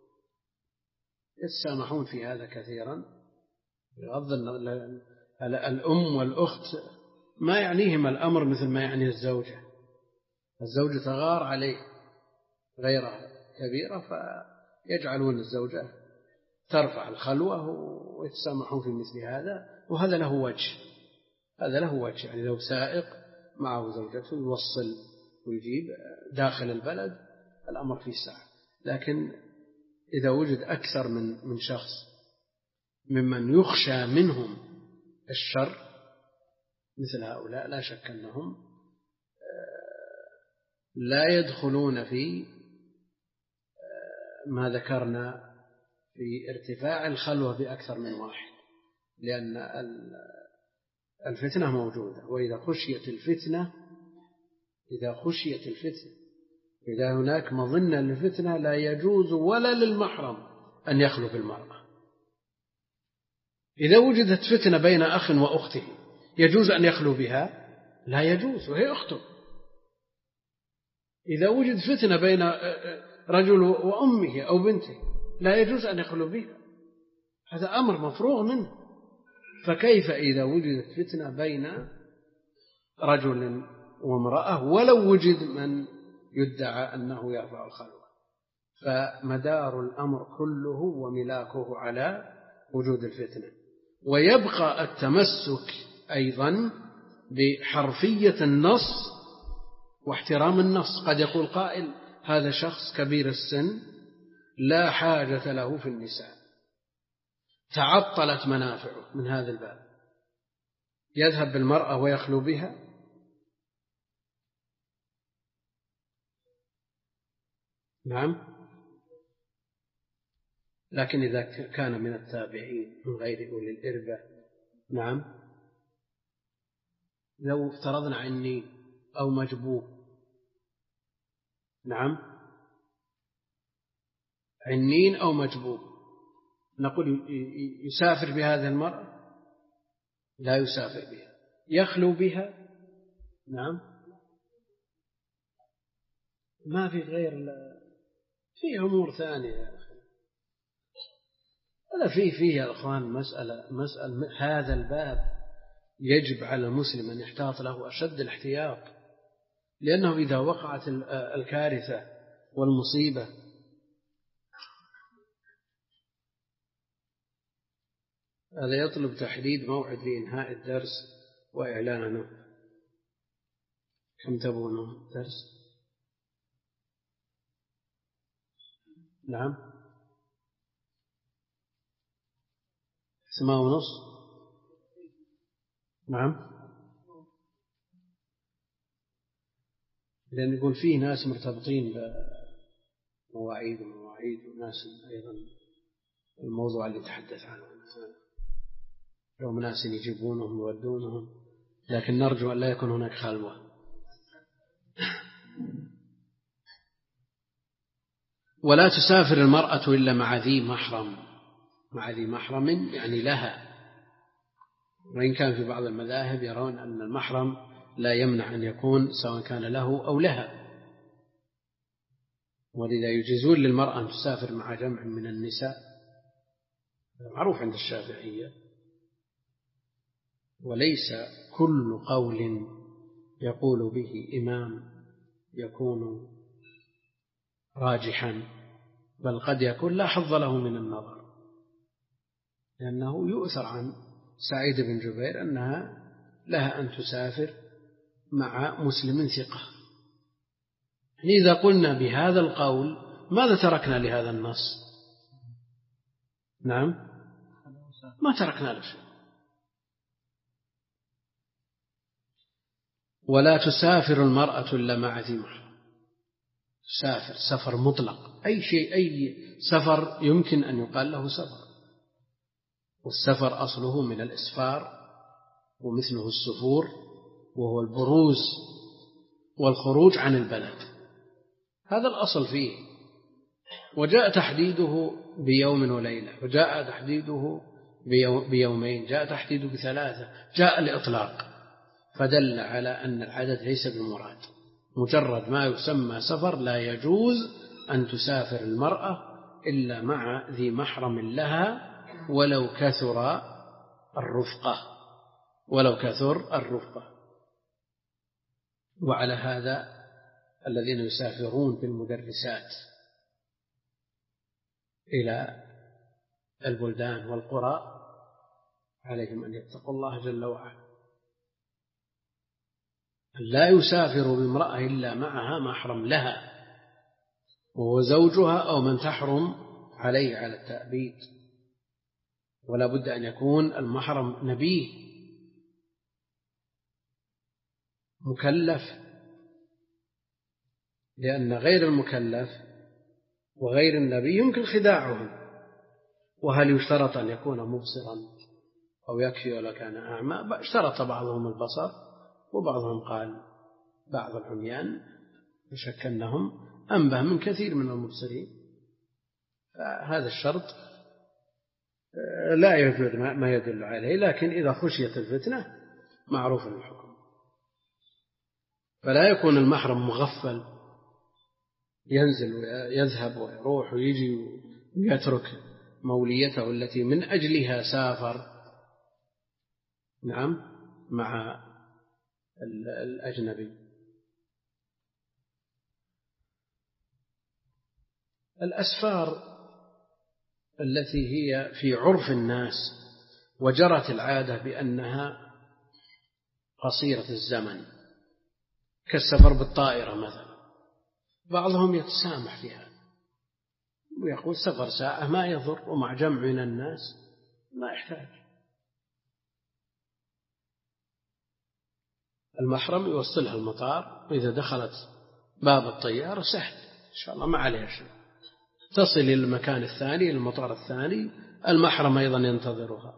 يتسامحون في هذا كثيرا، بغض الأم والأخت ما يعنيهم الأمر مثل ما يعني الزوجة. الزوجة تغار عليه غيرها كبيرة فيجعلون الزوجة ترفع الخلوة ويتسامحون في مثل هذا، وهذا له وجه، هذا له وجه. يعني لو سائق معه زوجته يوصل ويجيب داخل البلد الأمر فيه ساعة. لكن إذا وجد أكثر من من شخص ممن يخشى منهم الشر مثل هؤلاء، لا شك أنهم لا يدخلون في ما ذكرنا في ارتفاع الخلوة بأكثر من واحد، لأن الفتنة موجودة. وإذا خشيت الفتنة إذا خشيت الفتنة إذا هناك مظنة للفتنة لا يجوز ولا للمحرم أن يخلو بالمرأة. إذا وجدت فتنة بين أخ وأخته يجوز أن يخلو بها؟ لا يجوز، وهي أخته. إذا وجد فتنة بين رجل وأمه أو بنته لا يجوز أن يخلو بها، هذا أمر مفروغ منه، فكيف إذا وجدت فتنة بين رجل وامرأة ولو وجد من يدعى أنه يرفع الخلوة؟ فمدار الأمر كله وملاكه على وجود الفتنة. ويبقى التمسك أيضا بحرفية النص واحترام النص. قد يقول قائل هذا شخص كبير السن لا حاجة له في النساء، تعطلت منافعه من هذا الباب، يذهب بالمرأة ويخلو بها؟ نعم. لكن إذا كان من التابعين من غير أولي الإربة، نعم، لو افترضنا عني أو مجبوب، نعم، عنين أو مجبوب، نقول يسافر بهذه المرأة؟ لا يسافر بها. يخلو بها؟ نعم. ما في غير، في أمور ثانية يا أخي. هذا فيه فيه يا أخوان مسألة مسألة هذا الباب يجب على المسلم أن يحتاط له أشد الاحتياط، لأنه إذا وقعت الكارثة والمصيبة هذا يطلب تحديد موعد لإنهاء الدرس وإعلانه. كم تبونه درس؟ نعم، ثمانية ونص. نعم، لأن يقول فيه ناس مرتبطين بمواعيد ومواعيد وناس أيضا الموضوع اللي تحدث عنه لو ناس يجيبونهم ويودونهم، لكن نرجو أن لا يكون هناك خلوة. ولا تسافر المرأة إلا مع ذي محرم. مع ذي محرم يعني لها، وإن كان في بعض المذاهب يرون أن المحرم لا يمنع أن يكون سواء كان له أو لها، ولذا يجيزون للمرأة أن تسافر مع جمع من النساء، معروف عند الشافعية. وليس كل قول يقول به إمام يكون راجحا، بل قد يكون لا حظ له من النظر، لأنه يؤثر عن سعيد بن جبير أنها لها أن تسافر مع مسلم ثقة. إذا قلنا بهذا القول ماذا تركنا لهذا النص؟ نعم، ما تركنا له شيء. ولا تسافر المرأة إلا مع ذي محرم. تسافر سفر مطلق، أي شيء، أي سفر يمكن أن يقال له سفر، والسفر أصله من الإسفار ومثله السفور، وهو البروز والخروج عن البلد، هذا الأصل فيه. وجاء تحديده بيوم وليلة، وجاء تحديده بيومين، جاء تحديده بثلاثة، جاء الإطلاق، فدل على أن العدد ليس بمراد. مجرد ما يسمى سفر لا يجوز أن تسافر المرأة إلا مع ذي محرم لها ولو كثر الرفقة ولو كثر الرفقة. وعلى هذا الذين يسافرون بالمدرسات إلى البلدان والقرى عليهم أن يتقوا الله جل وعلا، لا يسافر بامرأة إلا معها محرم لها، وهو زوجها أو من تحرم عليه على التأبيد، ولا بد أن يكون المحرم نبيه مكلف، لأن غير المكلف وغير النبي يمكن خداعهم. وهل يشترط أن يكون مبصرا أو يكفي ولا كان أعمى؟ اشترط بعضهم البصر، وبعضهم قال بعض العميان يشك أنهم أنبه من كثير من المبصرين. هذا الشرط لا يوجد ما يدل عليه، لكن إذا خشيت الفتنة معروف الحكم. فلا يكون المحرم مغفل ينزل ويذهب ويروح ويجي ويترك موليته التي من أجلها سافر، نعم، مع الأجنبي. الأسفار التي هي في عرف الناس وجرت العادة بأنها قصيرة الزمن كالسفر بالطائرة مثلا، بعضهم يتسامح فيها ويقول سفر ساعة ما يضر، ومع جمع من الناس ما يحتاج. المحرم يوصلها المطار، وإذا دخلت باب الطيارة سهل إن شاء الله ما عليها شيء، تصل إلى المكان الثاني، المطار الثاني، المحرم أيضا ينتظرها.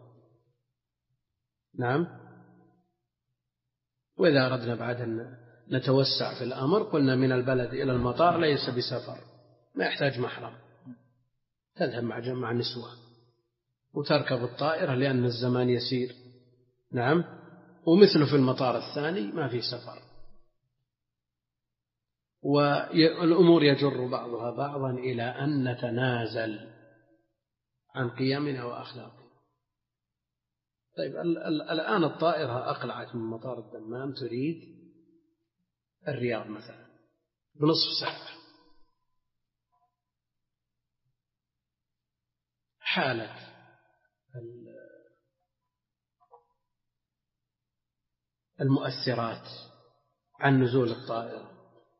نعم. وإذا أردنا بعد أن نتوسع في الأمر قلنا من البلد إلى المطار ليس بسفر، ما يحتاج محرم، تذهب مع جمع نسوة وتركب الطائرة لأن الزمان يسير. نعم. ومثله في المطار الثاني ما في سفر، والأمور يجر بعضها بعضا إلى أن نتنازل عن قيمنا وأخلاقنا. طيب الآن الطائرة أقلعت من مطار الدمام تريد الرياض مثلا بنصف ساعة، حالة المؤثرات عن نزول الطائرة،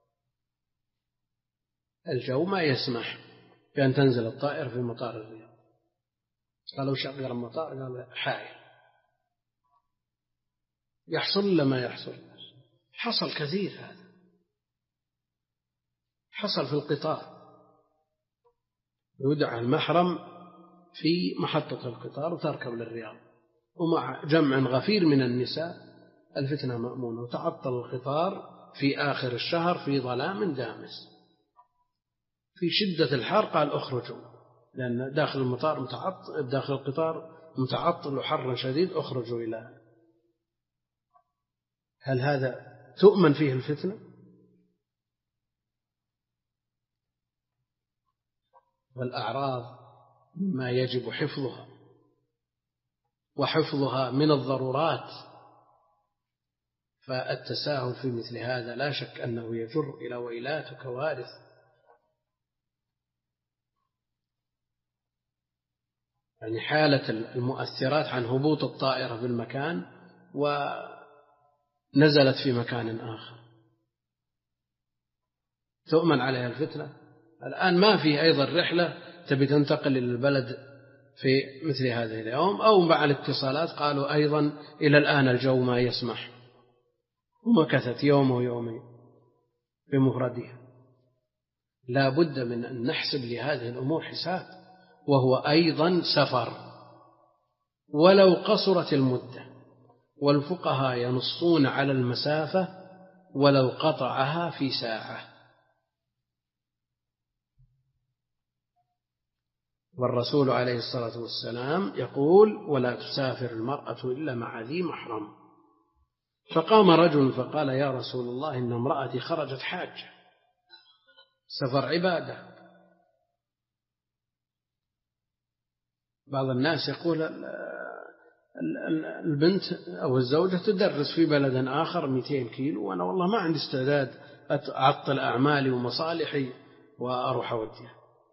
الجو ما يسمح بأن تنزل الطائرة في مطار الرياض، قالوا شغل المطار، قال حائل. يحصل لما يحصل، حصل كثير هذا، حصل في القطار، يودع المحرم في محطة القطار وتركب للرياض ومع جمع غفير من النساء، الفتنة مأمونة، وتعطل القطار في آخر الشهر في ظلام دامس في شدة الحر، قال اخرجوا لأن داخل المطار متعطل، داخل القطار متعطل وحر شديد، اخرجوا إلى. هل هذا تؤمن فيه الفتنة؟ والأعراض ما يجب حفظها، وحفظها من الضرورات، فالتساهل في مثل هذا لا شك أنه يجر إلى ويلات وكوارث. يعني حالة المؤثرات عن هبوط الطائرة بالمكان ونزلت في مكان آخر تؤمن عليها الفتنة. الآن ما في أيضا رحلة تبي تنتقل إلى البلد في مثل هذه اليوم، أو مع الاتصالات قالوا أيضا إلى الآن الجو ما يسمح، ومكثت يوم ويومين بمفردها. لا بد من أن نحسب لهذه الأمور حساب، وهو أيضا سفر ولو قصرت المدة، والفقهاء ينصون على المسافة ولو قطعها في ساعة. والرسول عليه الصلاة والسلام يقول: ولا تسافر المرأة إلا مع ذي محرم. فقام رجل فقال: يا رسول الله، إن امرأتي خرجت حاجة، سفر عبادة. بعض الناس يقول البنت أو الزوجة تدرس في بلد آخر مئتين كيلو، وأنا والله ما عندي استعداد أعطل أعمالي ومصالحي وأروح أوديها.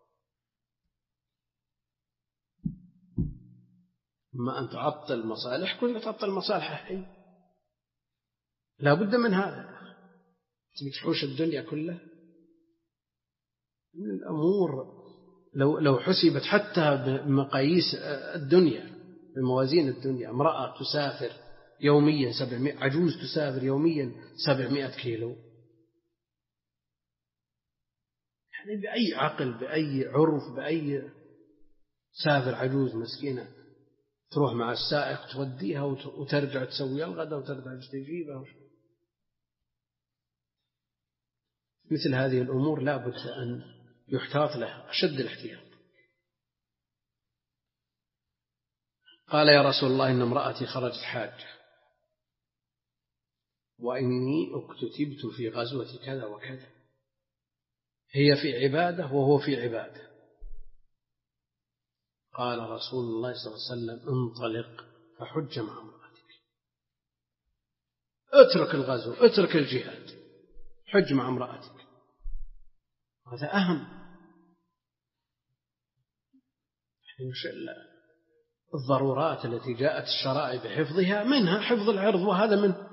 ما أن تعطل مصالح، كل تعطل مصالح الحين، لا بد من هذا. تبي تحوش الدنيا كلها من الأمور، لو لو حسبت حتى بمقاييس الدنيا، بموازين الدنيا، امرأة تسافر يوميا سبعمائة، عجوز تسافر يوميا سبعمائة كيلو، يعني بأي عقل، بأي عرف، بأي سافر عجوز مسكينة تروح مع السائق توديها وترجع تسوي الغداء وترجع تجيبها. مثل هذه الأمور لا بد أن يحتاط لها أشد الاحتياط. قال: يا رسول الله، إن امرأتي خرجت حاجة، وإني اكتتبت في غزوة كذا وكذا، هي في عبادة وهو في عبادة. قال رسول الله صلى الله عليه وسلم انطلق فحج مع امرأتك، اترك الغزو، اترك الجهاد، حج مع امرأتك. هذا أهم. الضرورات التي جاءت الشرائع بحفظها منها حفظ العرض، وهذا منه.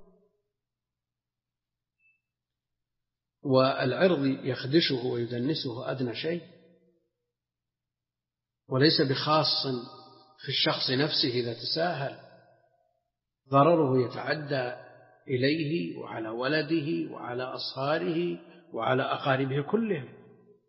والعرض يخدشه ويدنسه أدنى شيء، وليس بخاص في الشخص نفسه إذا تساهل، ضرره يتعدى إليه وعلى ولده وعلى أصهاره وعلى أقاربه كلهم.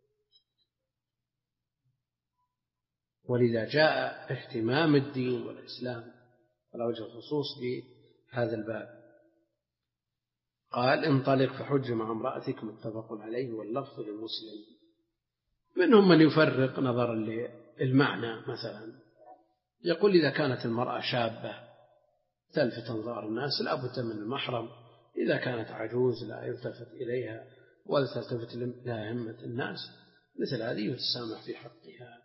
ولذا جاء اهتمام الدين والإسلام على وجه الخصوص بهذا الباب. قال انطلق فحج مع امرأتك، متفق عليه، واللفظ للمسلم. منهم من يفرق نظرا للمعنى، مثلا يقول إذا كانت المرأة شابة تلفت أنظار الناس لا بد من المحرم، إذا كانت عجوز لا يلتفت إليها ولا تلتفت إلى همة الناس، مثل هذه يتسامح في حقها.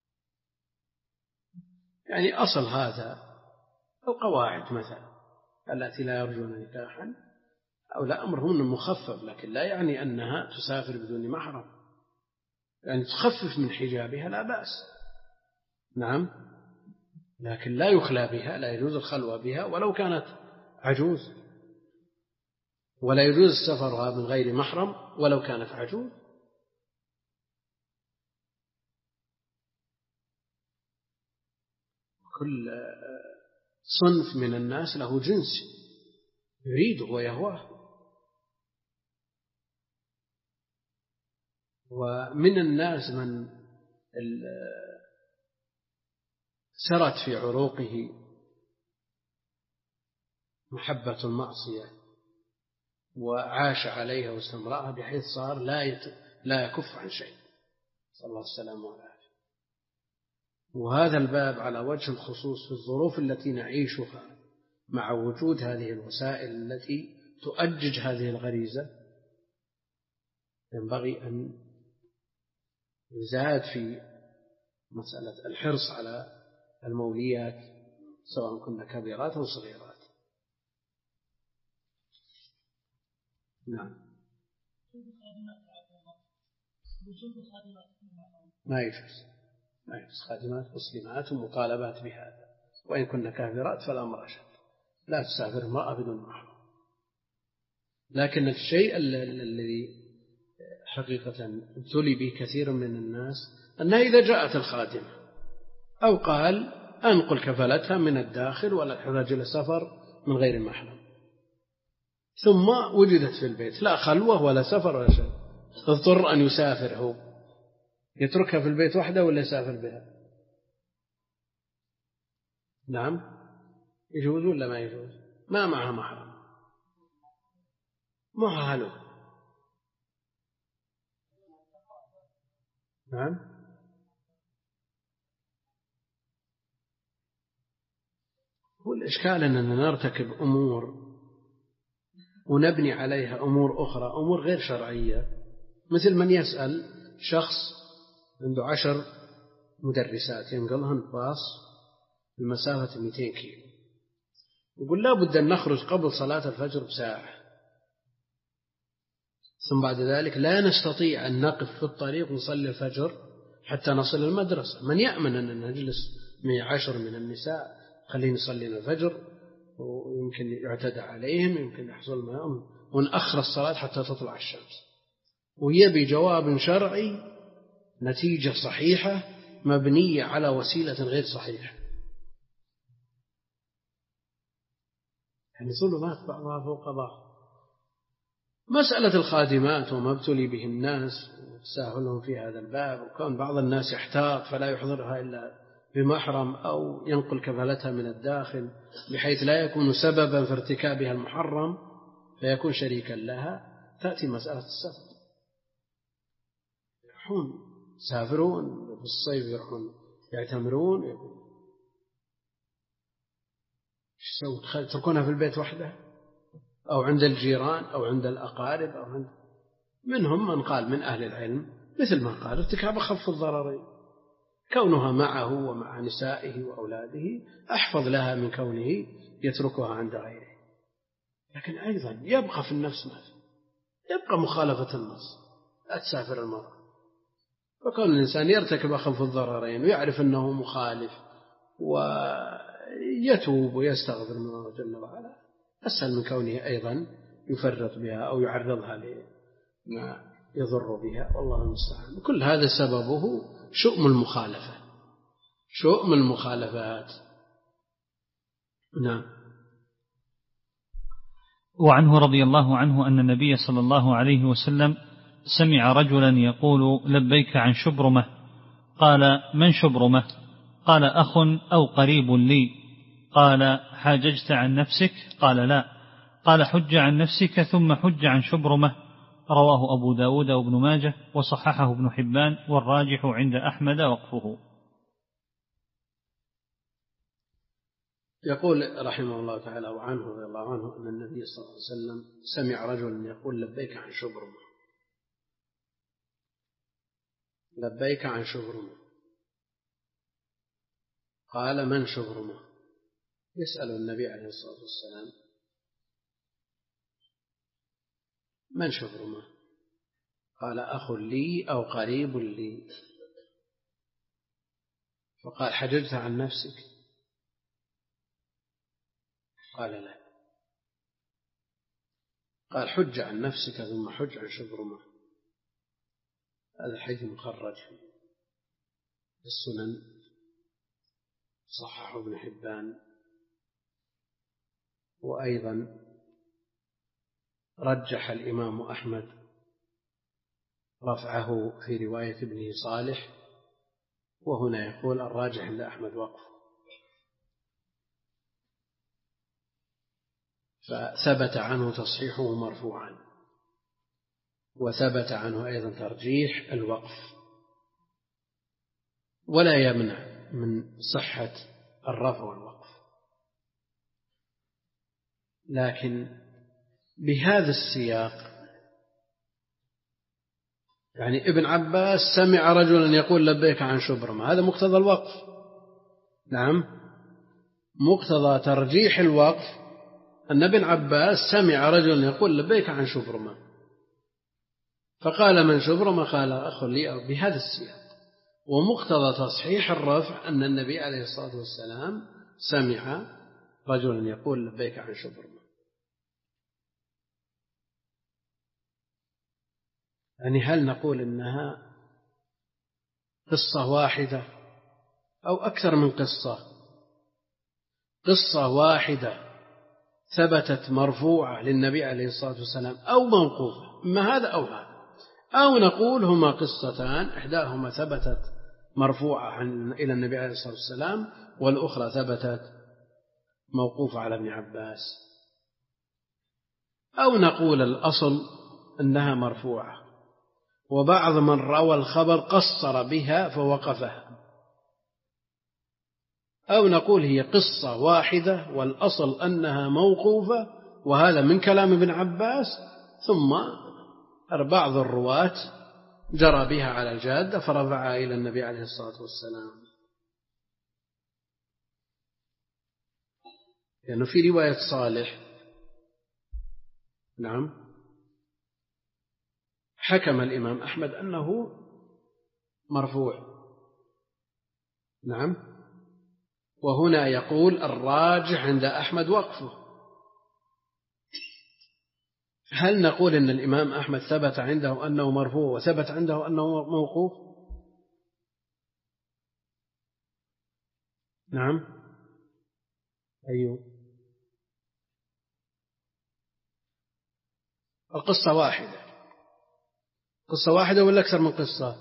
يعني أصل هذا القواعد مثلا التي لا يرجون نكاحا أو لا أمرهن مخفف، لكن لا يعني أنها تسافر بدون محرم، يعني تخفف من حجابها لا بأس، نعم، لكن لا يخلى بها، لا يجوز الخلوة بها ولو كانت عجوز، ولا يجوز سفرها من غير محرم ولو كانت عجوز. كل صنف من الناس له جنس يريده ويهواه، ومن الناس من سرت في عروقه محبة المعصية وعاش عليها واستمرأها بحيث صار لا لا يكف عن شيء، صلى الله السلامة والعافية. وهذا الباب على وجه الخصوص في الظروف التي نعيشها مع وجود هذه الوسائل التي تؤجج هذه الغريزة، ينبغي أن يزاد في مسألة الحرص على الموليات سواء كنا كبيرات أو صغيرات. نعم، ما يجوز ما يجوز خادمات مسلمات ومطالبات بهذا، وإن كنا كافرات فالأمر أشد، لا تسافر امرأة بدون محرم. لكن الشيء الذي حقيقة ابتلي به كثير من الناس أنها إذا جاءت الخادمة أو قال أنقل كفالتها من الداخل ولا تحتاج إلى سفر من غير محرم، ثم وجدت في البيت لا خلوة ولا سفر ولا شيء، اضطر أن يسافر، هو يتركها في البيت وحده ولا يسافر بها؟ نعم، يجوز ولا ما يجوز؟ ما معها محرم، مهاله. نعم، هو الإشكال أننا نرتكب أمور ونبني عليها أمور أخرى، أمور غير شرعية، مثل من يسأل شخص عنده عشر مدرسات ينقلهن باص المسافة مئتين كيلو، يقول لا بد أن نخرج قبل صلاة الفجر بساعة، ثم بعد ذلك لا نستطيع أن نقف في الطريق ونصلي الفجر حتى نصل المدرسة. من يأمن أن نجلس مع عشر من النساء خلينا نصلي الفجر ويمكن يعتدى عليهم، يمكن يحصل معهم، ونأخر الصلاة حتى تطلع الشمس، ويبي جواب شرعي نتيجة صحيحة مبنية على وسيلة غير صحيحة، يعني ظلمات بعضها فوق بعض. مسألة الخادمات وما ابتلي به الناس وتساهلهم في هذا الباب، وكون بعض الناس يحتاط فلا يحضرها إلا بمحرم أو ينقل كفالتها من الداخل بحيث لا يكون سببا في ارتكابها المحرم فيكون شريكا لها، تأتي مسألة السفر، يروحون يسافرون في الصيف، يروحون يعتمرون، يسوون يتركونها في البيت وحده أو عند الجيران أو عند الأقارب أو عند منهم من قال من أهل العلم مثل ما قال ارتكاب أخف الضررين، كونها معه ومع نسائه وأولاده أحفظ لها من كونه يتركها عند غيره. لكن أيضا يبقى في النفس ما يبقى مخالفة النص، لا تسافر المرأة. فكون الإنسان يرتكب أخف الضررين ويعرف أنه مخالف ويتوب ويستغفر من الله جل وعلا أسهل من كونه أيضا يفرط بها أو يعرضها لما يضر بها، والله المستعان. كل هذا سببه شؤم المخالفة، شؤم المخالفات. نعم. وعنه رضي الله عنه أن النبي صلى الله عليه وسلم سمع رجلا يقول لبيك عن شبرمة، قال من شبرمة؟ قال أخ أو قريب لي. قال حاججت عن نفسك؟ قال لا. قال حج عن نفسك ثم حج عن شبرمة. رواه أبو داود وابن ماجه وصححه ابن حبان، والراجح عند أحمد وقفه. يقول رحمه الله تعالى وعنه رضي الله عنه أن النبي صلى الله عليه وسلم سمع رجلا يقول لبيك عن شبرمة، لبيك عن شبرمة. قال من شبرمة؟ يسأل النبي عليه الصلاة والسلام من شبرمة؟ قال أخ لي أو قريب لي. فقال حججت عن نفسك؟ قال لا. قال حج عن نفسك ثم حج عن شبرمة. هذا الحديث مخرج في السنن، صححه ابن حبان، وأيضا رجح الإمام أحمد رفعه في رواية ابنه صالح، وهنا يقول الراجح عند أحمد وقف. فثبت عنه تصحيحه مرفوعا، وثبت عنه أيضا ترجيح الوقف، ولا يمنع من صحة الرفع والوقف. لكن بهذا السياق، يعني ابن عباس سمع رجلا يقول لبيك عن شبرمة، هذا مقتضى الوقف. نعم، مقتضى ترجيح الوقف أن ابن عباس سمع رجلا يقول لبيك عن شبرمة، فقال من شبرمة؟ قال أخ لي، بهذا السياق. ومقتضى تصحيح الرفع أن النبي عليه الصلاة والسلام سمع رجلا يقول لبيك عن شبرمة. يعني هل نقول إنها قصة واحدة أو أكثر من قصة؟ قصة واحدة ثبتت مرفوعة للنبي عليه الصلاة والسلام أو موقوفة، إما هذا أو هذا، أو نقول هما قصتان، إحداهما ثبتت مرفوعة إلى النبي عليه الصلاة والسلام، والأخرى ثبتت موقوفة على ابن عباس، أو نقول الأصل أنها مرفوعة وبعض من روى الخبر قصر بها فوقفها، أو نقول هي قصة واحدة والأصل أنها موقوفة، وهذا من كلام ابن عباس، ثم بعض الرواة جرى بها على الجادة فرفعها إلى النبي عليه الصلاة والسلام. لأنه يعني في رواية صالح، نعم، حكم الإمام أحمد أنه مرفوع، نعم، وهنا يقول الراجح عند أحمد وقفه. هل نقول إن الإمام أحمد ثبت عنده أنه مرفوع وثبت عنده أنه موقوف؟ نعم. أيوه، القصة واحدة، قصة واحدة ولا أكثر من قصة؟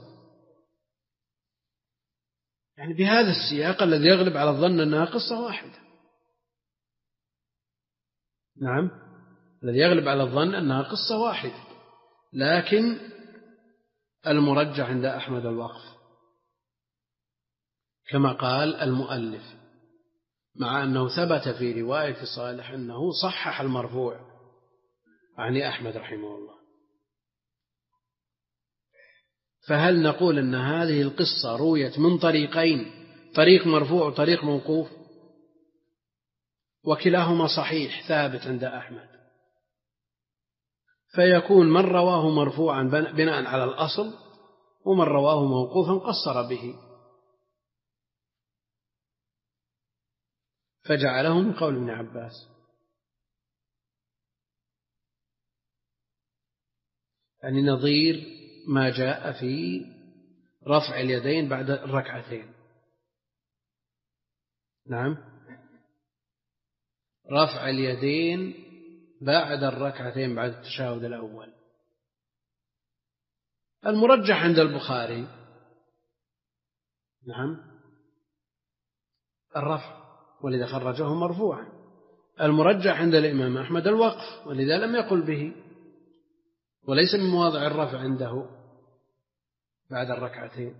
يعني بهذا السياق الذي يغلب على الظن أنها قصة واحدة. نعم، الذي يغلب على الظن أنها قصة واحدة، لكن المرجح عند أحمد الوقف كما قال المؤلف، مع أنه ثبت في رواية صالح أنه صحح المرفوع عن أحمد رحمه الله. فهل نقول أن هذه القصة رويت من طريقين، طريق مرفوع وطريق موقوف، وكلاهما صحيح ثابت عند أحمد، فيكون من رواه مرفوعا بناء على الأصل، ومن رواه موقوفا قصر به فجعله من قول ابن عباس. يعني نظير ما جاء في رفع اليدين بعد الركعتين. نعم، رفع اليدين بعد الركعتين بعد التشهد الأول. المرجح عند البخاري نعم الرفع، ولذا خرجه مرفوعا. المرجح عند الإمام أحمد الوقف، ولذا لم يقل به، وليس من مواضع الرفع عنده بعد الركعتين.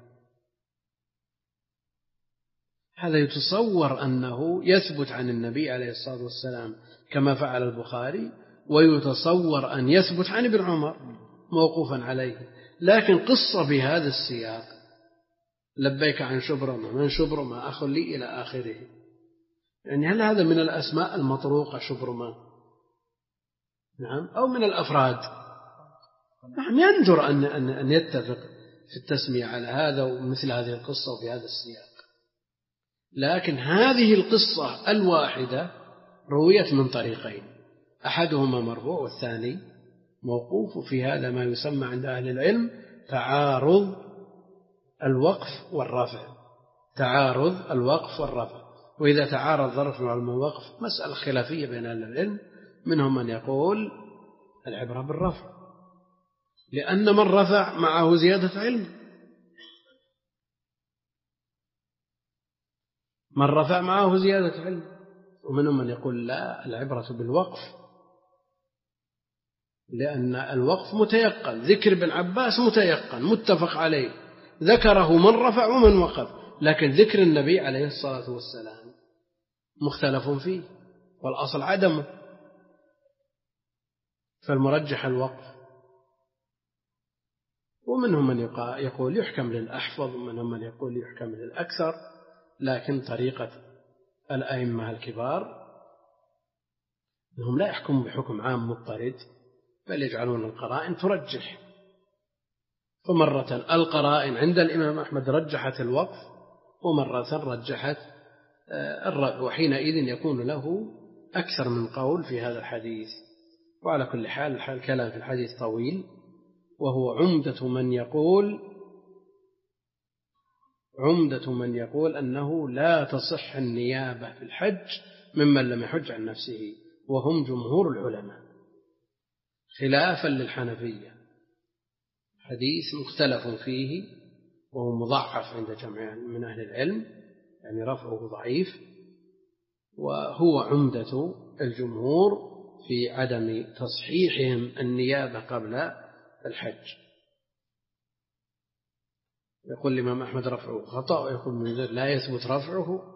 هذا يتصور أنه يثبت عن النبي عليه الصلاة والسلام كما فعل البخاري، ويتصور أن يثبت عن ابن عمر موقوفا عليه. لكن قصة بهذا السياق، لبيك عن شبرمة من شبرمة أخ لي إلى آخره، يعني هل هذا من الأسماء المطروقة شبرمة؟ نعم، أو من الأفراد؟ نعم، يندر أن أن يتفق في التسمية على هذا ومثل هذه القصة وفي هذا السياق. لكن هذه القصة الواحدة رويت من طريقين، أحدهما مرفوع والثاني موقوف، وفي هذا ما يسمى عند أهل العلم تعارض الوقف والرفع. تعارض الوقف والرفع. وإذا تعارض الرفع والوقف مسألة خلافية بين أهل العلم، منهم من يقول العبرة بالرفع، لأن من رفع معه زيادة علم، من رفع معه زيادة علم. ومنهم من يقول لا، العبرة بالوقف، لأن الوقف متيقن، ذكر ابن عباس متيقن متفق عليه، ذكره من رفع ومن وقف، لكن ذكر النبي عليه الصلاة والسلام مختلف فيه، والأصل عدمه، فالمرجح الوقف. ومنهم من يقول يحكم للأحفظ، ومنهم من يقول يحكم للأكثر، لكن طريقة الأئمة الكبار أنهم لا يحكموا بحكم عام مضطرد، بل يجعلون القرائن ترجح. فمرة القرائن عند الإمام أحمد رجحت الوقف، ومرة رجحت الرفع، وحينئذ يكون له أكثر من قول في هذا الحديث. وعلى كل حال الكلام في الحديث طويل، وهو عمدة من يقول عمدة من يقول أنه لا تصح النيابة في الحج ممن لم يحج عن نفسه، وهم جمهور العلماء، خلافا للحنفية. حديث مختلف فيه، وهو مضعف عند جمع من أهل العلم، يعني رفعه ضعيف، وهو عمدة الجمهور في عدم تصحيحهم النيابة قبل الحج. يقول الإمام أحمد رفعه خطأ، ويقول من لا يثبت رفعه.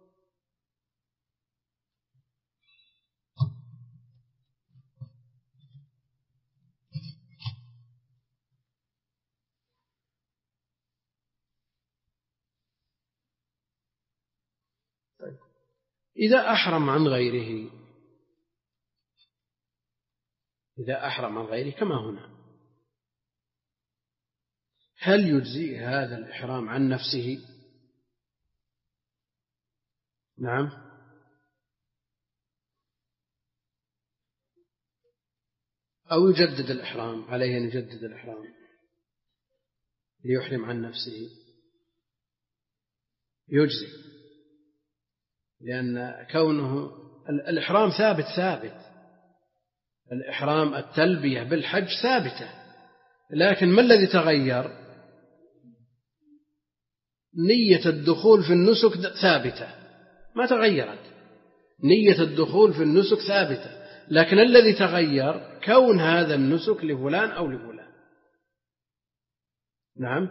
طيب. إذا أحرم عن غيره إذا أحرم عن غيره كما هنا، هل يجزي هذا الإحرام عن نفسه؟ نعم، أو يجدد الإحرام، عليه أن يجدد الإحرام ليحرم عن نفسه. يجزي، لأن كونه الإحرام ثابت ثابت الإحرام التلبية بالحج ثابتة، لكن ما الذي تغير؟ نية الدخول في النسك ثابتة ما تغيرت، نية الدخول في النسك ثابتة، لكن الذي تغير كون هذا النسك لفلان أو لفلان. نعم،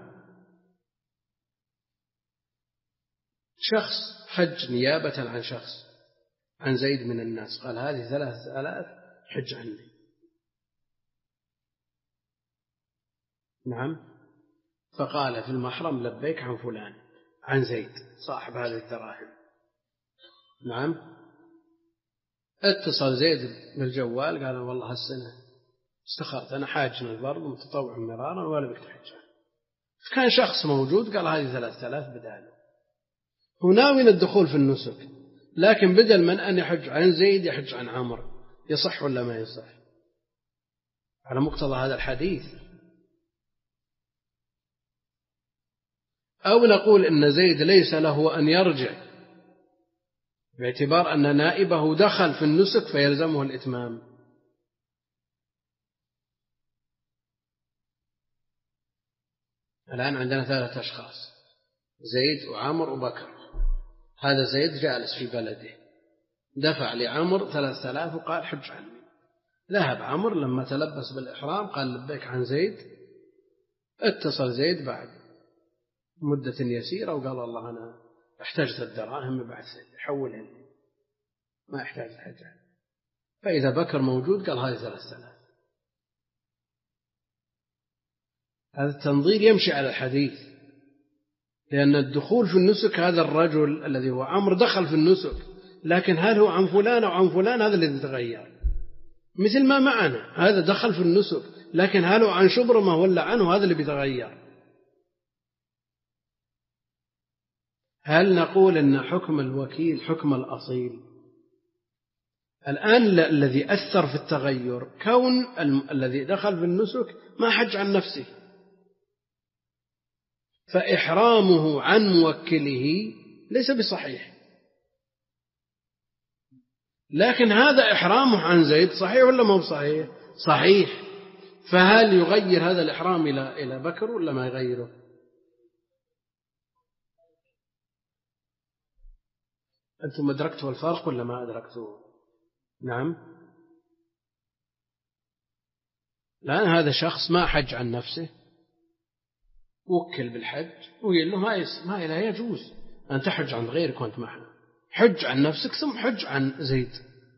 شخص حج نيابة عن شخص، عن زيد من الناس، قال هذه ثلاثة آلاف حج عني. نعم، فقال في المحرم لبيك عن فلان عن زيد صاحب هذه الدراهم. نعم. اتصل زيد بالجوال قال والله هالسنة استخرت أنا حاج من البرد متطوع مرارا ولا بك تحج. كان شخص موجود قال هذه ثلاثة آلاف بداله. هو ناوي الدخول في النسك، لكن بدل من أن يحج عن زيد يحج عن عمرو. يصح ولا ما يصح على مقتضى هذا الحديث؟ أو نقول إن زيد ليس له أن يرجع باعتبار أن نائبه دخل في النسك فيلزمه الإتمام. الآن عندنا ثلاثة أشخاص زيد وعمر وبكر. هذا زيد جالس في بلده دفع لعمر ثلاثة آلاف وقال حج عني. ذهب عمر لما تلبس بالإحرام قال لبيك عن زيد. اتصل زيد بعد مدة يسيرة وقال والله أنا احتجت الدراهم بعد حولها ما احتاج الحج. فإذا بكر موجود قال هذه ثلاثة آلاف. هذا التنظير يمشي على الحديث، لأن الدخول في النسك هذا الرجل الذي هو عمرو دخل في النسك، لكن هل هو عن فلان أو عن فلان هذا الذي تغير. مثل ما معنا هذا دخل في النسك، لكن هل هو عن شبرمة ولا عنه هذا اللي بيتغير. هل نقول أن حكم الوكيل حكم الأصيل؟ الآن الذي أثر في التغير كون الذي دخل في النسك ما حج عن نفسه، فإحرامه عن موكله ليس بصحيح. لكن هذا إحرامه عن زيد صحيح ولا ما هو صحيح؟ صحيح. فهل يغير هذا الإحرام إلى إلى بكر ولا ما يغيره؟ أنتم أدركتوا الفرق ولا ما أدركتوه؟ نعم. لأن هذا شخص ما حج عن نفسه وكل بالحج ويقول له ما يس ما لا يجوز أن تحج عن غيرك وأنت معنا، حج عن نفسك ثم حج عن زيد.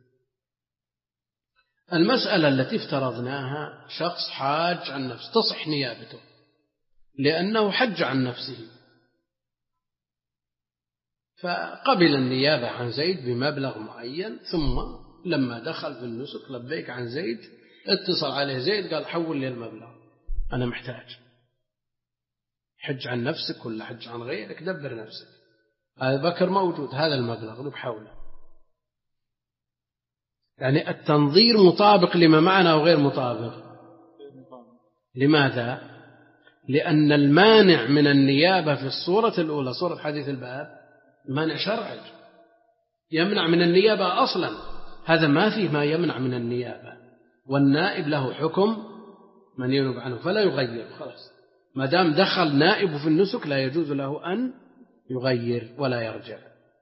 المسألة التي افترضناها شخص حاج عن نفسه تصح نيابته لأنه حج عن نفسه، فقبل النيابة عن زيد بمبلغ معين، ثم لما دخل في النسك لبيك عن زيد اتصل عليه زيد قال حول لي المبلغ أنا محتاج. حج عن نفسك ولا حج عن غيرك دبر نفسك. هذا بكر موجود هذا المبلغ لك حوله. يعني التنظير مطابق لما معنا وغير مطابق. لماذا؟ لأن المانع من النيابة في الصورة الأولى صورة حديث الباب مانع شرعي يمنع من النيابة أصلا، هذا ما فيه ما يمنع من النيابة، والنائب له حكم من ينوب عنه فلا يغير. خلاص ما دام دخل نائب في النسك لا يجوز له أن يغير ولا يرجع.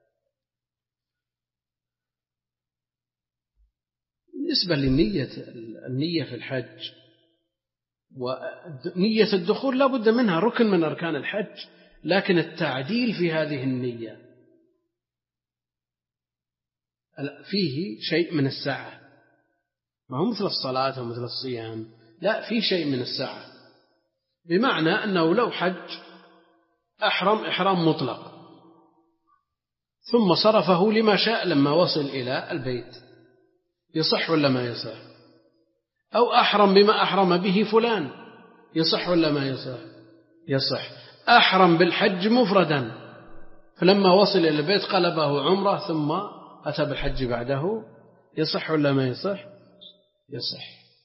بالنسبة للنية النية في الحج ونية الدخول لا بد منها ركن من أركان الحج، لكن التعديل في هذه النية فيه شيء من السعة، ما هو مثل الصلاة ومثل الصيام، لا فيه شيء من السعة، بمعنى أنه لو حج أحرم إحرام مطلق ثم صرفه لما شاء لما وصل إلى البيت يصح ولا ما يصح؟ أو أحرم بما أحرم به فلان يصح ولا ما يصح؟ يصح. أحرم بالحج مفردا فلما وصل إلى البيت قلبه عمره ثم أتى بالحج بعده يصح ولا ما يصح؟ يصح.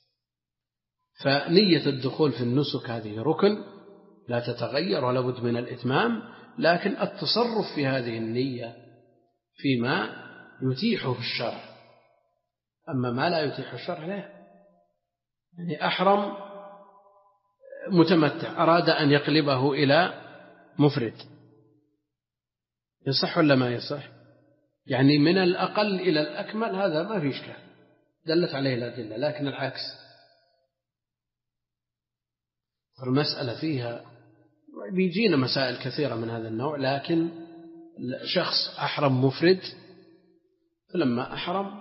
فنية الدخول في النسك هذه ركن لا تتغير ولا بد من الإتمام، لكن التصرف في هذه النية فيما يتيحه الشرع، أما ما لا يتيح الشرع لا. يعني أحرم متمتع أراد أن يقلبه إلى مفرد يصح ولا ما يصح؟ يعني من الأقل إلى الأكمل هذا ما في إشكال دلت عليه الأدلة، لكن العكس المسألة فيها بيجينا مسائل كثيرة من هذا النوع، لكن شخص أحرم مفرد فلما أحرم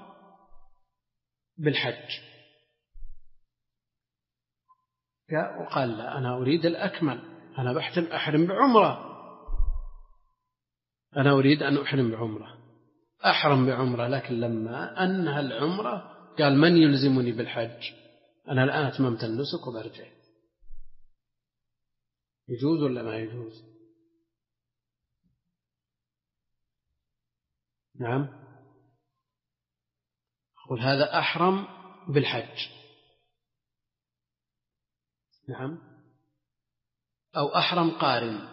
بالحج وقال لا أنا أريد الأكمل أنا بحتم أحرم بعمرة، أنا أريد أن أحرم بعمرة، أحرم بعمرة، لكن لما أنهى العمرة قال من يلزمني بالحج؟ أنا الآن أتممت النسك وبرجع. يجوز ولا ما يجوز؟ نعم، أقول هذا أحرم بالحج، نعم، أو أحرم قارن،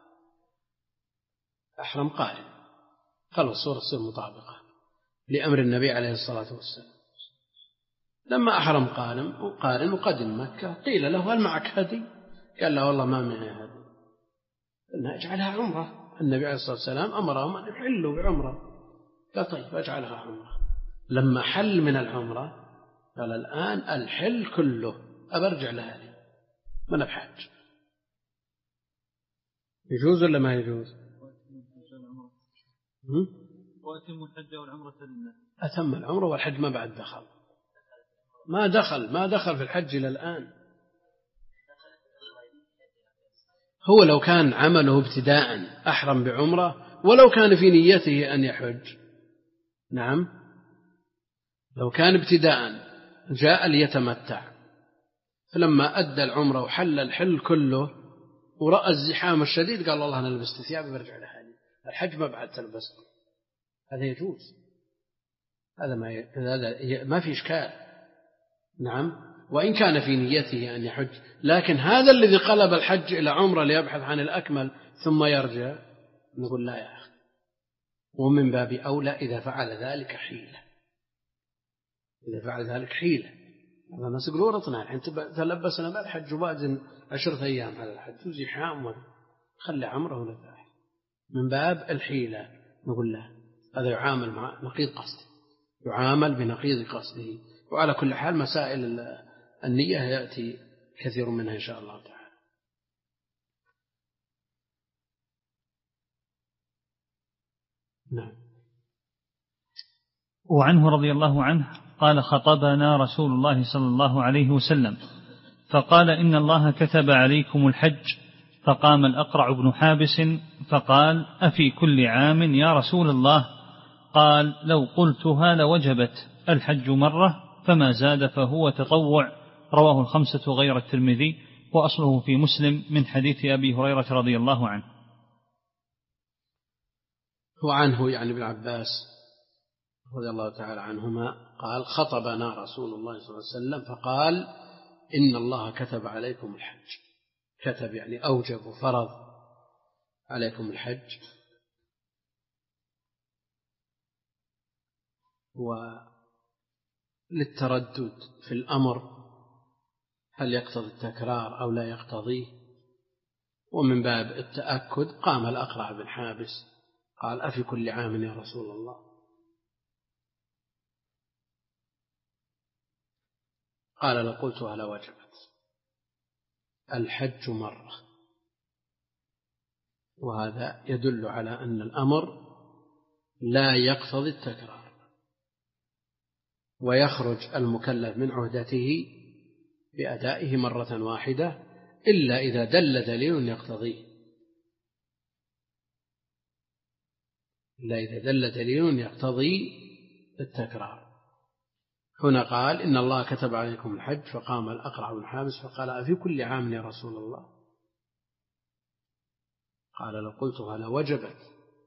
أحرم قارن، خلص الصورة تصير مطابقة لأمر النبي عليه الصلاة والسلام. لما أحرم قارن وقارن وقدم مكة قيل له هل معك هدي؟ قال لا والله ما معي هدي. قلنا اجعلها عمرة، النبي عليه الصلاة والسلام أمرهم أن يحلوا بعمرة، قال طيب اجعلها عمرة. لما حل من العمرة قال الآن الحل كله أبرجع لهذه من الحج. يجوز ولا ما يجوز؟ وأتم الحج والعمرة لله. أتم العمرة والحج ما بعد دخل، ما دخل ما دخل في الحج إلى الآن. هو لو كان عمله ابتداء أحرم بعمرة ولو كان في نيته أن يحج، نعم، لو كان ابتداء جاء ليتمتع، فلما أدى العمرة وحل الحل كله ورأى الزحام الشديد قال الله أنا لبست ثيابي برجع لحالي، الحج ما بعد تلبست، هذا يجوز، هذا ما ي... هذا ما في إشكال، نعم، وإن كان في نيته أن يحج، لكن هذا الذي قلب الحج إلى عمرة ليبحث عن الأكمل ثم يرجع، نقول لا يا أخي، ومن باب أولى إذا فعل ذلك حيلة، إذا فعل ذلك حيلة. هذا الناس يقولوا ورطنا الحين تلبسنا بعد الحج وبعد عشرة أيام على الحج وزحام، خلي عمره ولا ذاك، من باب الحيلة نقول له هذا يعامل مع نقيض قصده، يعامل بنقيض قصده. وعلى كل حال مسائل النية يأتي كثير منها إن شاء الله تعالى. نعم. وعنه رضي الله عنه قال خطبنا رسول الله صلى الله عليه وسلم فقال إن الله كتب عليكم الحج، فقام الأقرع بن حابس فقال أفي كل عام يا رسول الله؟ قال لو قلتها لوجبت الحج مرة فما زاد فهو تطوع. رواه الخمسة غير الترمذي، وأصله في مسلم من حديث أبي هريرة رضي الله عنه. وعنه يعني ابن عباس رضي الله تعالى عنهما قال خطبنا رسول الله صلى الله عليه وسلم فقال إن الله كتب عليكم الحج، كتب يعني أوجب وفرض عليكم الحج، وللتردد في الأمر هل يقتضي التكرار أو لا يقتضيه، ومن باب التأكد قام الأقرع بن حابس قال أفي كل عام يا رسول الله؟ قال لقلتها لوجبت الحج مرة. وهذا يدل على أن الأمر لا يقتضي التكرار، ويخرج المكلف من عهدته بأدائه مرة واحدة إلا إذا دل دليل يقتضيه، إلا إذا دل دليل يقتضي التكرار. هنا قال إن الله كتب عليكم الحج، فقام الأقرع بن حابس فقال أفي كل عام يا رسول الله؟ قال لو قلتها لوجبت.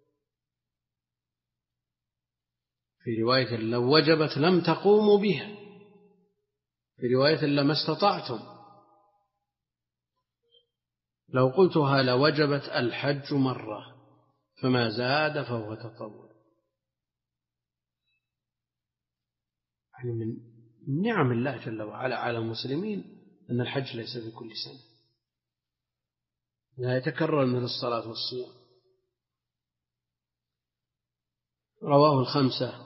في رواية لو وجبت لم تقوموا بها، في رواية لما استطعتم. لو قلتها لوجبت الحج مرة فما زاد فهو تطوع. يعني من نعم الله جل وعلا على المسلمين أن الحج ليس في كل سنة، لا يتكرر من الصلاة والصيام. رواه الخمسة،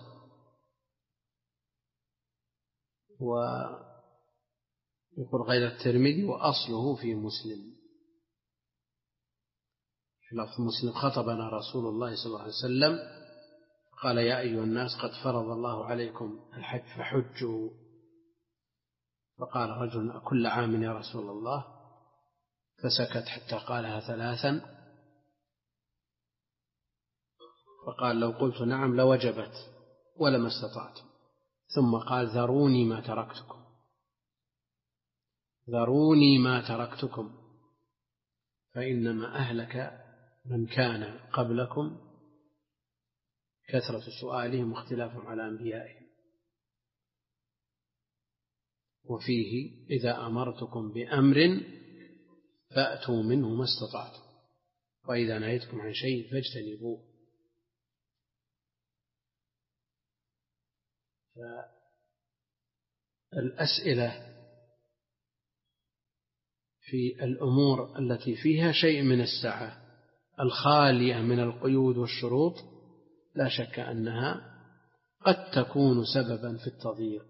ويقول غير الترمذي وأصله في مسلم. في لفظ مسلم خطبنا رسول الله صلى الله عليه وسلم قال يا أيها الناس قد فرض الله عليكم الحج فحجوا. فقال رجل كل عام يا رسول الله؟ فسكت حتى قالها ثلاثا، فقال لو قلت نعم لوجبت ولما استطعت، ثم قال ذروني ما تركتكم، ذروني ما تركتكم فإنما أهلك من كان قبلكم كثرة سؤالهم واختلافهم على أنبيائهم. وفيه إذا أمرتكم بأمر فأتوا منه ما استطعتم وإذا نهيتكم عن شيء فاجتنبوه. فالأسئلة في الأمور التي فيها شيء من السعة الخالية من القيود والشروط لا شك أنها قد تكون سببا في التضييق،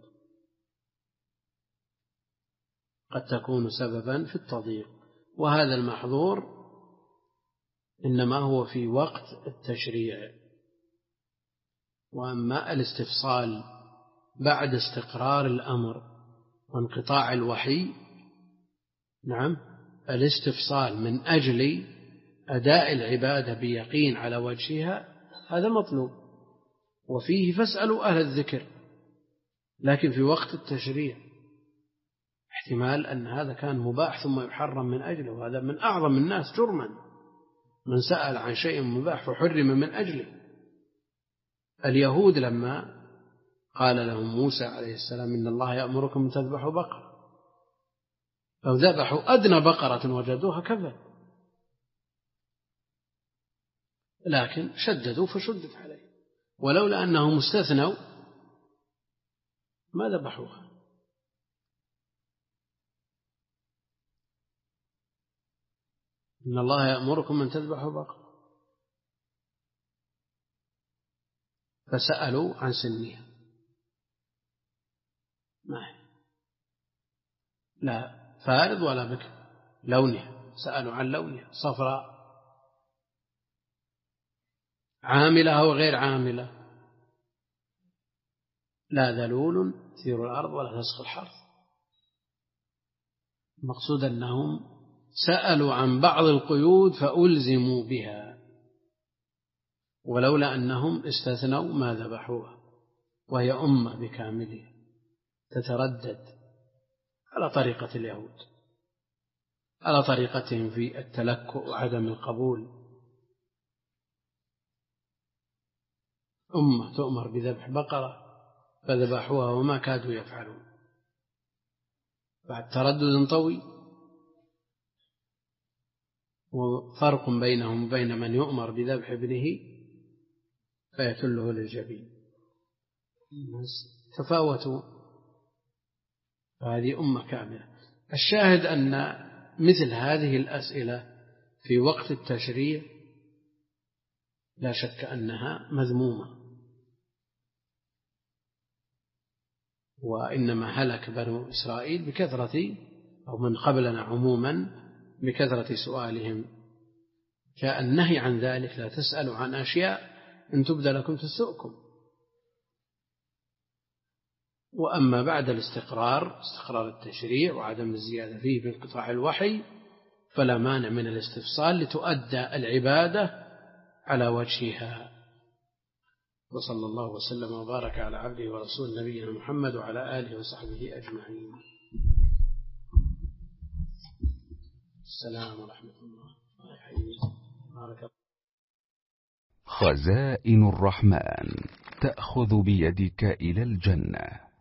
قد تكون سببا في التضييق. وهذا المحظور إنما هو في وقت التشريع. وأما الاستفصال بعد استقرار الأمر وانقطاع الوحي، نعم، الاستفصال من أجل أداء العبادة بيقين على وجهها هذا مطلوب، وفيه فاسألوا أهل الذكر. لكن في وقت التشريع احتمال أن هذا كان مباح ثم يحرم من أجله، وهذا من أعظم الناس جرما من سأل عن شيء مباح فحرم من أجله. اليهود لما قال لهم موسى عليه السلام إن الله يأمركم أن تذبحوا بقرة، لو ذبحوا أدنى بقرة وجدوها كفى، لكن شددوا فشدت عليه، ولولا أنهم استثنوا ما ذبحوها. إن الله يأمركم أن تذبحوا بقرة، فسألوا عن سنها، ما هي لا فارض ولا بكر، لونها، سألوا عن لونها، صفراء عاملة أو غير عاملة، لا ذلول تثير الأرض ولا تسقي الحرث. المقصود أنهم سألوا عن بعض القيود فألزموا بها، ولولا أنهم استثنوا ما ذبحوها، وهي أمة بكاملها تتردد على طريقة اليهود، على طريقتهم في التلكؤ وعدم القبول. أمة تؤمر بذبح بقرة فذبحوها وما كادوا يفعلون بعد تردد طويل. وفرق بينهم وبين من يؤمر بذبح ابنه فيتله للجبين، تفاوتوا، هذه أمة كاملة. الشاهد أن مثل هذه الأسئلة في وقت التشريع لا شك أنها مذمومة، وإنما هلك بنو إسرائيل بكثرة، أو من قبلنا عموما بكثرة سؤالهم. جاء النهي عن ذلك، لا تسألوا عن أشياء إن تبدى لكم تسؤكم. وأما بعد الاستقرار، استقرار التشريع وعدم الزيادة فيه بانقطاع الوحي، فلا مانع من الاستفصال لتؤدى العبادة على وجهها. وصلى الله وسلم وبارك على عبده ورسول نبينا محمد وعلى آله وصحبه أجمعين. السلام ورحمة الله وبركاته. خزائن الرحمن تأخذ بيدك إلى الجنة.